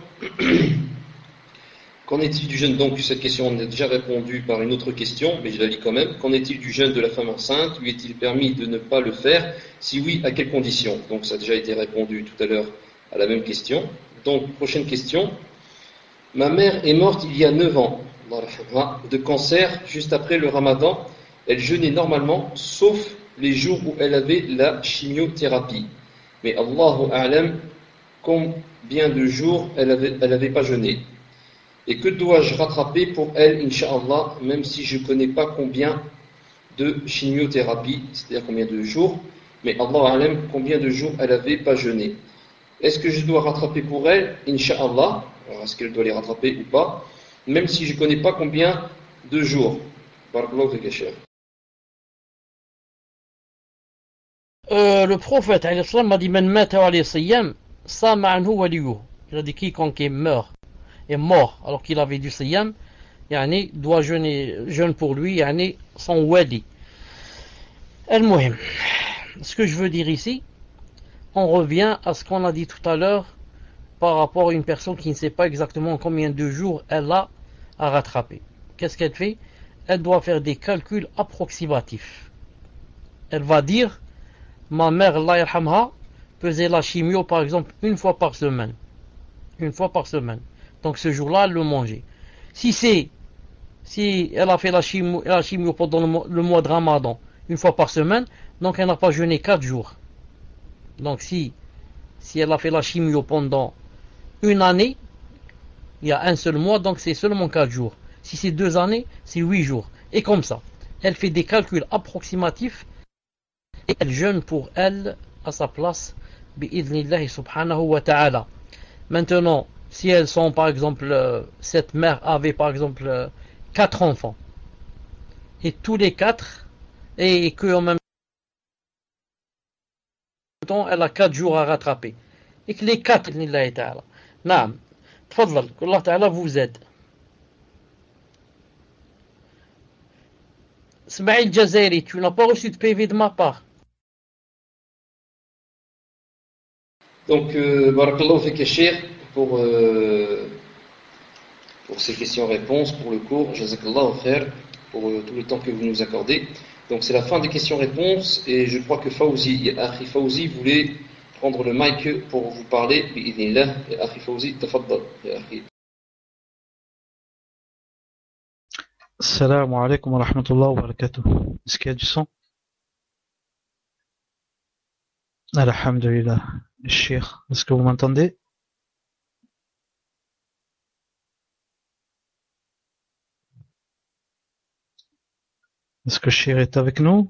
B: Qu'en est-il du jeûne? Donc, cette question, on a déjà répondu par une autre question, mais je la lis quand même. Qu'en est-il du jeûne de la femme enceinte? Lui est-il permis de ne pas le faire? Si oui, à quelles conditions? Donc, ça a déjà été répondu tout à l'heure à la même question. Donc, prochaine question. Ma mère est morte il y a neuf ans de cancer juste après le ramadan. Elle jeûnait normalement, sauf les jours où elle avait la chimiothérapie. Mais Allahu A'lam, combien de jours elle avait, elle avait pas jeûné? Et que dois-je rattraper pour elle, Inch'Allah, même si je ne connais pas combien de chimiothérapie, c'est-à-dire combien de jours, mais Allah A'lam, combien de jours elle n'avait pas jeûné. Est-ce que je dois rattraper pour elle, Inch'Allah? Alors, est-ce qu'elle doit les rattraper ou pas, même si je ne connais pas combien de jours? Barakallahu fik, Cheikh.
A: Euh, le prophète alayhi salam a dit man mata alayhi siyam sama anhu waliyuhu. Il a dit quiconque meurt est mort alors qu'il avait du siyam, yani doit jeûner, jeûne pour lui, yani son wali. Al-Muhim. Ce que je veux dire ici, on revient à ce qu'on a dit tout à l'heure par rapport à une personne qui ne sait pas exactement combien de jours elle a à rattraper. Qu'est-ce qu'elle fait? Elle doit faire des calculs approximatifs. Elle va dire ma mère, Allah yarhamha, faisait la chimio par exemple une fois par semaine. Une fois par semaine. Donc ce jour-là, elle le mangeait. Si c'est, si elle a fait la chimio, la chimio pendant le mois, le mois de Ramadan, une fois par semaine, donc elle n'a pas jeûné quatre jours. Donc si, si elle a fait la chimio pendant une année, il y a un seul mois, donc c'est seulement quatre jours. Si c'est deux années, c'est huit jours. Et comme ça, elle fait des calculs approximatifs et elle jeûne pour elle à sa place, bi'idhnillahi subhanahu wa ta'ala. Maintenant, si elles sont par exemple, euh, cette mère avait par exemple euh, quatre enfants, et tous les quatre, et que en même temps elle a quatre jours à rattraper, et que les quatre, bi'idhnillahi ta'ala. Naam, tfaddal, qu'Allah ta'ala vous aide. Smaïl Jazairi, tu n'as pas reçu de P V de ma part.
B: Donc, euh, Barakallahu fik, Cheikh, pour, euh, pour ces questions-réponses, pour le cours, Jazakallahu khair, pour euh, tout le temps que vous nous accordez. Donc, c'est la fin des questions-réponses, et je crois que Fawzi, Akhi Fawzi voulait prendre le mic pour vous parler, bi'idhnillah, et Akhi Fawzi, tafaddal, ya Akhi.
C: Assalamu alaikum wa rahmatullahi wa barakatuh. Est-ce qu'il y a du son? Alhamdulillah. Cheikh, est-ce que vous m'entendez? Est-ce que Cheikh est avec nous?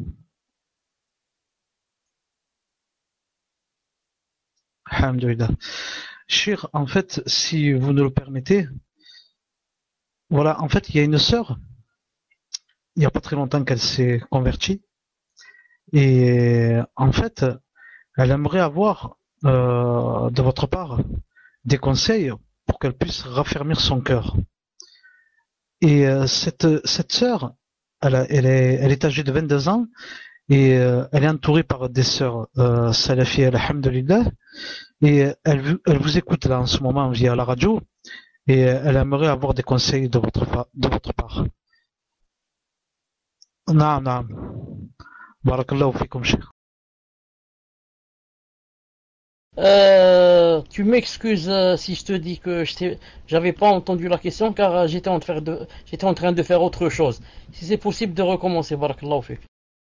C: Alhamdulillah. Cheikh, en fait, si vous nous le permettez, voilà, en fait, il y a une sœur, il n'y a pas très longtemps qu'elle s'est convertie, et en fait, elle aimerait avoir euh, de votre part des conseils pour qu'elle puisse raffermir son cœur. Et euh, cette, cette sœur, elle, a, elle, est, elle est âgée de vingt-deux ans et euh, elle est entourée par des sœurs euh, salafi, alhamdulillah, et elle, elle vous écoute là en ce moment via la radio et elle aimerait avoir des conseils de votre, de votre part. Naam, naam. Barakallahu fikum, cheikh.
A: Euh, tu m'excuses euh, si je te dis que je j'avais pas entendu la question car euh, j'étais en, train de, j'étais en train de faire autre chose. Si c'est possible de recommencer, barakallahu fik.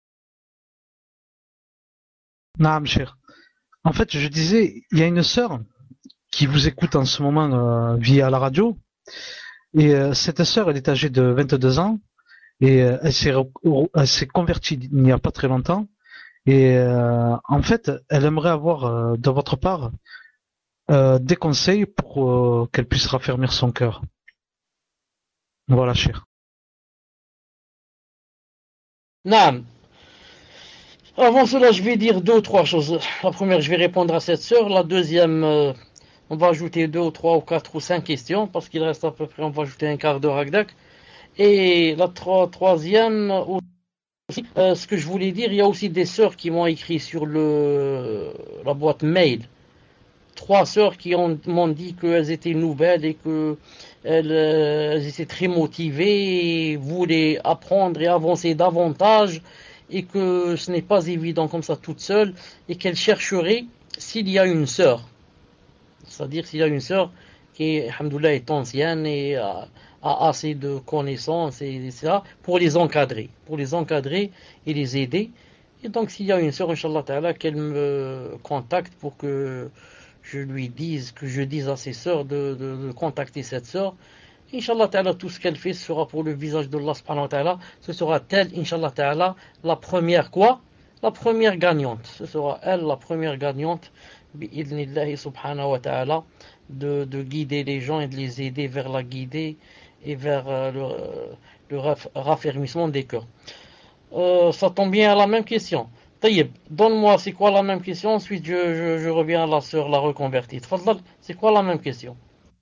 C: Naam, cheikh. En fait, je disais, il y a une sœur qui vous écoute en ce moment euh, via la radio et euh, cette sœur, elle est âgée de vingt-deux ans et euh, elle s'est, elle s'est convertie il n'y a pas très longtemps. Et euh, en fait, elle aimerait avoir euh, de votre part euh, des conseils pour euh, qu'elle puisse raffermir son cœur. Voilà, cher.
A: Naam. Avant cela, je vais dire deux ou trois choses. La première, je vais répondre à cette sœur. La deuxième, euh, on va ajouter deux ou trois ou quatre ou cinq questions, parce qu'il reste à peu près, on va ajouter un quart d'heure à Gdak. Et la tro- troisième, aussi, euh, ce que je voulais dire, il y a aussi des sœurs qui m'ont écrit sur le, la boîte mail. Trois sœurs qui ont, m'ont dit qu'elles étaient nouvelles et que elles, euh, elles étaient très motivées et voulaient apprendre et avancer davantage et que ce n'est pas évident comme ça toute seule et qu'elles chercheraient s'il y a une sœur. C'est-à-dire s'il y a une sœur qui, alhamdoulilah, est ancienne et a, a assez de connaissances et, et cetera pour les encadrer, pour les encadrer et les aider. Et donc s'il y a une sœur, Inch'Allah Ta'ala, qu'elle me contacte pour que je lui dise, que je dise à ses sœurs de, de, de contacter cette sœur. Inch'Allah Ta'ala, tout ce qu'elle fait sera pour le visage d'Allah Subhanahu wa Ta'ala. Ce sera elle, Inch'Allah Ta'ala, la première quoi? La première gagnante. Ce sera elle, la première gagnante, bi'idnillahi Subhanahu wa Ta'ala, de, de guider les gens et de les aider vers la guidée et vers euh, le, le raff, raffermissement des cœurs. Euh, ça tombe bien à la même question. Taïeb, donne-moi, c'est quoi la même question? Ensuite, je, je, je reviens à la sœur, la reconvertie. Tfadlal, c'est quoi la même question?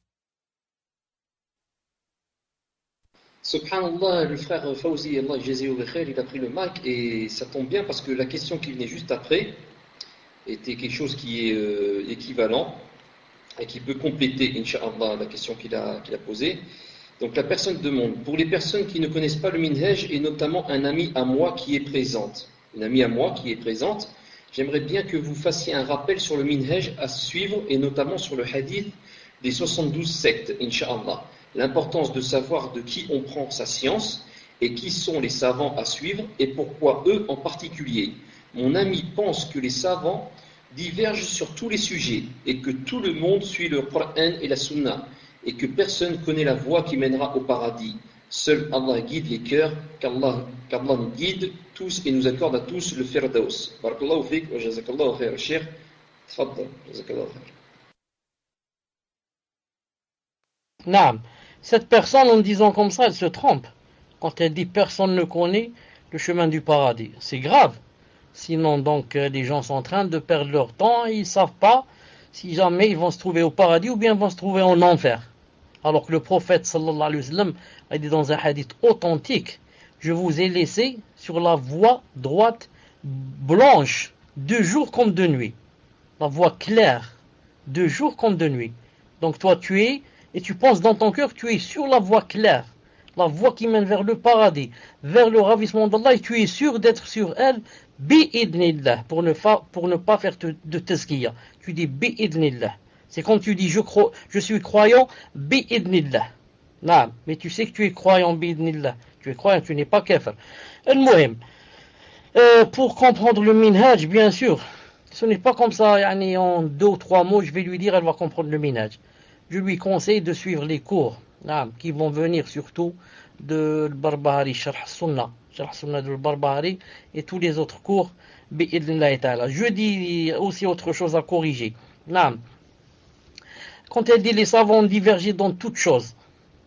B: Subhanallah, le frère Fawzi, Allah Jazéou Bekhair, il a pris le mic et ça tombe bien parce que la question qui venait juste après était quelque chose qui est euh, équivalent et qui peut compléter, Inch'Allah, la question qu'il a, qu'il a posée. Donc la personne demande, pour les personnes qui ne connaissent pas le minhaj et notamment un ami à moi qui est présente, une amie à moi qui est présente, j'aimerais bien que vous fassiez un rappel sur le minhaj à suivre et notamment sur le hadith des soixante-douze sectes, Inch'Allah. L'importance de savoir de qui on prend sa science et qui sont les savants à suivre et pourquoi eux en particulier. Mon ami pense que les savants divergent sur tous les sujets et que tout le monde suit le Coran et la Sunna et que personne ne connaît la voie qui mènera au paradis. Seul Allah guide les cœurs, qu'Allah, qu'Allah nous guide tous et nous accorde à tous le Firdaus. Barakallahu fik wa jazakallahu khair, Cheikh. Tfaddal, jazakallahu khair.
A: Naam. Cette personne, en disant comme ça, elle se trompe. Quand elle dit personne ne connaît le chemin du paradis. C'est grave. Sinon, donc, les gens sont en train de perdre leur temps et ils ne savent pas si jamais ils vont se trouver au paradis ou bien vont se trouver en enfer. Alors que le prophète sallallahu alayhi wa sallam a dit dans un hadith authentique, je vous ai laissé sur la voie droite blanche, de jour comme de nuit. La voie claire, de jour comme de nuit. Donc toi tu es, et tu penses dans ton cœur que tu es sur la voie claire, la voie qui mène vers le paradis, vers le ravissement d'Allah, et tu es sûr d'être sur elle, bi'idnillah, pour ne, fa, pour ne pas faire te, de tazkiya. Tu dis bi'idnillah. C'est comme tu dis je, crois, je suis croyant, bi'idnillah. Non, mais tu sais que tu es croyant, bi'idnillah. Tu es croyant, tu n'es pas kafir. Al-Muhim, euh, pour comprendre le minhaj, bien sûr, ce n'est pas comme ça, yani, en deux ou trois mots, je vais lui dire, elle va comprendre le minhaj. Je lui conseille de suivre les cours non, qui vont venir surtout de Barbahari, Sharh Sunnah, Sharh Sunnah de Barbahari et tous les autres cours, bi'idnillahi ta'ala. Je dis aussi autre chose à corriger. Non. Quand elle dit les savants ont divergé dans toutes choses,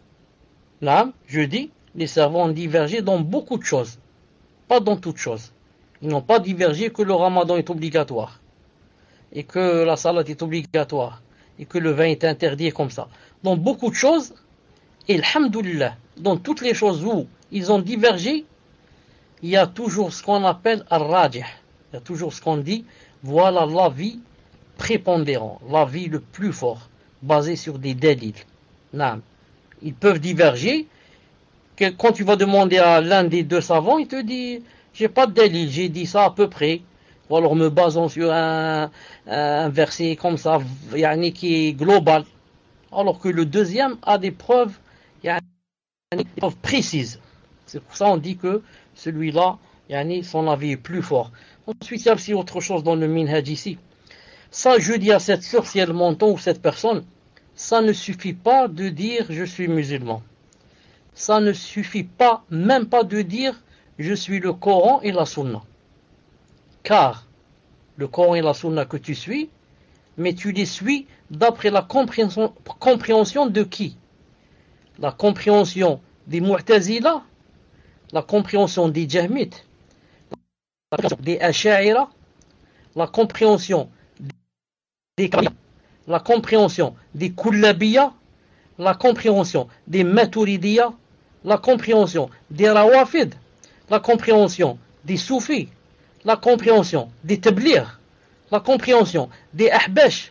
A: non, je dis les savants ont divergé dans beaucoup de choses, pas dans toutes choses. Ils n'ont pas divergé que le ramadan est obligatoire et que la salat est obligatoire et que le vin est interdit comme ça. Dans beaucoup de choses, et alhamdoulilah, dans toutes les choses où ils ont divergé, il y a toujours ce qu'on appelle al-rajih. Il y a toujours ce qu'on dit, voilà l'avis prépondérant, l'avis le plus fort, basé sur des dalils. Non. Ils peuvent diverger. Quand tu vas demander à l'un des deux savants, il te dit, j'ai pas de dalil, j'ai dit ça à peu près. Ou alors me basant sur un, un verset comme ça, yani, qui est global. Alors que le deuxième a des preuves, yani, des preuves précises. C'est pour ça qu'on dit que celui-là, yani, son avis est plus fort. Ensuite, il y a aussi autre chose dans le minhaj ici. Ça, je dis à cette sœur, si elle m'entend, ou cette personne, ça ne suffit pas de dire je suis musulman. Ça ne suffit pas, même pas de dire je suis le Coran et la Sunna. Car le Coran et la Sunna que tu suis, mais tu les suis d'après la compréhension, compréhension de qui? La compréhension des Mu'tazila, la compréhension des Jahmites, des Asha'ira, la compréhension des Qadariya, la compréhension des Kullabiya, la compréhension des Maturidiya, la compréhension des Rawafid, la compréhension des Soufis, la compréhension des Tabligh, la compréhension des Ahbash,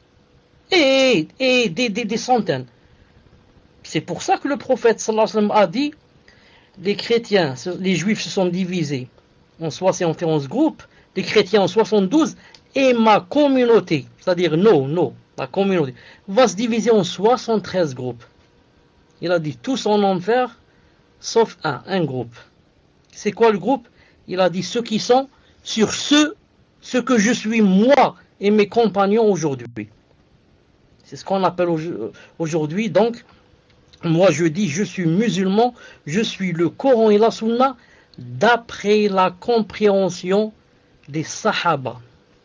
A: et, et des, des, des centaines. C'est pour ça que le prophète sallallahu alayhi wa sallam a dit, les chrétiens, les juifs se sont divisés en soixante et onze groupes, les chrétiens en soixante-douze, et ma communauté, c'est-à-dire nous, nous, la communauté, va se diviser en soixante-treize groupes. Il a dit tous en enfer, sauf un, un groupe. C'est quoi le groupe? Il a dit ceux qui sont sur ce, ce que je suis moi et mes compagnons aujourd'hui. C'est ce qu'on appelle aujourd'hui, donc, moi je dis je suis musulman, je suis le Coran et la Sunna d'après la compréhension des Sahaba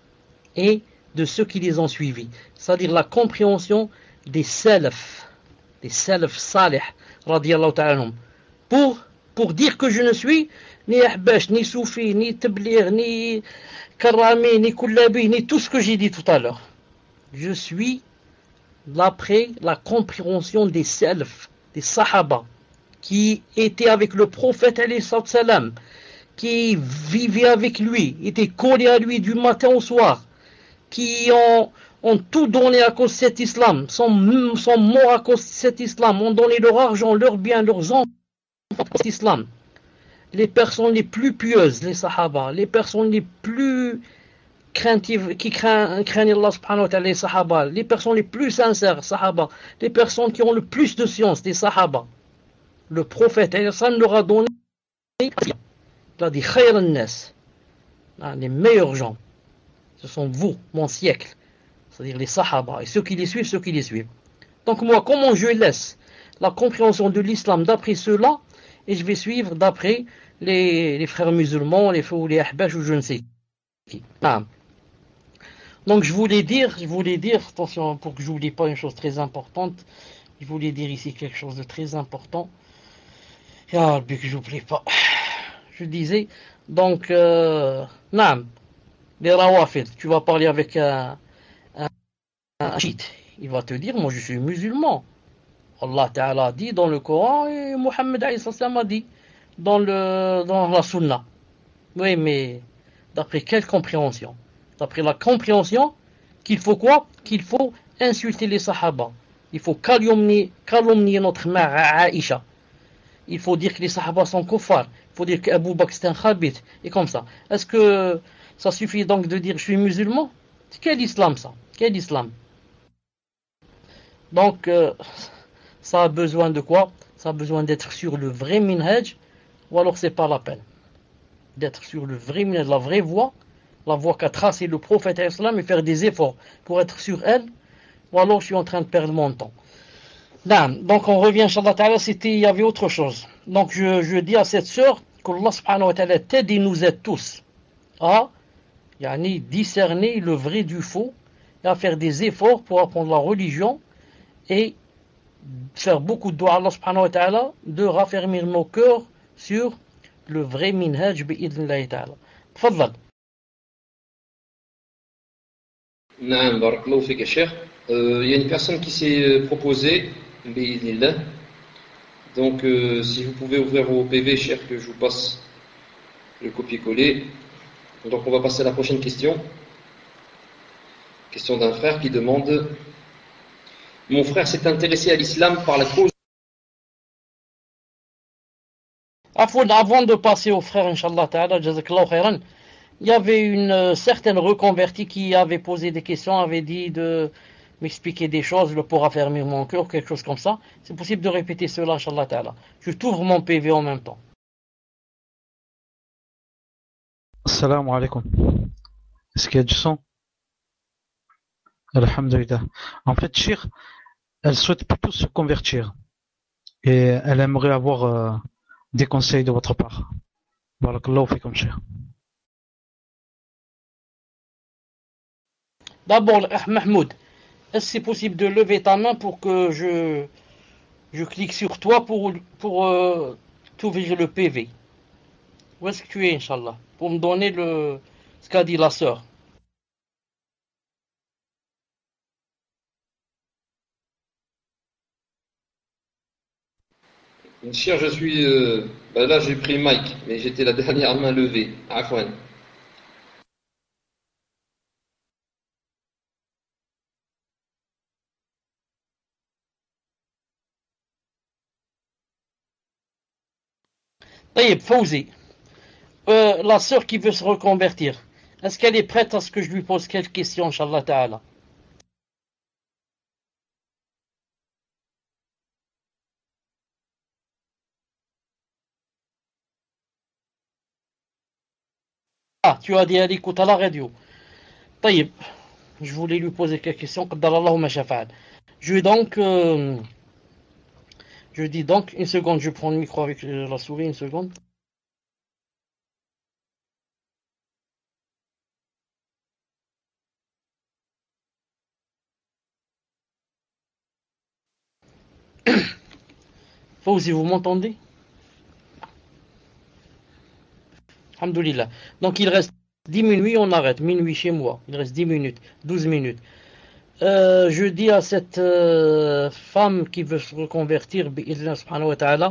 A: et de ceux qui les ont suivis. C'est-à-dire la compréhension des Salaf, des Salaf Salih, radiyallahu ta'ala, pour, pour dire que je ne suis ni Ahbash, ni Soufi, ni Tabligh, ni Karami, ni Kullabi, ni tout ce que j'ai dit tout à l'heure. Je suis d'après la compréhension des Salaf, des Sahaba, qui étaient avec le prophète alayhi salam, qui vivaient avec lui, étaient collés à lui du matin au soir, qui ont, ont tout donné à cause de cet islam, sont, sont morts à cause de cet islam, ont donné leur argent, leurs biens, leurs enfants à cause de cet islam. Les personnes les plus pieuses, les Sahaba, les personnes les plus craintives, qui craignent, craignent Allah subhanahu wa ta'ala, les Sahaba, les personnes les plus sincères, Sahaba, les personnes qui ont le plus de science, les Sahaba. Le prophète, ça leur a donné, il a dit, khayr al-nas, les meilleurs gens, ce sont vous, mon siècle, c'est-à-dire les Sahaba, et ceux qui les suivent, ceux qui les suivent. Donc moi, comment je laisse la compréhension de l'islam d'après ceux-là, et je vais suivre d'après les, les frères musulmans, les ou les ahbash ou je ne sais qui. Ah. Donc je voulais dire, je voulais dire, attention pour que je n'oublie pas une chose très importante, je voulais dire ici quelque chose de très important. Ya Rabbi, que j'oublie pas. Je disais, donc, euh, naam, les rawafid, tu vas parler avec un, un, un chiite, il va te dire, moi je suis musulman. Allah Ta'ala a dit dans le Coran et Mohammed alayhi salam a dit dans, le, dans la Sunna. Oui, mais d'après quelle compréhension? D'après la compréhension qu'il faut quoi? Qu'il faut insulter les Sahaba. Il faut calomnier, calomnier notre mère Aïcha. Il faut dire que les Sahaba sont kuffar. Il faut dire qu'Abu Bakr c'est un khabith. Et comme ça. Est-ce que ça suffit donc de dire je suis musulman? Quel islam ça? Quel islam? Donc, euh, ça a besoin de quoi? Ça a besoin d'être sur le vrai minhaj, ou alors c'est pas la peine. D'être sur le vrai minhaj, la vraie voie, la voie qu'a tracée le prophète islam et faire des efforts pour être sur elle, ou alors je suis en train de perdre mon temps. Donc on revient, Inch'Allah Ta'ala, c'était, il y avait autre chose. Donc je, je dis à cette sœur qu'Allah subhanahu wa ta'ala t'aide et nous aide tous à yani, discerner le vrai du faux et à faire des efforts pour apprendre la religion et faire beaucoup de doigts à Allah subhanahu wa ta'ala de raffermir nos cœurs sur le vrai minhaj bi'idnillahi ta'ala. Tfaddal.
B: Naam, barakallahu fik, Cheikh. Il y a une personne qui s'est proposée, bi'idnillah. Donc, euh, si vous pouvez ouvrir vos P V, Cheikh, que je vous passe le copier-coller. Donc, on va passer à la prochaine question. Question d'un frère qui demande: mon frère s'est intéressé à l'islam par la cause.
A: Avant de passer au frère, Inch'Allah Ta'ala, Jazakallahu khairan, il y avait une euh, certaine reconvertie qui avait posé des questions, avait dit de m'expliquer des choses pour affermir mon cœur, quelque chose comme ça. C'est possible de répéter cela, Inch'Allah Ta'ala. Je t'ouvre mon P V en même temps.
C: Assalamu alaikum. Est-ce qu'il y a du son? Alhamdulillah. En fait, Cheikh, elle souhaite plutôt se convertir et elle aimerait avoir euh, des conseils de votre part. Barakallahu fikum, Cheikh.
A: D'abord, Mahmoud, est-ce que c'est possible de lever ta main pour que je, je clique sur toi pour, pour euh, t'ouvrir le P V? Où est-ce que tu es, Inch'Allah? Pour me donner le, ce qu'a dit la sœur.
B: Cher, je suis. Euh, bah là, j'ai pris Mike, mais j'étais la dernière main levée. Afwan.
A: Taïb, Fawzi, euh, la sœur qui veut se reconvertir, est-ce qu'elle est prête à ce que je lui pose quelques questions, Inch'Allah Ta'ala? Ah, tu as dit elle écoute à la radio. Taïb, je voulais lui poser quelques questions. Qaddarallahu ma shafa'al. Je vais donc, euh, je dis donc, une seconde, je prends le micro avec euh, la souris, une seconde. Fawzi, vous m'entendez? Alhamdoulilah. Donc il reste dix minutes, on arrête. Minuit chez moi. Il reste dix minutes, douze minutes. Euh, je dis à cette euh, femme qui veut se reconvertir, bi'idhnillah subhanahu wa ta'ala,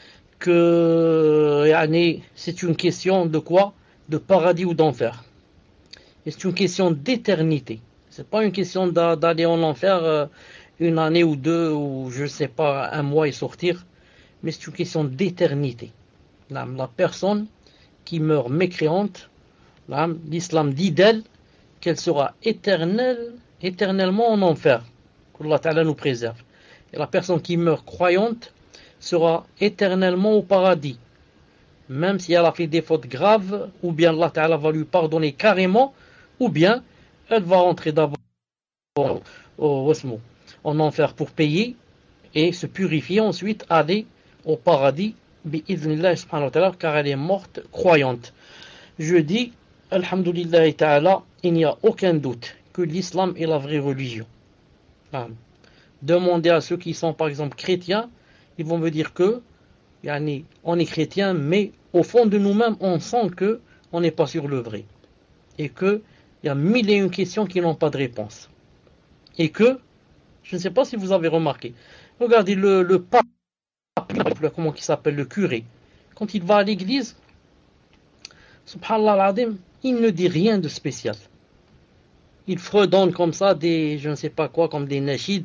A: que yani, c'est une question de quoi? De paradis ou d'enfer. Et c'est une question d'éternité. C'est pas une question d'a- d'aller en enfer euh, une année ou deux, ou je sais pas, un mois et sortir. Mais c'est une question d'éternité. La la personne qui meurt mécréante, l'islam dit d'elle qu'elle sera éternelle, éternellement en enfer. Qu'Allah Ta'ala nous préserve. Et la personne qui meurt croyante sera éternellement au paradis. Même si elle a fait des fautes graves, ou bien Allah Ta'ala va lui pardonner carrément, ou bien elle va rentrer d'abord au, au, en enfer pour payer et se purifier, ensuite aller au paradis, bi'idhnillah subhanahu wa ta'ala, car elle est morte croyante. Je dis, alhamdulillah ta'ala, il n'y a aucun doute que l'islam est la vraie religion. Demandez à ceux qui sont par exemple chrétiens, ils vont me dire que yani, on est chrétien, mais au fond de nous-mêmes, on sent que on n'est pas sur le vrai. Et qu'il y a mille et une questions qui n'ont pas de réponse. Et que, je ne sais pas si vous avez remarqué, regardez le, le pape, comment il s'appelle, le curé, quand il va à l'église, subhanallah al-adim, il ne dit rien de spécial. Il fredonne comme ça des, je ne sais pas quoi, comme des nashids.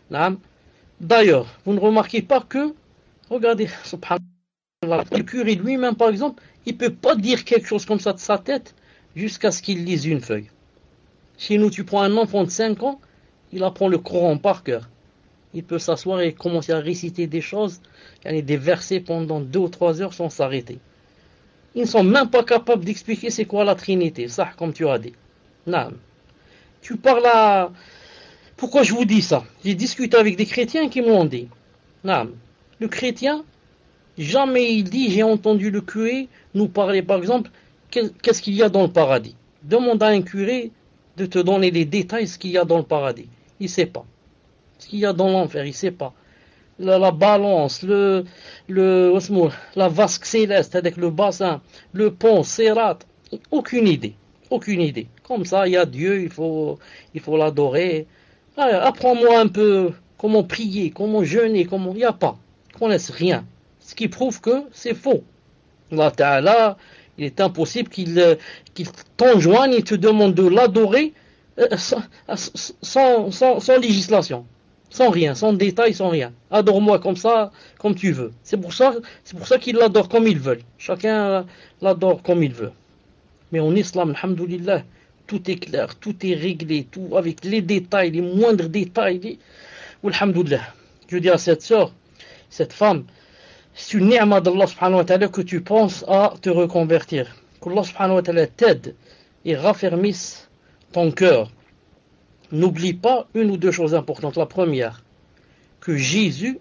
A: D'ailleurs, vous ne remarquez pas que, regardez, subhanallah, le curé lui-même, par exemple, il ne peut pas dire quelque chose comme ça de sa tête jusqu'à ce qu'il lise une feuille. Chez nous, tu prends un enfant de cinq ans, il apprend le Coran par cœur. Il peut s'asseoir et commencer à réciter des choses, des versets pendant deux ou trois heures sans s'arrêter. Ils ne sont même pas capables d'expliquer c'est quoi la Trinité, ça, comme tu as dit. Non. Tu parles à... Pourquoi je vous dis ça? J'ai discuté avec des chrétiens qui m'ont dit. Non. Le chrétien, jamais il dit, j'ai entendu le curé nous parler, par exemple, qu'est-ce qu'il y a dans le paradis. Demande à un curé de te donner les détails de ce qu'il y a dans le paradis. Il ne sait pas. Ce qu'il y a dans l'enfer, il ne sait pas. La, la balance, le, le, la vasque céleste avec le bassin, le pont, Sérat, aucune idée. Aucune idée. Comme ça, il y a Dieu, il faut, il faut l'adorer. Apprends-moi un peu comment prier, comment jeûner, comment... Il n'y a pas. Ils ne connaissent rien. Ce qui prouve que c'est faux. Allah Ta'ala, il est impossible qu'il, qu'il t'enjoigne et te demande de l'adorer sans, sans, sans, sans législation. Sans rien, sans détail, sans rien. Adore-moi comme ça, comme tu veux. C'est pour ça, c'est pour ça qu'ils l'adorent comme ils veulent. Chacun l'adore comme il veut. Mais en islam, alhamdoulilah, tout est clair, tout est réglé, tout avec les détails, les moindres détails. Les... Alhamdoulilah. Je dis à cette sœur, cette femme, c'est une ni'ma d'Allah subhanahu wa ta'ala que tu penses à te reconvertir. Qu'Allah subhanahu wa ta'ala t'aide et raffermisse ton cœur. N'oublie pas une ou deux choses importantes. La première, que Jésus,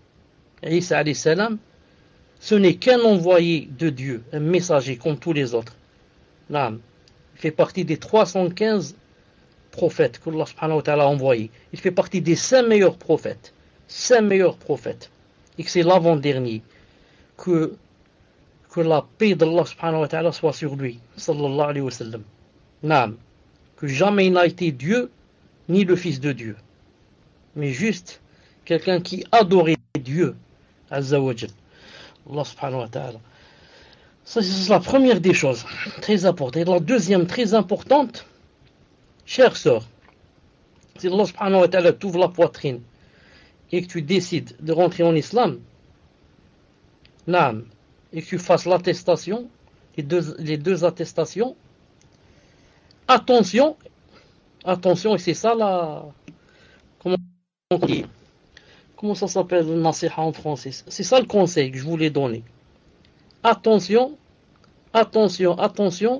A: Isa alayhi salam, ce n'est qu'un envoyé de Dieu, un messager comme tous les autres. Là, il fait partie des trois cent quinze prophètes qu'Allah subhanahu wa ta'ala a envoyés. Il fait partie des cinq meilleurs prophètes. Cinq meilleurs prophètes. Et que c'est l'avant-dernier. Que, que la paix d'Allah subhanahu wa ta'ala soit sur lui, sallallahu alayhi wa sallam. Naam. Que jamais il n'a été Dieu, ni le Fils de Dieu, mais juste quelqu'un qui adorait Dieu, Azza wa Jal. Allah subhanahu wa ta'ala. Ça, c'est la première des choses, très importante. Et la deuxième, très importante, chère sœur, si Allah subhanahu wa ta'ala t'ouvre la poitrine et que tu décides de rentrer en islam, naam, et que tu fasses l'attestation, les deux, les deux attestations, attention, attention, et c'est ça la... Comment on dit, comment ça s'appelle le nasiha en français? C'est ça le conseil que je voulais donner. Attention, attention, attention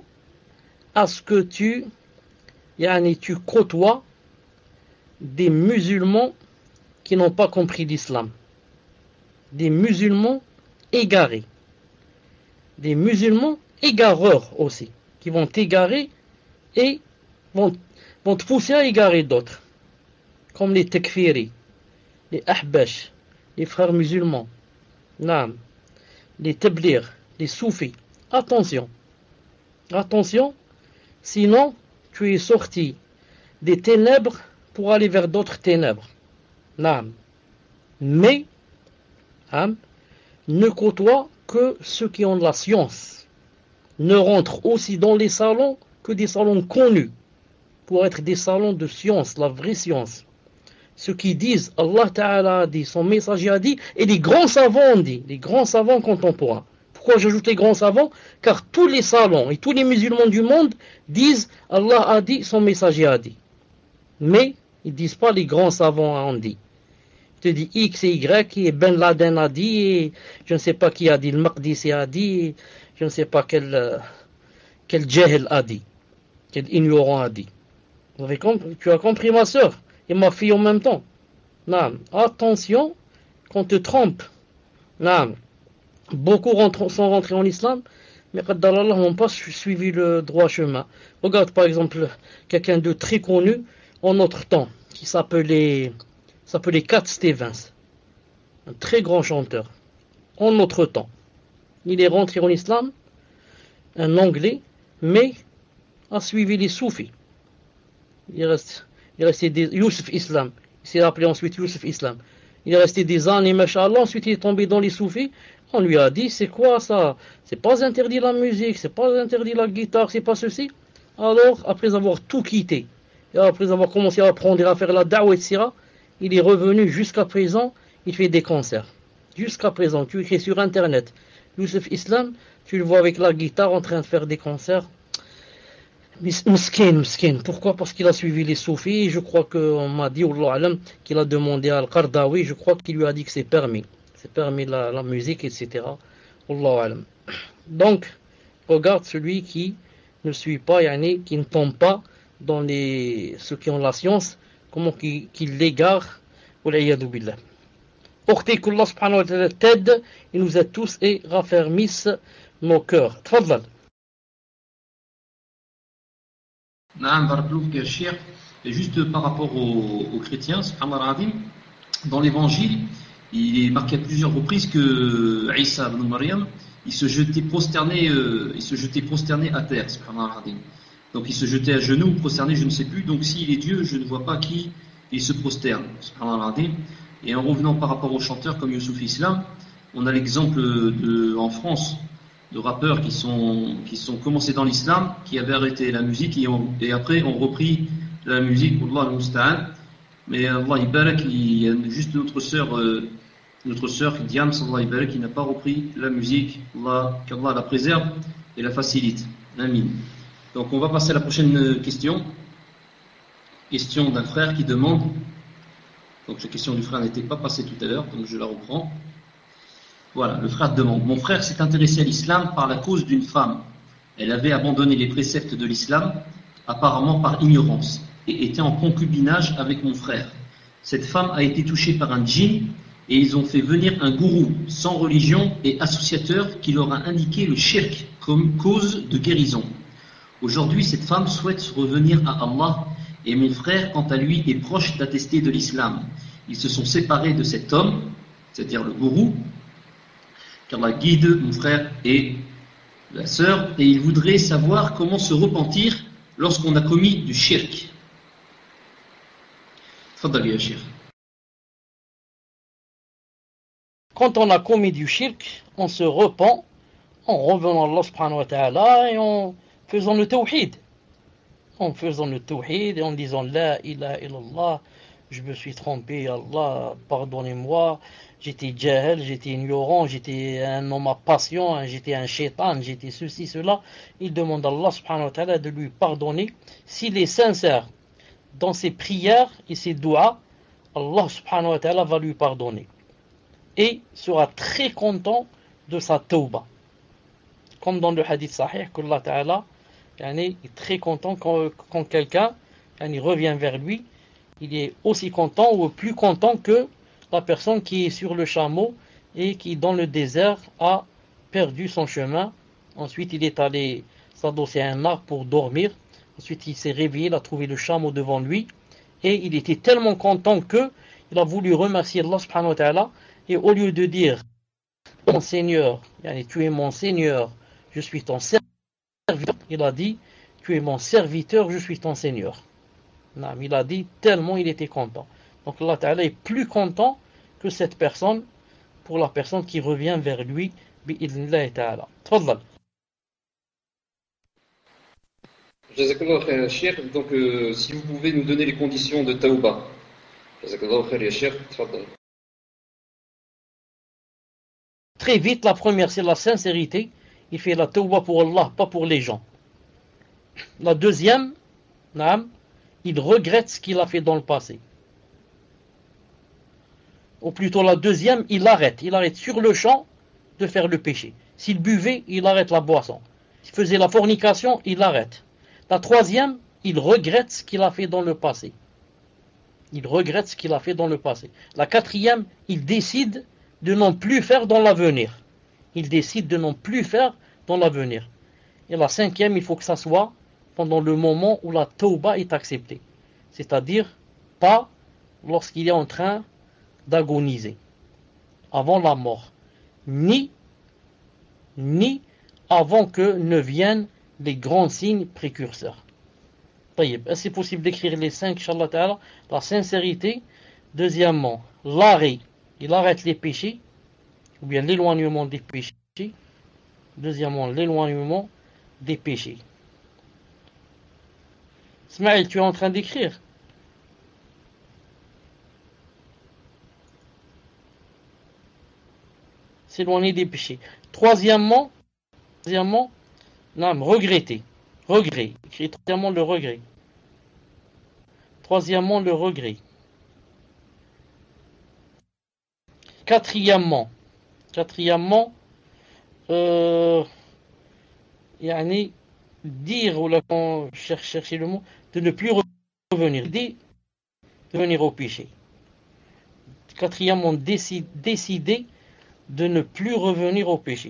A: à ce que tu, yani, tu côtoies des musulmans qui n'ont pas compris l'islam. Des musulmans égarés. Des musulmans égareurs aussi, qui vont t'égarer et vont, vont te pousser à égarer d'autres. Comme les takfiri, les ahbash, les frères musulmans, naam, les tablir, les soufis. Attention, attention, sinon tu es sorti des ténèbres pour aller vers d'autres ténèbres. Naam. Mais, hein, ne côtoie que ceux qui ont de la science. Ne rentre aussi dans les salons que des salons connus, pour être des salons de science, la vraie science. Ceux qui disent Allah Ta'ala a dit, son messager a dit, et les grands savants ont dit, les grands savants contemporains. Pourquoi j'ajoute les grands savants? Car tous les salons et tous les musulmans du monde disent Allah a dit, son messager a dit. Mais ils ne disent pas les grands savants ont dit. Ils te disent X et Y, et Ben Laden a dit, et je ne sais pas qui a dit, le Maqdisi a dit, et je ne sais pas quel, quel Jahil a dit, quel ignorant a dit. Vous avez compris? Tu as compris, ma soeur et ma fille en même temps. Naam. Attention, qu'on te trompe. Naam. Beaucoup rentrent, sont rentrés en islam, mais qaddarallah n'ont pas suivi le droit chemin. Regarde par exemple quelqu'un de très connu en notre temps, qui s'appelait, s'appelait Cat Stevens, un très grand chanteur, en notre temps. Il est rentré en islam, un anglais, mais a suivi les soufis. Il est resté, il est resté des Youssef Islam. Il s'est appelé ensuite Youssef Islam. Il est resté des années, machallah, ensuite il est tombé dans les soufis. On lui a dit, c'est quoi ça? C'est pas interdit la musique, c'est pas interdit la guitare, c'est pas ceci. Alors, après avoir tout quitté, et après avoir commencé à apprendre à faire la da'wa, et cetera, il est revenu jusqu'à présent, il fait des concerts. Jusqu'à présent, tu écris sur internet, Youssef Islam, tu le vois avec la guitare en train de faire des concerts. Mskin, mskin. Pourquoi? Parce qu'il a suivi les soufis, et je crois qu'on m'a dit, Wallahu alam, qu'il a demandé à Al-Qardawi, je crois qu'il lui a dit que c'est permis. C'est permis la, la musique, et cetera. Wallahu alam. Donc, regarde celui qui ne suit pas, yani, qui ne tombe pas dans les, ceux qui ont la science, comment qu'il qu l'égare, wal'iyadu billah. Portez qu'Allah subhanahu wa ta'ala t'aide, et nous aide tous et raffermisse nos cœurs. Tfadlal.
B: Naam, barakallahu fik, Cheikh. Et juste par rapport aux, aux chrétiens, subhanallah, dans l'évangile, il est marqué à plusieurs reprises que Isa ibn Maryam, il se jetait prosterné, euh, il se jetait prosterné à terre, subhanallah. Donc il se jetait à genoux, prosterné, je ne sais plus. Donc s'il est Dieu, je ne vois pas qui il se prosterne, subhanallah. Et en revenant par rapport aux chanteurs comme Youssouf Islam, on a l'exemple de, en France, de rappeurs qui sont, qui sont commencés dans l'islam, qui avaient arrêté la musique et, ont, et après ont repris la musique pour Allah al-Musta'an. Mais Allah Ibarak, il y a juste notre sœur, euh, notre sœur Diam, Allah Ibarak, qui n'a pas repris la musique. Allah, qu'Allah la préserve et la facilite. Amin. Donc on va passer à la prochaine question. Question d'un frère qui demande. Donc la question du frère n'était pas passée tout à l'heure, donc je la reprends. Voilà, le frère demande. Mon frère s'est intéressé à l'islam par la cause d'une femme. Elle avait abandonné les préceptes de l'islam, apparemment par ignorance, et était en concubinage avec mon frère. Cette femme a été touchée par un djinn, et ils ont fait venir un gourou sans religion et associateur qui leur a indiqué le shirk comme cause de guérison. Aujourd'hui, cette femme souhaite revenir à Allah, et mon frère, quant à lui, est proche d'attester de l'islam. Ils se sont séparés de cet homme, c'est-à-dire le gourou, qu'Allah guide mon frère et la sœur, et il voudrait savoir comment se repentir lorsqu'on a commis du shirk. Tfaddali ya Cheikh.
A: Quand on a commis du shirk, on se repent en revenant à Allah subhanahu wa ta'ala et en faisant le tawhid. En faisant le tawhid et en disant La ilaha illallah, je me suis trompé, Allah, pardonnez-moi, j'étais jahil, j'étais ignorant, j'étais un homme à passion, j'étais un shaitan, j'étais ceci, cela. Il demande à Allah subhanahu wa ta'ala de lui pardonner. S'il est sincère dans ses prières et ses du'as, Allah subhanahu wa ta'ala va lui pardonner. Et sera très content de sa tawbah. Comme dans le hadith sahih, qu'Allah ta'ala yani, est très content quand, quand quelqu'un yani, revient vers lui. Il est aussi content ou plus content que la personne qui est sur le chameau et qui dans le désert a perdu son chemin. Ensuite il est allé s'adosser à un arbre pour dormir. Ensuite il s'est réveillé, il a trouvé le chameau devant lui et il était tellement content que il a voulu remercier Allah subhanahu wa ta'ala et au lieu de dire mon Seigneur, yani, tu es mon Seigneur, je suis ton serviteur, il a dit tu es mon serviteur, je suis ton Seigneur. Non, il a dit tellement il était content. Donc Allah Ta'ala est plus content que cette personne pour la personne qui revient vers lui bi'idhnillah ta'ala. Tfaddal.
B: Jazakallah khair ya Cheikh. Donc euh, si vous pouvez nous donner les conditions de tawbah. Jazakallah khair ya Cheikh. Tfaddal.
A: Très vite, la première c'est la sincérité. Il fait la tawbah pour Allah, pas pour les gens. La deuxième, naam, il regrette ce qu'il a fait dans le passé. Ou plutôt la deuxième, il arrête. Il arrête sur le champ de faire le péché. S'il buvait, il arrête la boisson. S'il faisait la fornication, il arrête. La troisième, il regrette ce qu'il a fait dans le passé. Il regrette ce qu'il a fait dans le passé. La quatrième, il décide de n'en plus faire dans l'avenir. Il décide de n'en plus faire dans l'avenir. Et la cinquième, il faut que ça soit pendant le moment où la tauba est acceptée. C'est-à-dire, pas lorsqu'il est en train d'agoniser, avant la mort, ni, ni avant que ne viennent les grands signes précurseurs. Est-ce que c'est possible d'écrire les cinq, Inch'Allah Ta'ala? La sincérité. Deuxièmement, l'arrêt. Il arrête les péchés, ou bien l'éloignement des péchés. Deuxièmement, l'éloignement des péchés. Ismaël, tu es en train d'écrire? S'éloigner des péchés. Troisièmement, troisièmement, non, regretter. Regret. Écris troisièmement le regret. Troisièmement le regret. Quatrièmement, quatrièmement, euh, yani, dire, ou là, quand cherche, chercher le mot, de ne plus revenir, de revenir au péché. Quatrièmement, décide, décider de ne plus revenir au péché.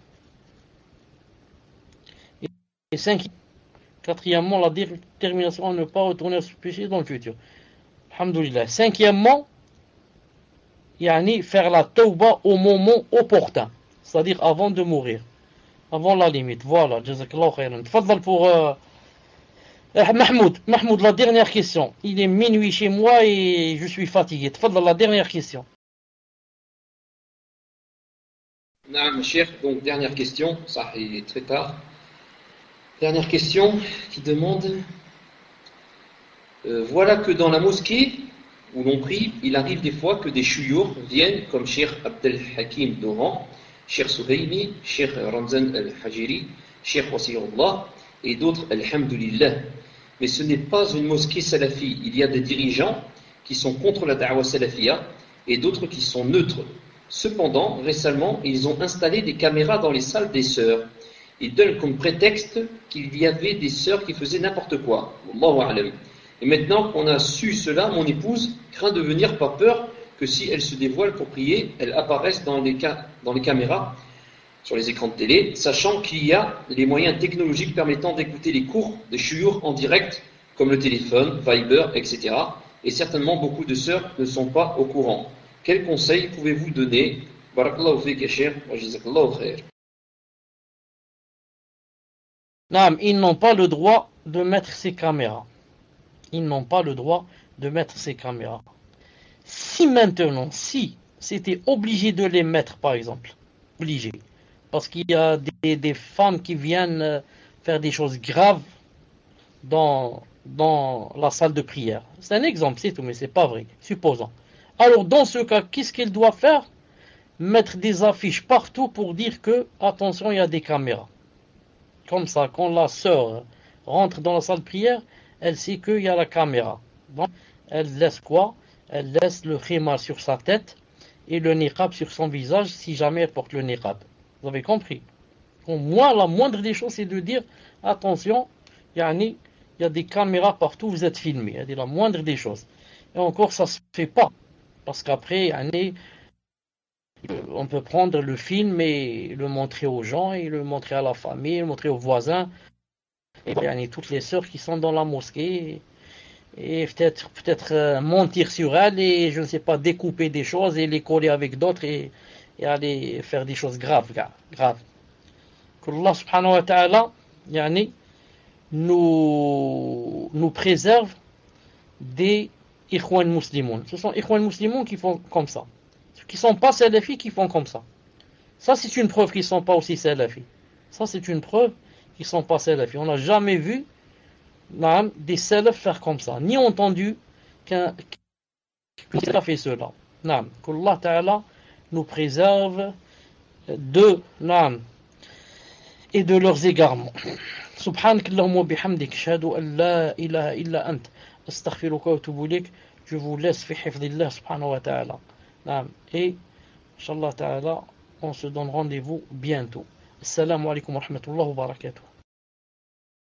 A: Et, et cinquièmement, quatrièmement, la détermination à ne pas retourner à ce péché dans le futur. Alhamdulillah. Cinquièmement, yani, faire la tawbah au moment opportun, c'est-à-dire avant de mourir, avant la limite. Voilà, jazakallah khairan. Tfaddal pour euh, Mahmoud. Mahmoud, la dernière question. Il est minuit chez moi et je suis fatigué. Tfaddal, la dernière question.
B: Naam, Cheikh, donc dernière question, ça est très tard. Dernière question qui demande euh, voilà que dans la mosquée où l'on prie, il arrive des fois que des chouyours viennent comme Cheikh Abdel Hakim d'Oran, Cheikh Souhaimi, Cheikh Ramzan Al-Hajiri, Cheikh Wasiullah et d'autres, Alhamdulillah. Mais ce n'est pas une mosquée salafi. Il y a des dirigeants qui sont contre la da'wa salafia et d'autres qui sont neutres. Cependant, récemment, ils ont installé des caméras dans les salles des sœurs. Ils donnent comme prétexte qu'il y avait des sœurs qui faisaient n'importe quoi. Allahu a'lam. Et maintenant qu'on a su cela, mon épouse craint de venir par peur que si elle se dévoile pour prier, elle apparaisse dans les, ca- dans les caméras, sur les écrans de télé, sachant qu'il y a les moyens technologiques permettant d'écouter les cours de chouyours en direct, comme le téléphone, Viber, et cetera. Et certainement beaucoup de sœurs ne sont pas au courant. Quel conseil pouvez-vous donner? بارك الله فيك يا شيخ وجزاك الله خير.
A: Non, ils n'ont pas le droit de mettre ces caméras. Ils n'ont pas le droit de mettre ces caméras. Si maintenant, si c'était obligé de les mettre, par exemple, obligé, parce qu'il y a des, des femmes qui viennent faire des choses graves dans, dans la salle de prière. C'est un exemple, c'est tout, mais c'est pas vrai, supposons. Alors, dans ce cas, qu'est-ce qu'elle doit faire? Mettre des affiches partout pour dire que, attention, il y a des caméras. Comme ça, quand la sœur rentre dans la salle de prière, elle sait qu'il y a la caméra. Donc, elle laisse quoi? Elle laisse le khimar sur sa tête et le niqab sur son visage si jamais elle porte le niqab. Vous avez compris? Au moins, la moindre des choses, c'est de dire, attention, yani, il y a des caméras partout, vous êtes filmés. C'est la moindre des choses. Et encore, ça ne se fait pas. Parce qu'après, yani, on peut prendre le film et le montrer aux gens, et le montrer à la famille, le montrer aux voisins, et yani, toutes les sœurs qui sont dans la mosquée, et peut-être peut-être euh, mentir sur elles, et je ne sais pas, découper des choses et les coller avec d'autres, et, et aller faire des choses graves, graves. qu'Allah subhanahu wa ta'ala yani, nous, nous préserve des ikhwan muslimoun. Ce sont ikhwan muslimoun qui font comme ça. Ceux qui ne sont pas salafis qui font comme ça. Ça, c'est une preuve qu'ils ne sont pas aussi salafis. Ça, c'est une preuve qu'ils ne sont pas salafis. On n'a jamais vu nan, des salafs faire comme ça, ni entendu qu'un qu a fait cela. Nan, qu'Allah ta'ala nous préserve de nan, et de leurs égarements. سبحانك اللهم وبحمدك أشهد أن لا إله إلا أنت أستغفرك وأتوب إليك. Je vous laisse في حفظ الله سبحانه وتعالى. نعم. Et Inch'Allah ta'ala, on se donne rendez-vous bientôt. Assalamu alaikum wa rahmatullahi wa barakatuh.